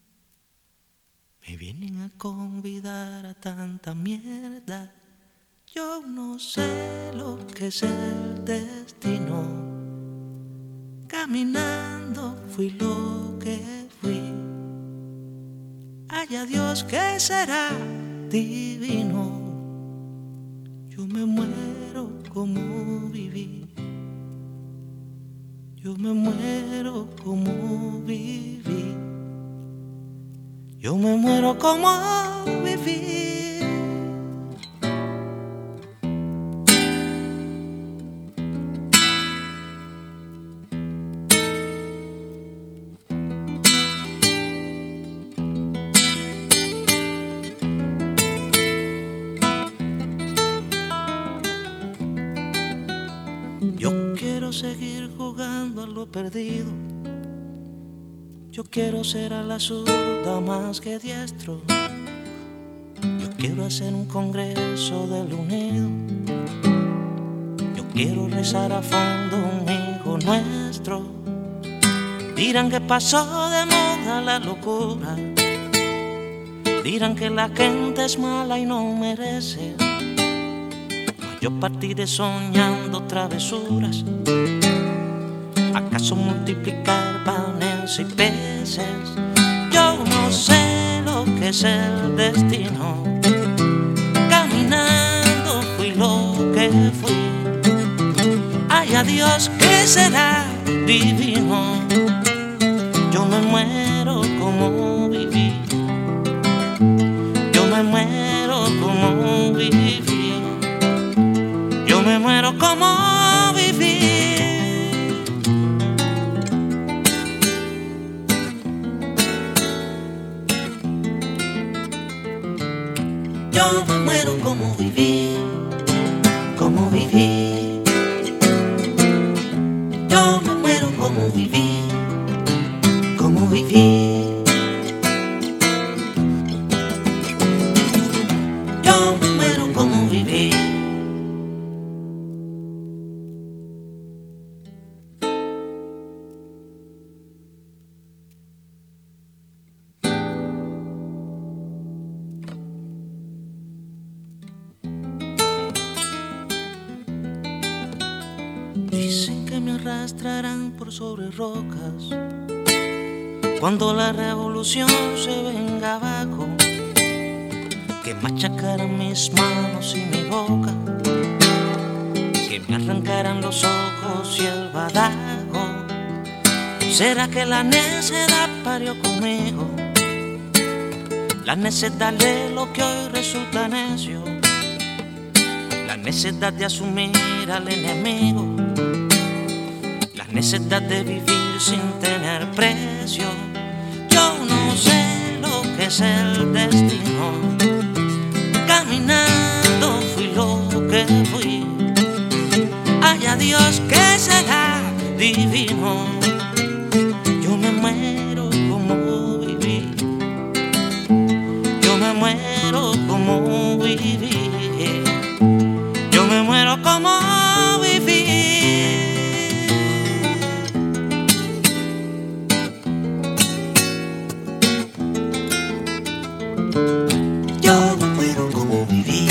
me vienen a convidar a tanta mierda. Yo no sé lo que es el destino. Caminando fui lo que fui. Haya Dios que será divino. Yo me muero como viví. Yo me muero como viví. Yo me muero como viví. Yo quiero seguir jugando a lo perdido. Yo quiero ser a la zurda más que diestro. Yo quiero hacer un congreso del unido. Yo quiero rezar a fondo un hijo nuestro. Dirán que pasó de moda la locura. Dirán que la gente es mala y no merece. Yo partiré soñando travesuras. ¿Acaso multiplicar panes y peces? Yo no sé lo que es el destino. Caminando fui lo que fui. Ay, a Dios que será divino. Yo me muero como viví. Yo me muero como viví. Yo me muero como viví. Yo me muero como viví, como viví. Yo me muero como viví, como viví. Yo me muero como viví. Dicen que me arrastrarán por sobre rocas cuando la revolución se venga abajo, que machacarán mis manos y mi boca, que me arrancarán los ojos y el badajo. ¿Será que la necedad parió conmigo? La necedad de lo que hoy resulta necio, la necedad de asumir al enemigo, la necedad de vivir sin tener precio. Yo no sé lo que es el destino. Caminando fui lo que fui. Haya Dios que será divino. Yo me muero como viví. Yo me muero como viví. Yo me muero como viví. Yo me muero como viví.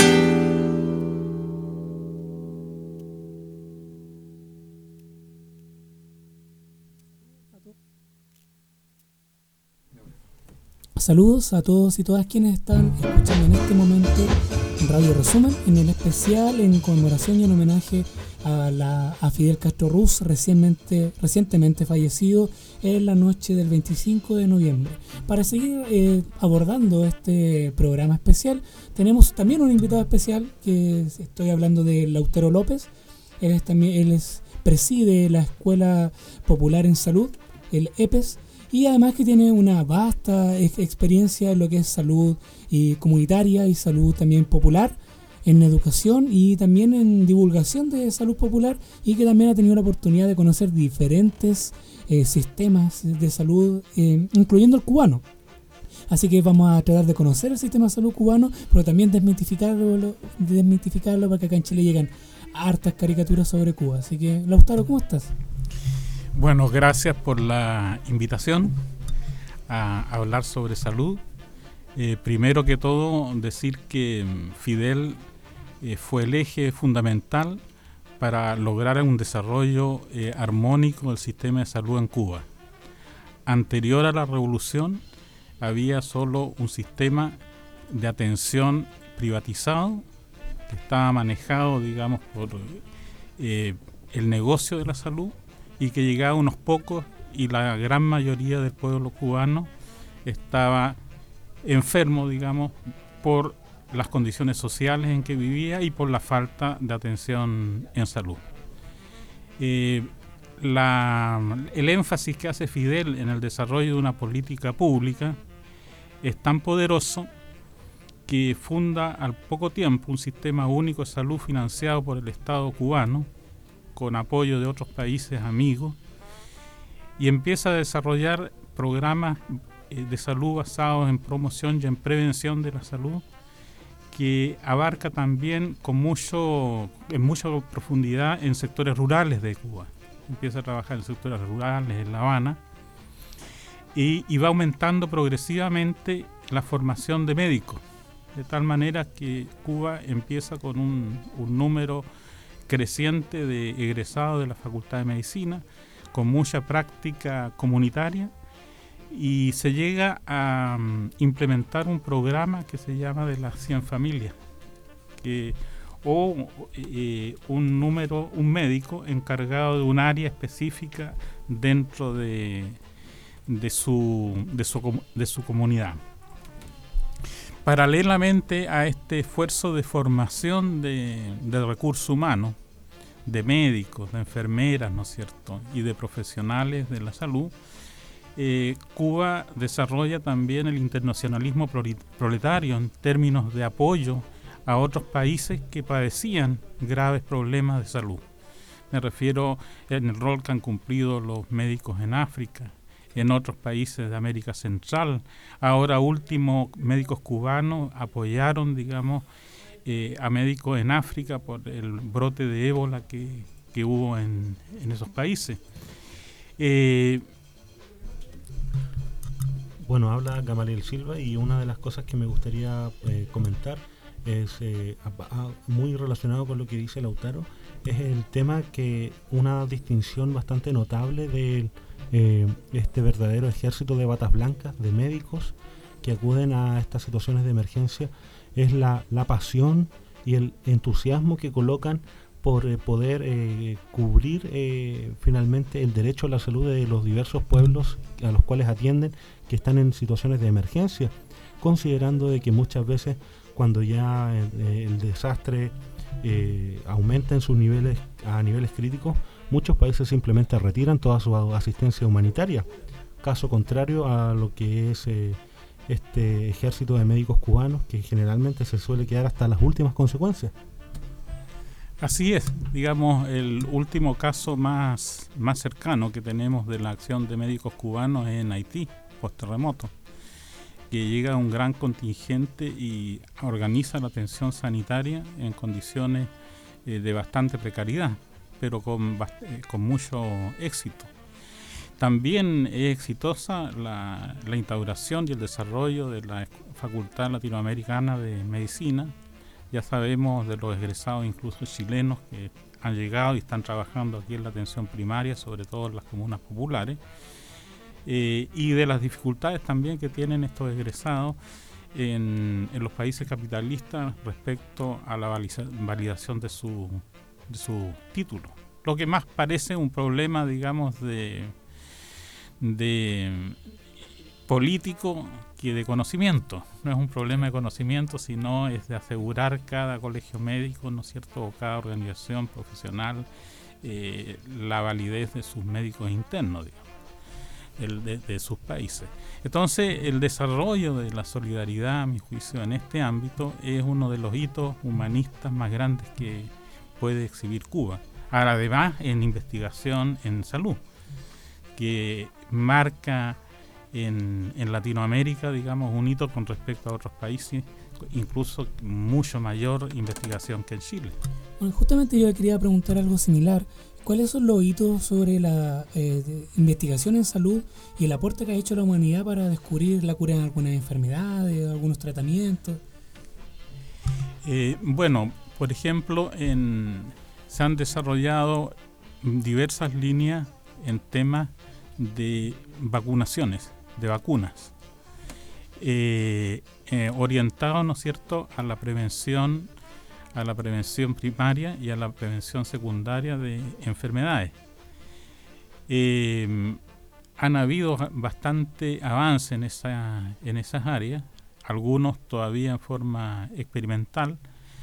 Saludos a todos y todas quienes están escuchando en este momento Radio Resumen, en el especial en conmemoración y en homenaje a, la, a Fidel Castro Ruz, recientemente, recientemente fallecido en la noche del veinticinco de noviembre. Para seguir eh, abordando este programa especial, tenemos también un invitado especial, que estoy hablando de Lautaro López. Él, es también, él es, preside la Escuela Popular en Salud, el E P E S, y además que tiene una vasta experiencia en lo que es salud y comunitaria y salud también popular, en educación y también en divulgación de salud popular, y que también ha tenido la oportunidad de conocer diferentes eh, sistemas de salud, eh, incluyendo el cubano. Así que vamos a tratar de conocer el sistema de salud cubano, pero también desmitificarlo, desmitificarlo para que acá en Chile lleguen hartas caricaturas sobre Cuba. Así que, Lautaro, ¿cómo estás? Bueno, gracias por la invitación a hablar sobre salud. Eh, primero que todo, decir que Fidel eh, fue el eje fundamental para lograr un desarrollo eh, armónico del sistema de salud en Cuba. Anterior a la revolución había solo un sistema de atención privatizado que estaba manejado, digamos, por eh, el negocio de la salud, y que llegaba a unos pocos, y la gran mayoría del pueblo cubano estaba enfermo, digamos, por las condiciones sociales en que vivía y por la falta de atención en salud. Eh, la, el énfasis que hace Fidel en el desarrollo de una política pública es tan poderoso que funda al poco tiempo un sistema único de salud financiado por el Estado cubano, con apoyo de otros países amigos, y empieza a desarrollar programas de salud basados en promoción y en prevención de la salud, que abarca también con mucho, en mucha profundidad en sectores rurales de Cuba. Empieza a trabajar en sectores rurales en La Habana y, y va aumentando progresivamente la formación de médicos, de tal manera que Cuba empieza con un, un número creciente de egresados de la Facultad de Medicina, con mucha práctica comunitaria, y se llega a um, implementar un programa que se llama de las cien familias, que, o eh, un número, un médico encargado de un área específica dentro de, de, su, de, su, de su comunidad. Paralelamente a este esfuerzo de formación de, de recursos humanos, de médicos, de enfermeras, ¿no es cierto?, y de profesionales de la salud, Eh, Cuba desarrolla también el internacionalismo proletario en términos de apoyo a otros países que padecían graves problemas de salud. Me refiero en el rol que han cumplido los médicos en África, en otros países de América Central. Ahora último, médicos cubanos apoyaron, digamos, eh, a médicos en África por el brote de ébola que, que hubo en, en esos países. Eh, Bueno, habla Gamaliel Silva, y una de las cosas que me gustaría eh, comentar es eh, a, a, muy relacionado con lo que dice Lautaro, es el tema que una distinción bastante notable de eh, este verdadero ejército de batas blancas, de médicos que acuden a estas situaciones de emergencia, es la, la pasión y el entusiasmo que colocan por eh, poder eh, cubrir eh, finalmente el derecho a la salud de los diversos pueblos a los cuales atienden, que están en situaciones de emergencia, considerando de que muchas veces cuando ya eh, el desastre eh, aumenta en sus niveles a niveles críticos, muchos países simplemente retiran toda su asistencia humanitaria, caso contrario a lo que es eh, este ejército de médicos cubanos, que generalmente se suele quedar hasta las últimas consecuencias. Así es, digamos, el último caso más, más cercano que tenemos de la acción de médicos cubanos es en Haití, post-terremoto, que llega un gran contingente y organiza la atención sanitaria en condiciones eh, de bastante precariedad, pero con, eh, con mucho éxito. También es exitosa la, la instauración y el desarrollo de la Facultad Latinoamericana de Medicina. Ya sabemos de los egresados, incluso chilenos, que han llegado y están trabajando aquí en la atención primaria, sobre todo en las comunas populares, eh, y de las dificultades también que tienen estos egresados en, en los países capitalistas respecto a la validación de su, de su título. Lo que más parece un problema, digamos, de, de político que de conocimiento. No es un problema de conocimiento, sino es de asegurar cada colegio médico, ¿no es cierto?, o cada organización profesional, eh, la validez de sus médicos internos, digamos, el de, de sus países. Entonces, el desarrollo de la solidaridad, a mi juicio, en este ámbito es uno de los hitos humanistas más grandes que puede exhibir Cuba. Ahora, además, en investigación en salud, que marca En, en Latinoamérica, digamos, un hito con respecto a otros países, incluso mucho mayor investigación que en Chile. Bueno, justamente yo quería preguntar algo similar. ¿Cuáles son los hitos sobre la eh, investigación en salud y el aporte que ha hecho la humanidad para descubrir la cura de algunas enfermedades, algunos tratamientos? Eh, bueno, Por ejemplo, en, se han desarrollado diversas líneas en temas de vacunaciones, de vacunas, eh, eh, orientados, ¿no es cierto?, a la prevención, a la prevención primaria y a la prevención secundaria de enfermedades. Eh, han habido bastante avance en, esa, en esas áreas, algunos todavía en forma experimental,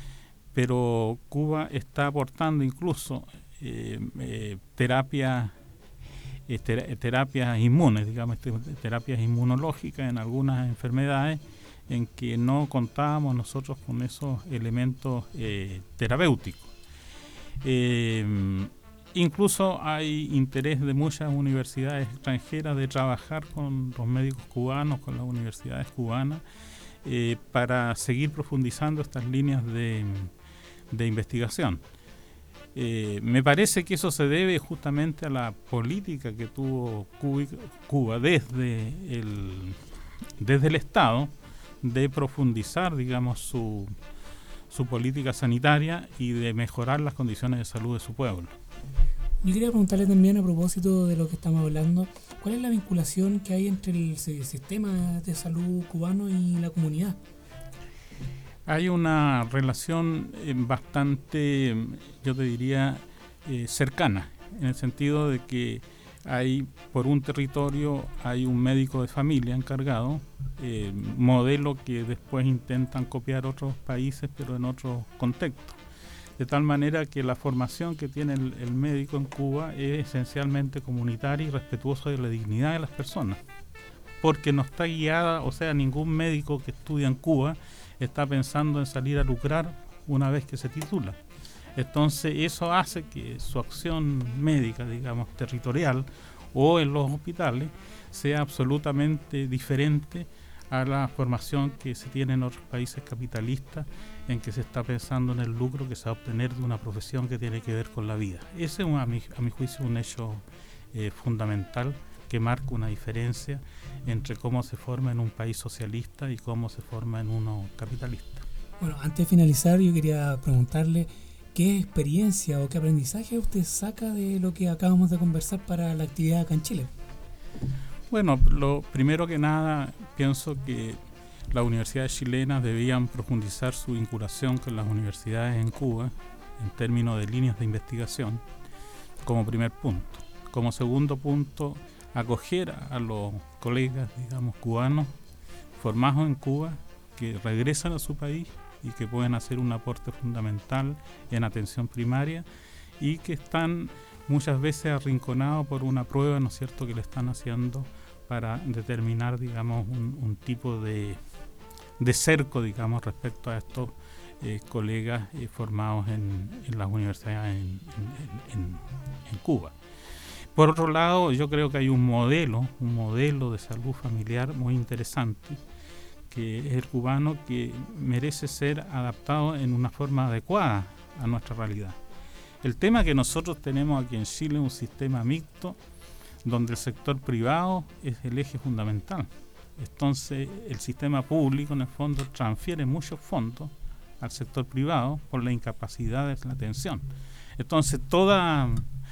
pero Cuba está aportando incluso eh, eh, terapias eh, ter- terapias inmunes, digamos, terapias inmunológicas en algunas enfermedades en que no contábamos nosotros con esos elementos eh, terapéuticos. Eh, incluso hay interés de muchas universidades extranjeras de trabajar con los médicos cubanos, con las universidades cubanas, eh, para seguir profundizando estas líneas de de investigación. Eh, me parece que eso se debe justamente a la política que tuvo Cuba, Cuba desde el desde el Estado de profundizar, digamos, su, su política sanitaria y de mejorar las condiciones de salud de su pueblo. Yo quería preguntarle también, a propósito de lo que estamos hablando, ¿cuál es la vinculación que hay entre el sistema de salud cubano y la comunidad? Hay una relación eh, bastante, yo te diría, eh, cercana, en el sentido de que hay, por un territorio, hay un médico de familia encargado, eh, modelo que después intentan copiar otros países, pero en otros contextos. De tal manera que la formación que tiene el, el médico en Cuba es esencialmente comunitaria y respetuosa de la dignidad de las personas, porque no está guiada, o sea, ningún médico que estudia en Cuba está pensando en salir a lucrar una vez que se titula. Entonces eso hace que su acción médica, digamos, territorial o en los hospitales sea absolutamente diferente a la formación que se tiene en otros países capitalistas, en que se está pensando en el lucro que se va a obtener de una profesión que tiene que ver con la vida. Ese es, un, a, mi, a mi juicio, un hecho eh, fundamental que marca una diferencia entre cómo se forma en un país socialista y cómo se forma en uno capitalista. Bueno, antes de finalizar, yo quería preguntarle qué experiencia o qué aprendizaje usted saca de lo que acabamos de conversar para la actividad acá en Chile. Bueno, lo primero que nada, pienso que las universidades chilenas debían profundizar su vinculación con las universidades en Cuba en términos de líneas de investigación, como primer punto. Como segundo punto, acoger a los colegas, digamos, cubanos formados en Cuba, que regresan a su país y que pueden hacer un aporte fundamental en atención primaria y que están muchas veces arrinconados por una prueba, ¿no es cierto?, que le están haciendo para determinar, digamos, un, un tipo de, de cerco, digamos, respecto a estos eh, colegas eh, formados en, en las universidades en, en, en, en Cuba. Por otro lado, yo creo que hay un modelo, un modelo de salud familiar muy interesante, que es el cubano, que merece ser adaptado en una forma adecuada a nuestra realidad. El tema que nosotros tenemos aquí en Chile es un sistema mixto, donde el sector privado es el eje fundamental. Entonces, el sistema público, en el fondo, transfiere muchos fondos al sector privado por la incapacidad de la atención. Entonces, toda...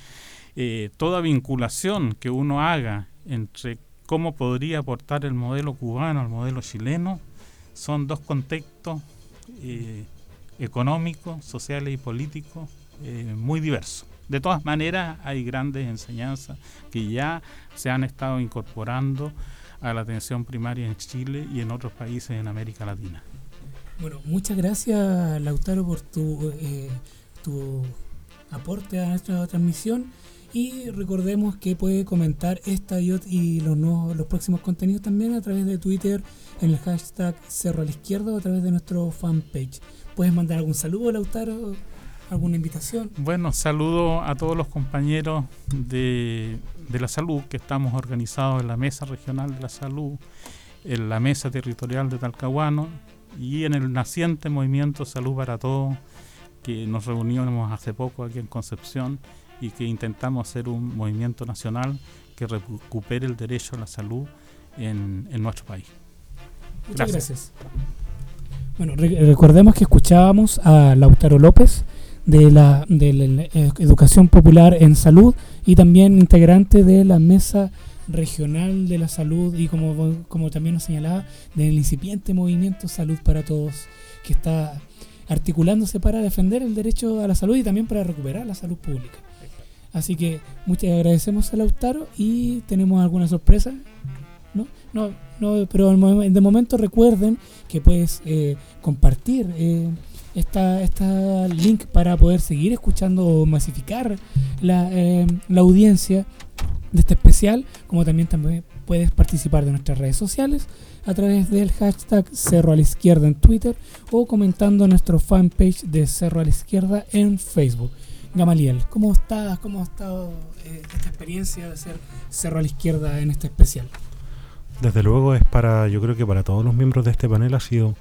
Eh, toda vinculación que uno haga entre cómo podría aportar el modelo cubano al modelo chileno son dos contextos eh, económicos, sociales y políticos eh, muy diversos. De todas maneras, hay grandes enseñanzas que ya se han estado incorporando a la atención primaria en Chile y en otros países en América Latina. Bueno, muchas gracias, Lautaro, por tu, eh, tu aporte a nuestra transmisión. Y recordemos que puede comentar esta y, y los, nuevos, los próximos contenidos también a través de Twitter en el hashtag Cerro a la Izquierda o a través de nuestro fanpage. ¿Puedes mandar algún saludo, Lautaro? ¿Alguna invitación? Bueno, saludo a todos los compañeros de, de la salud que estamos organizados en la Mesa Regional de la Salud, en la Mesa Territorial de Talcahuano y en el naciente Movimiento Salud para Todos, que nos reunimos hace poco aquí en Concepción y que intentamos hacer un movimiento nacional que recupere el derecho a la salud en, en nuestro país. Muchas gracias. gracias. Bueno, re- recordemos que escuchábamos a Lautaro López de la, de la eh, Educación Popular en Salud y también integrante de la Mesa Regional de la Salud y como, como también nos señalaba, del incipiente movimiento Salud para Todos, que está articulándose para defender el derecho a la salud y también para recuperar la salud pública. Así que muchas agradecemos a Lautaro y tenemos alguna sorpresa, ¿no? No, no, pero de momento recuerden que puedes eh, compartir eh, esta, esta link para poder seguir escuchando o masificar la, eh, la audiencia de este especial, como también, también puedes participar de nuestras redes sociales a través del hashtag Cerro a la Izquierda en Twitter o comentando nuestro fanpage de Cerro a la Izquierda en Facebook. Gamaliel, ¿cómo estás? ¿Cómo ha estado eh, esta experiencia de ser Cerro a la Izquierda en este especial? Desde luego es para, yo creo que para todos los miembros de este panel ha sido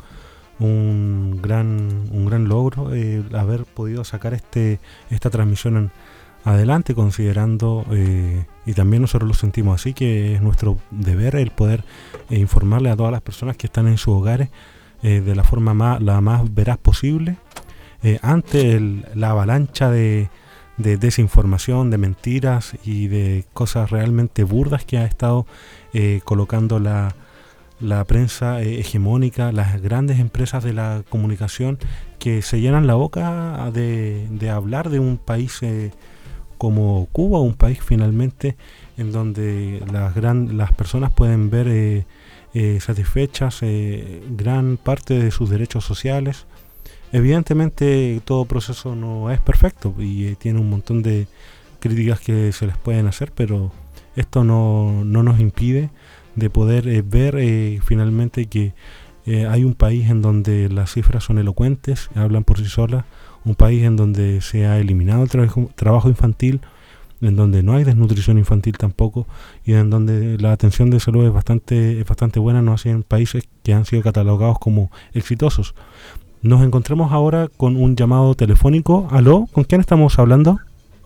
un gran, un gran logro eh, haber podido sacar este, esta transmisión en, adelante, considerando, eh, y también nosotros lo sentimos así, que es nuestro deber el poder eh, informarle a todas las personas que están en sus hogares eh, de la forma más, la más veraz posible, eh, ante el, la avalancha de, de desinformación, de mentiras y de cosas realmente burdas que ha estado eh, colocando la, la prensa eh, hegemónica, las grandes empresas de la comunicación, que se llenan la boca de, de hablar de un país eh, como Cuba, un país finalmente en donde las gran, las personas pueden ver eh, eh, satisfechas eh, gran parte de sus derechos sociales. Evidentemente todo proceso no es perfecto y eh, tiene un montón de críticas que se les pueden hacer, pero esto no, no nos impide de poder eh, ver eh, finalmente que eh, hay un país en donde las cifras son elocuentes, hablan por sí solas, un país en donde se ha eliminado el trabajo, trabajo infantil, en donde no hay desnutrición infantil tampoco, y en donde la atención de salud es bastante, es bastante buena, no así en países que han sido catalogados como exitosos. Nos encontramos ahora con un llamado telefónico. ¿Aló? ¿Con quién estamos hablando?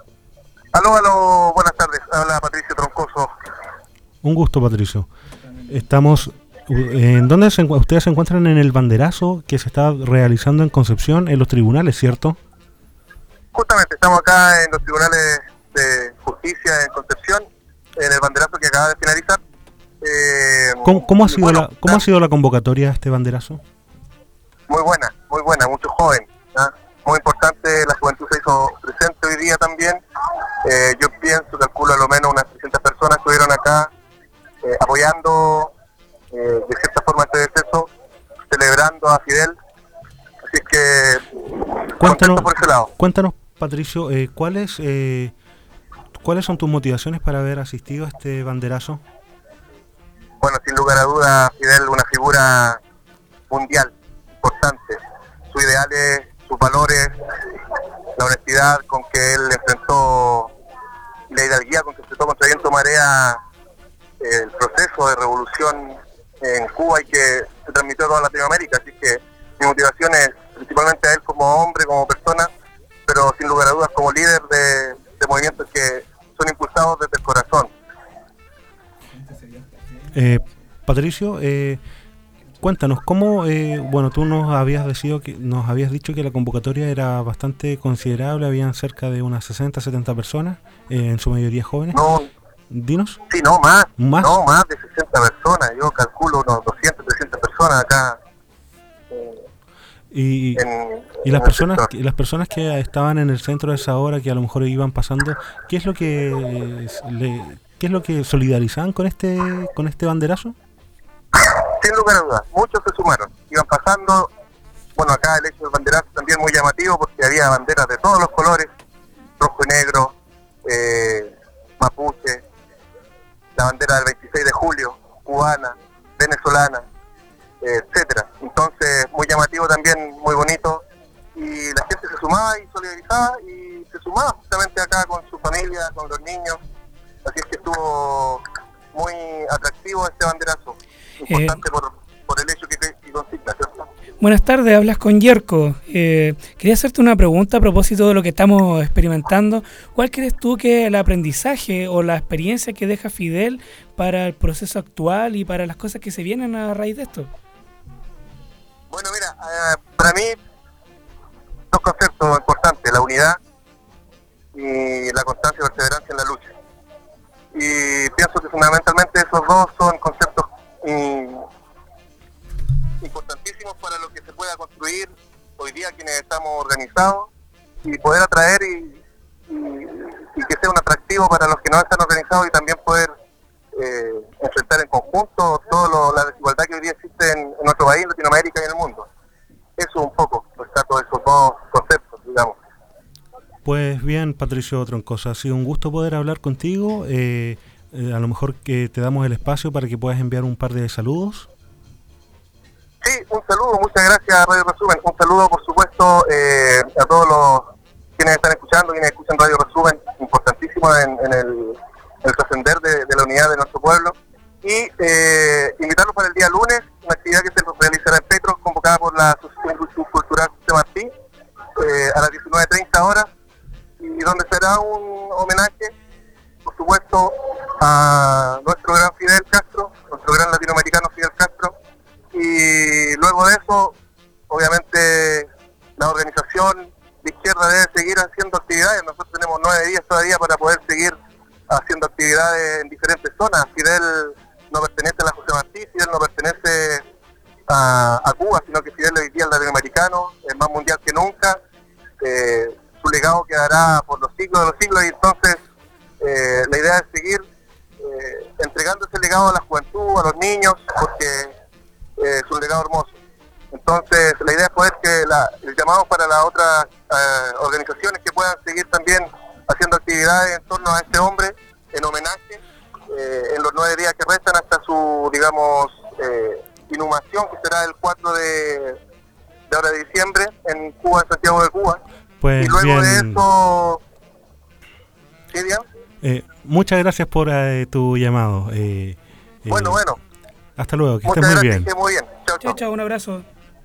Aló, aló, buenas tardes. Habla Patricio Troncoso. Un gusto, Patricio. Estamos... ¿En dónde se, ustedes se encuentran? En el banderazo que se está realizando en Concepción, en los tribunales, ¿cierto? Justamente, estamos acá en los tribunales de justicia en Concepción, en el banderazo que acaba de finalizar. Eh, ¿Cómo, cómo, ha sido bueno, la, ¿Cómo ha sido la convocatoria a este banderazo? Muy buena, muy buena, mucho joven. ¿Ah? Muy importante, la juventud se hizo presente hoy día también. Eh, yo pienso, calculo a lo menos unas trescientas personas estuvieron acá eh, apoyando eh, de cierta forma este deceso, celebrando a Fidel. Así que, cuéntanos, por ese lado. Cuéntanos, Patricio, eh, ¿cuáles, eh, ¿cuáles son tus motivaciones para haber asistido a este banderazo? Bueno, sin lugar a dudas, Fidel, una figura mundial, importante. Sus ideales, sus valores, la honestidad con que él enfrentó, la hidalguía con que enfrentó contra viento marea el proceso de revolución en Cuba y que se transmitió a toda Latinoamérica. Así que mi motivación es principalmente a él como hombre, como persona, pero sin lugar a dudas como líder de, de movimientos que son impulsados desde el corazón. Eh, Patricio, eh, cuéntanos, ¿cómo, eh, bueno, tú nos habías, decido que, nos habías dicho que la convocatoria era bastante considerable, habían cerca de unas sesenta, setenta personas, eh, en su mayoría jóvenes. No, ¿Dinos? Sí, no, más, ¿Más? no, más de sesenta personas, yo calculo unos doscientas, trescientas personas acá. Eh, y, en, y las en personas y las personas que estaban en el centro de esa hora, que a lo mejor iban pasando, ¿qué es lo que eh, le, qué es lo que solidarizaban con este con este banderazo? Sin lugar a dudas, muchos se sumaron, iban pasando. Bueno, acá el hecho del banderazo también muy llamativo porque había banderas de todos los colores, rojo y negro, eh, mapuche, la bandera del veintiséis de julio, cubana, venezolana, eh, etcétera. Entonces, muy llamativo también, muy bonito, y la gente se sumaba y solidarizaba y se sumaba justamente acá con su familia, con los niños, así es que estuvo muy atractivo este banderazo, importante eh, por, por el hecho que, que consigna, ¿cierto? Buenas tardes, hablas con Yerko. Eh, quería hacerte una pregunta a propósito de lo que estamos experimentando. ¿Cuál crees tú que es el aprendizaje o la experiencia que deja Fidel para el proceso actual y para las cosas que se vienen a raíz de esto? Bueno, mira, eh, para mí, dos conceptos importantes, la unidad y la constancia y perseverancia en la lucha. Y pienso que fundamentalmente esos dos son conceptos eh, importantísimos para lo que se pueda construir hoy día quienes estamos organizados y poder atraer y, y, y que sea un atractivo para los que no están organizados y también poder eh, enfrentar en conjunto toda la desigualdad que hoy día existe en, en nuestro país, en Latinoamérica y en el mundo. Eso un poco, rescato esos dos conceptos, digamos. Pues bien, Patricio Troncoso, ha sido un gusto poder hablar contigo. Eh, eh, a lo mejor que te damos el espacio para que puedas enviar un par de saludos. Sí, un saludo, muchas gracias Radio Resumen. Un saludo, por supuesto, eh, a todos los quienes están escuchando, quienes escuchan Radio Resumen, importantísimo en, en el, el trascender de, de la unidad de nuestro pueblo. Y eh, invitarlos para el día lunes, una actividad que se realizará en Petros, convocada por la Asociación Cultural José Martí, eh, a las diecinueve treinta horas, y donde será un homenaje, por supuesto, a nuestro gran Fidel Castro, nuestro gran latinoamericano Fidel Castro, y luego de eso, obviamente, la organización de izquierda debe seguir haciendo actividades. Nosotros tenemos nueve días todavía para poder seguir haciendo actividades en diferentes zonas. Fidel no pertenece a la José Martí, Fidel no pertenece a, a Cuba, sino que Fidel hoy día es latinoamericano, es más mundial que nunca. Eh, su legado quedará por los siglos de los siglos, y entonces eh, la idea es seguir eh, entregando ese legado a la juventud, a los niños, porque eh, es un legado hermoso. Entonces la idea es poder que la, el llamado para las otras eh, organizaciones que puedan seguir también haciendo actividades en torno a este hombre, en homenaje, eh, en los nueve días que restan hasta su, digamos, eh, inhumación, que será el cuatro de, de ahora de diciembre, en Cuba, en Santiago de Cuba. Pues y luego bien, de eso... ¿Sí, Dian? Eh, muchas gracias por eh, tu llamado. Eh, eh, bueno, bueno. Hasta luego, que Muchas estés muy gracias, bien. que estés muy bien. Chao, Chao, chao, un abrazo.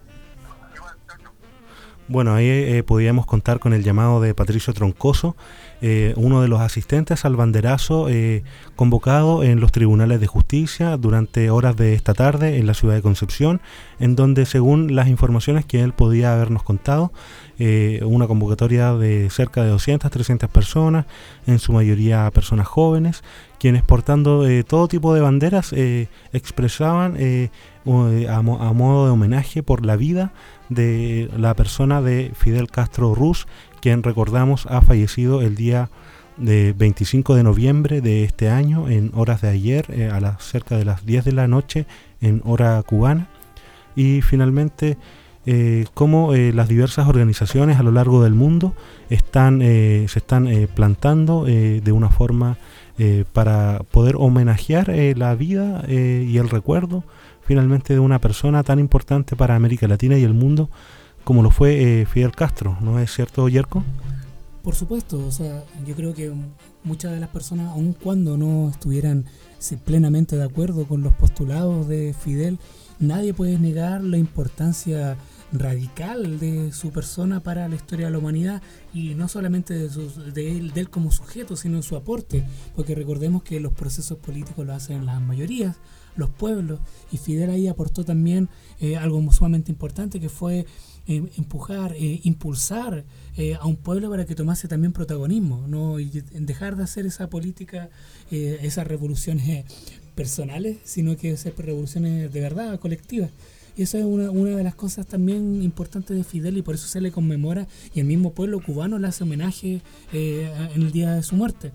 Bueno, ahí eh, podíamos contar con el llamado de Patricio Troncoso, eh, uno de los asistentes al banderazo eh, convocado en los tribunales de justicia durante horas de esta tarde en la ciudad de Concepción, en donde, según las informaciones que él podía habernos contado, eh, una convocatoria de cerca de doscientas, trescientas personas, en su mayoría personas jóvenes, quienes portando eh, todo tipo de banderas eh, expresaban eh, a, mo- a modo de homenaje por la vida de la persona de Fidel Castro Ruz, quien, recordamos, ha fallecido el día de veinticinco de noviembre de este año, en horas de ayer, eh, a las cerca de las diez de la noche en hora cubana. Y finalmente, eh, cómo eh, las diversas organizaciones a lo largo del mundo están eh, se están eh, plantando eh, de una forma eh, para poder homenajear eh, la vida eh, y el recuerdo finalmente de una persona tan importante para América Latina y el mundo como lo fue eh, Fidel Castro, ¿no es cierto, Yerko? Por supuesto, o sea, yo creo que muchas de las personas, aun cuando no estuvieran plenamente de acuerdo con los postulados de Fidel, nadie puede negar la importancia radical de su persona para la historia de la humanidad, y no solamente de, sus, de, él, de él como sujeto, sino en su aporte, porque recordemos que los procesos políticos lo hacen las mayorías, los pueblos, y Fidel ahí aportó también eh, algo sumamente importante, que fue eh, empujar, eh, impulsar eh, a un pueblo para que tomase también protagonismo, no y dejar de hacer esa política, eh, esas revoluciones personales, sino que hacer revoluciones de verdad, colectivas. Y eso es una, una de las cosas también importantes de Fidel, y por eso se le conmemora, y el mismo pueblo cubano le hace homenaje eh, en el día de su muerte.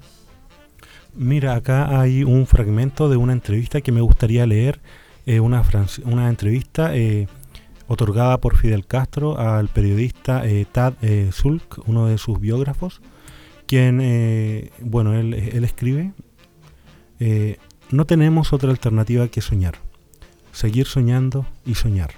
Mira, acá hay un fragmento de una entrevista que me gustaría leer, eh, una, franc- una entrevista eh, otorgada por Fidel Castro al periodista eh, Tad eh, Zulk, uno de sus biógrafos, quien, eh, bueno, él, él escribe, eh, no tenemos otra alternativa que soñar, seguir soñando y soñar.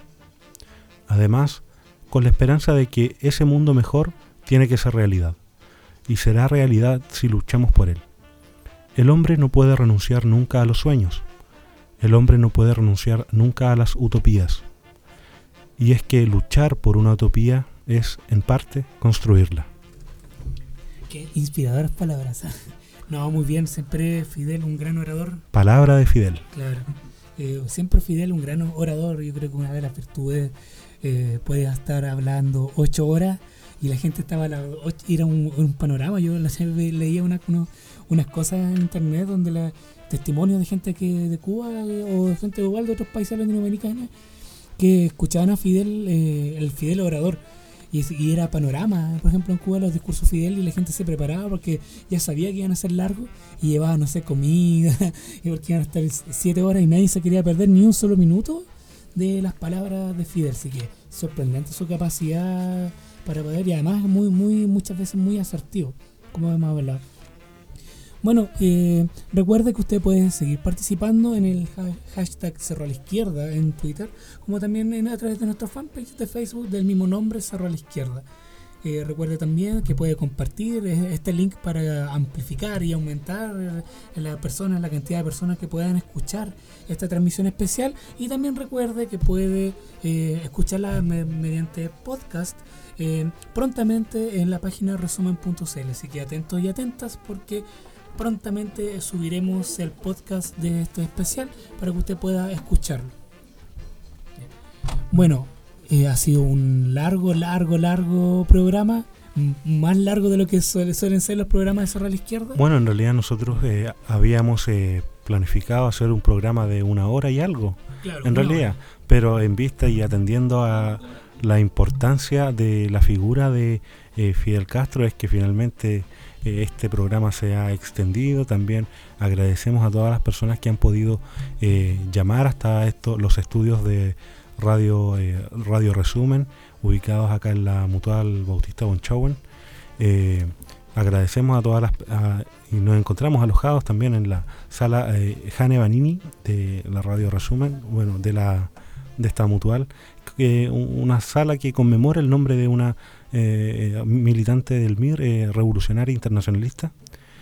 Además, con la esperanza de que ese mundo mejor tiene que ser realidad, y será realidad si luchamos por él. El hombre no puede renunciar nunca a los sueños. El hombre no puede renunciar nunca a las utopías. Y es que luchar por una utopía es, en parte, construirla. Qué inspiradoras palabras. No, muy bien, siempre Fidel, un gran orador. Palabra de Fidel. Claro. Eh, siempre Fidel, un gran orador. Yo creo que una de las virtudes eh, puede estar hablando ocho horas y la gente estaba a la ocho, era un, un panorama. Yo leía una, uno, unas cosas en internet donde la testimonios de gente que de Cuba eh, o de gente igual de otros países latinoamericanos que escuchaban a Fidel, eh, el Fidel orador. Y, y era panorama, por ejemplo en Cuba los discursos Fidel, y la gente se preparaba porque ya sabía que iban a ser largos y llevaba, no sé, comida, y porque iban a estar siete horas y nadie se quería perder ni un solo minuto de las palabras de Fidel. Así que sorprendente su capacidad para poder, y además muy, muy, muchas veces muy asertivo, como hemos hablado. Bueno, eh, recuerde que usted puede seguir participando en el hashtag Cerro a la Izquierda en Twitter, como también en, a través de nuestra fanpage de Facebook del mismo nombre, Cerro a la Izquierda. Eh, recuerde también que puede compartir este link para amplificar y aumentar la persona, la cantidad de personas que puedan escuchar esta transmisión especial, y también recuerde que puede eh, escucharla me, mediante podcast eh, prontamente en la página resumen punto c l, así que atentos y atentas porque prontamente subiremos el podcast de este especial para que usted pueda escucharlo. Bueno, eh, ha sido un largo, largo, largo programa, m- más largo de lo que suele, suelen ser los programas de Cerro a la Izquierda. Bueno, en realidad nosotros eh, habíamos eh, planificado hacer un programa de una hora y algo, Claro, en una realidad, hora. pero en vista y atendiendo a la importancia de la figura de eh, Fidel Castro, es que finalmente eh, este programa se ha extendido. También agradecemos a todas las personas que han podido eh, llamar hasta esto, los estudios de Radio, eh, Radio Resumen, ubicados acá en la Mutual Bautista Bonchauen. Eh, agradecemos a todas las... A, y nos encontramos alojados también en la sala eh, Jane Vanini de la Radio Resumen, bueno, de la de esta mutual, que una sala que conmemora el nombre de una eh, militante del M I R, eh, revolucionaria internacionalista.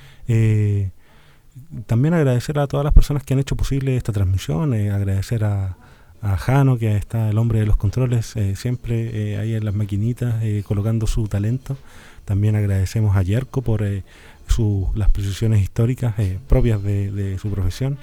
Eh, también agradecer a todas las personas que han hecho posible esta transmisión, eh, agradecer a, a Jano, que está el hombre de los controles, eh, siempre eh, ahí en las maquinitas, eh, colocando su talento. También agradecemos a Yerko por eh, su, las precisiones históricas eh, propias de, de su profesión.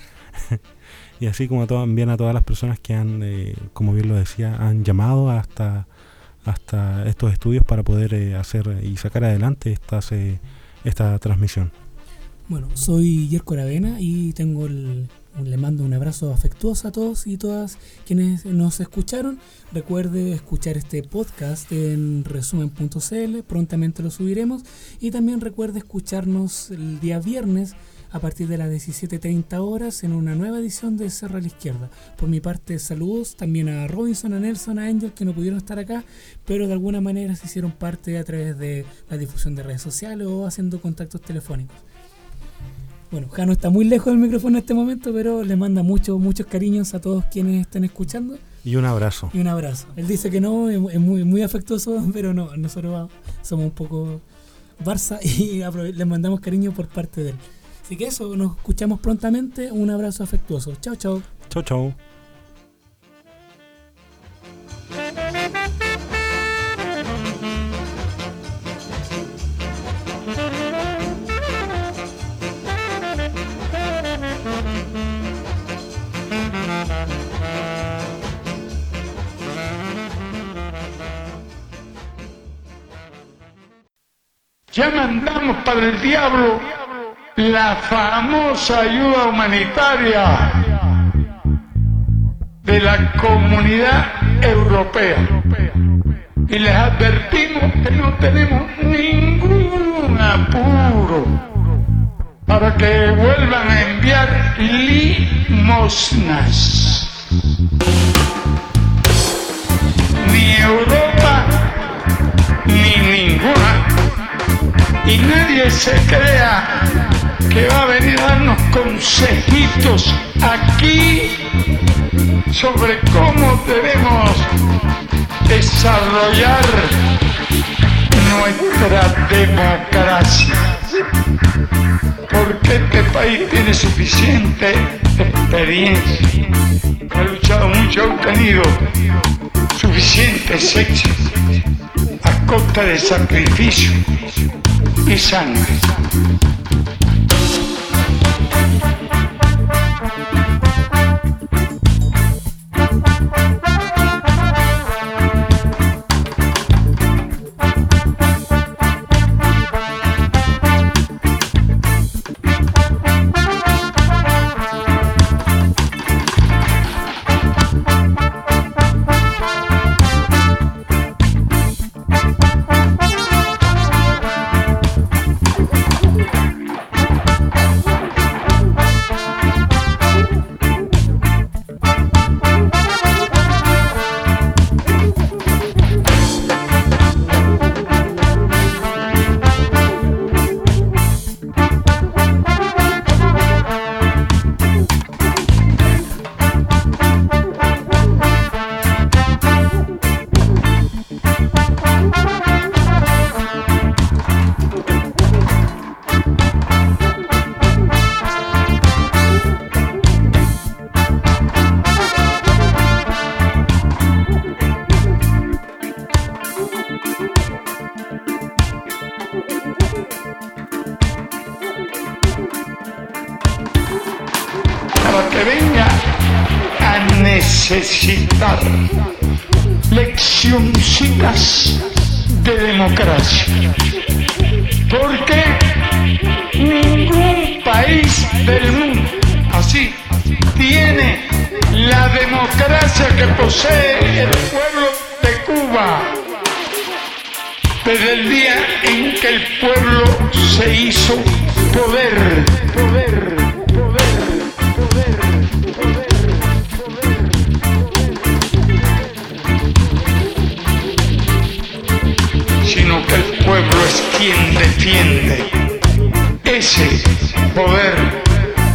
Y así como a to- también a todas las personas que han, eh, como bien lo decía, han llamado hasta, hasta estos estudios para poder eh, hacer y sacar adelante estas, eh, esta transmisión. Bueno, soy Yerko Aravena y tengo el, le mando un abrazo afectuoso a todos y todas quienes nos escucharon. Recuerde escuchar este podcast en resumen punto c l, prontamente lo subiremos, y también recuerde escucharnos el día viernes a partir de las diecisiete treinta horas en una nueva edición de Cerro a la Izquierda. Por mi parte, saludos también a Robinson, a Nelson, a Angel, que no pudieron estar acá, pero de alguna manera se hicieron parte a través de la difusión de redes sociales o haciendo contactos telefónicos. Bueno, Jano está muy lejos del micrófono en este momento, pero le manda muchos, muchos cariños a todos quienes estén escuchando. Y un abrazo. Y un abrazo. Él dice que no, es, es muy, muy afectuoso, pero no, nosotros somos un poco Barça y le mandamos cariño por parte de él. Así que eso, nos escuchamos prontamente. Un abrazo afectuoso. Chao, chao. Chao, chao. Ya mandamos para el diablo la famosa ayuda humanitaria de la Comunidad Europea y les advertimos que no tenemos ningún apuro para que vuelvan a enviar limosnas. Ni Europa ni ninguna. Y nadie se crea que va a venir a darnos consejitos aquí sobre cómo debemos desarrollar nuestra democracia. Porque este país tiene suficiente experiencia, ha luchado mucho, ha obtenido suficientes éxitos a costa de sacrificio y sangre. a necesitar leccioncitas de democracia, porque ningún país del mundo así tiene la democracia que posee el pueblo de Cuba. Desde el día en que el pueblo se hizo poder, poder, poder, poder, poder, poder, sino que el pueblo es quien defiende ese poder.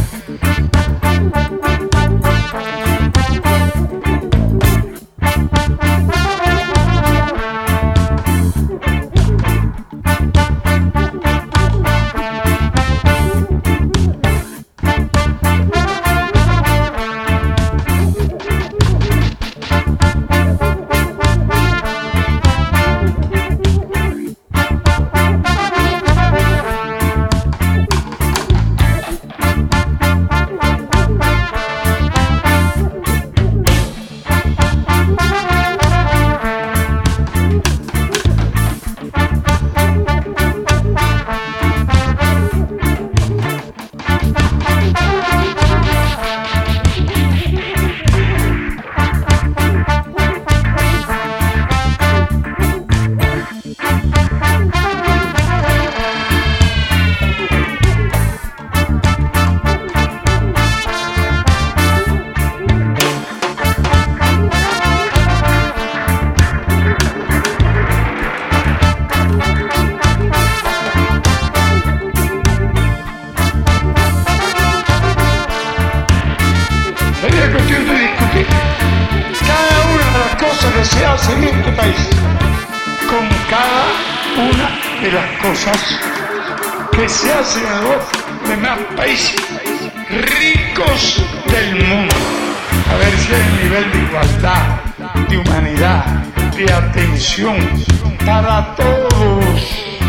Que se hacen en los demás países ricos del mundo. A ver si hay un nivel de igualdad, de humanidad, de atención para todos,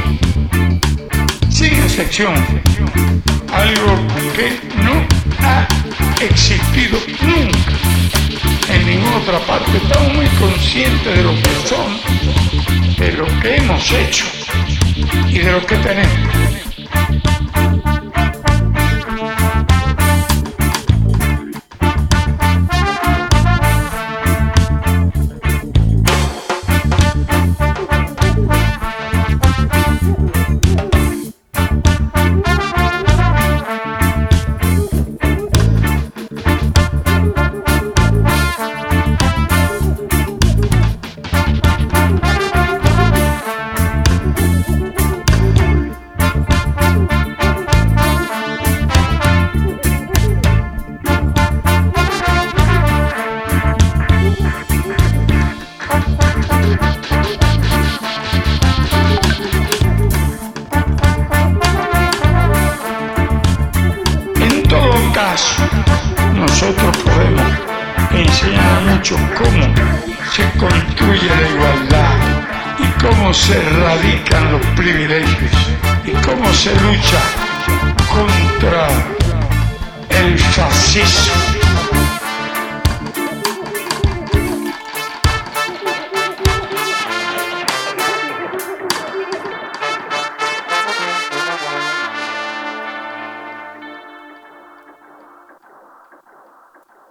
sin excepción. Algo que no ha existido nunca en ninguna otra parte. Estamos muy conscientes de lo que son, de lo que hemos hecho y de lo que tenemos. Nosotros podemos enseñar a muchos cómo se construye la igualdad y cómo se erradican los privilegios y cómo se lucha contra el fascismo.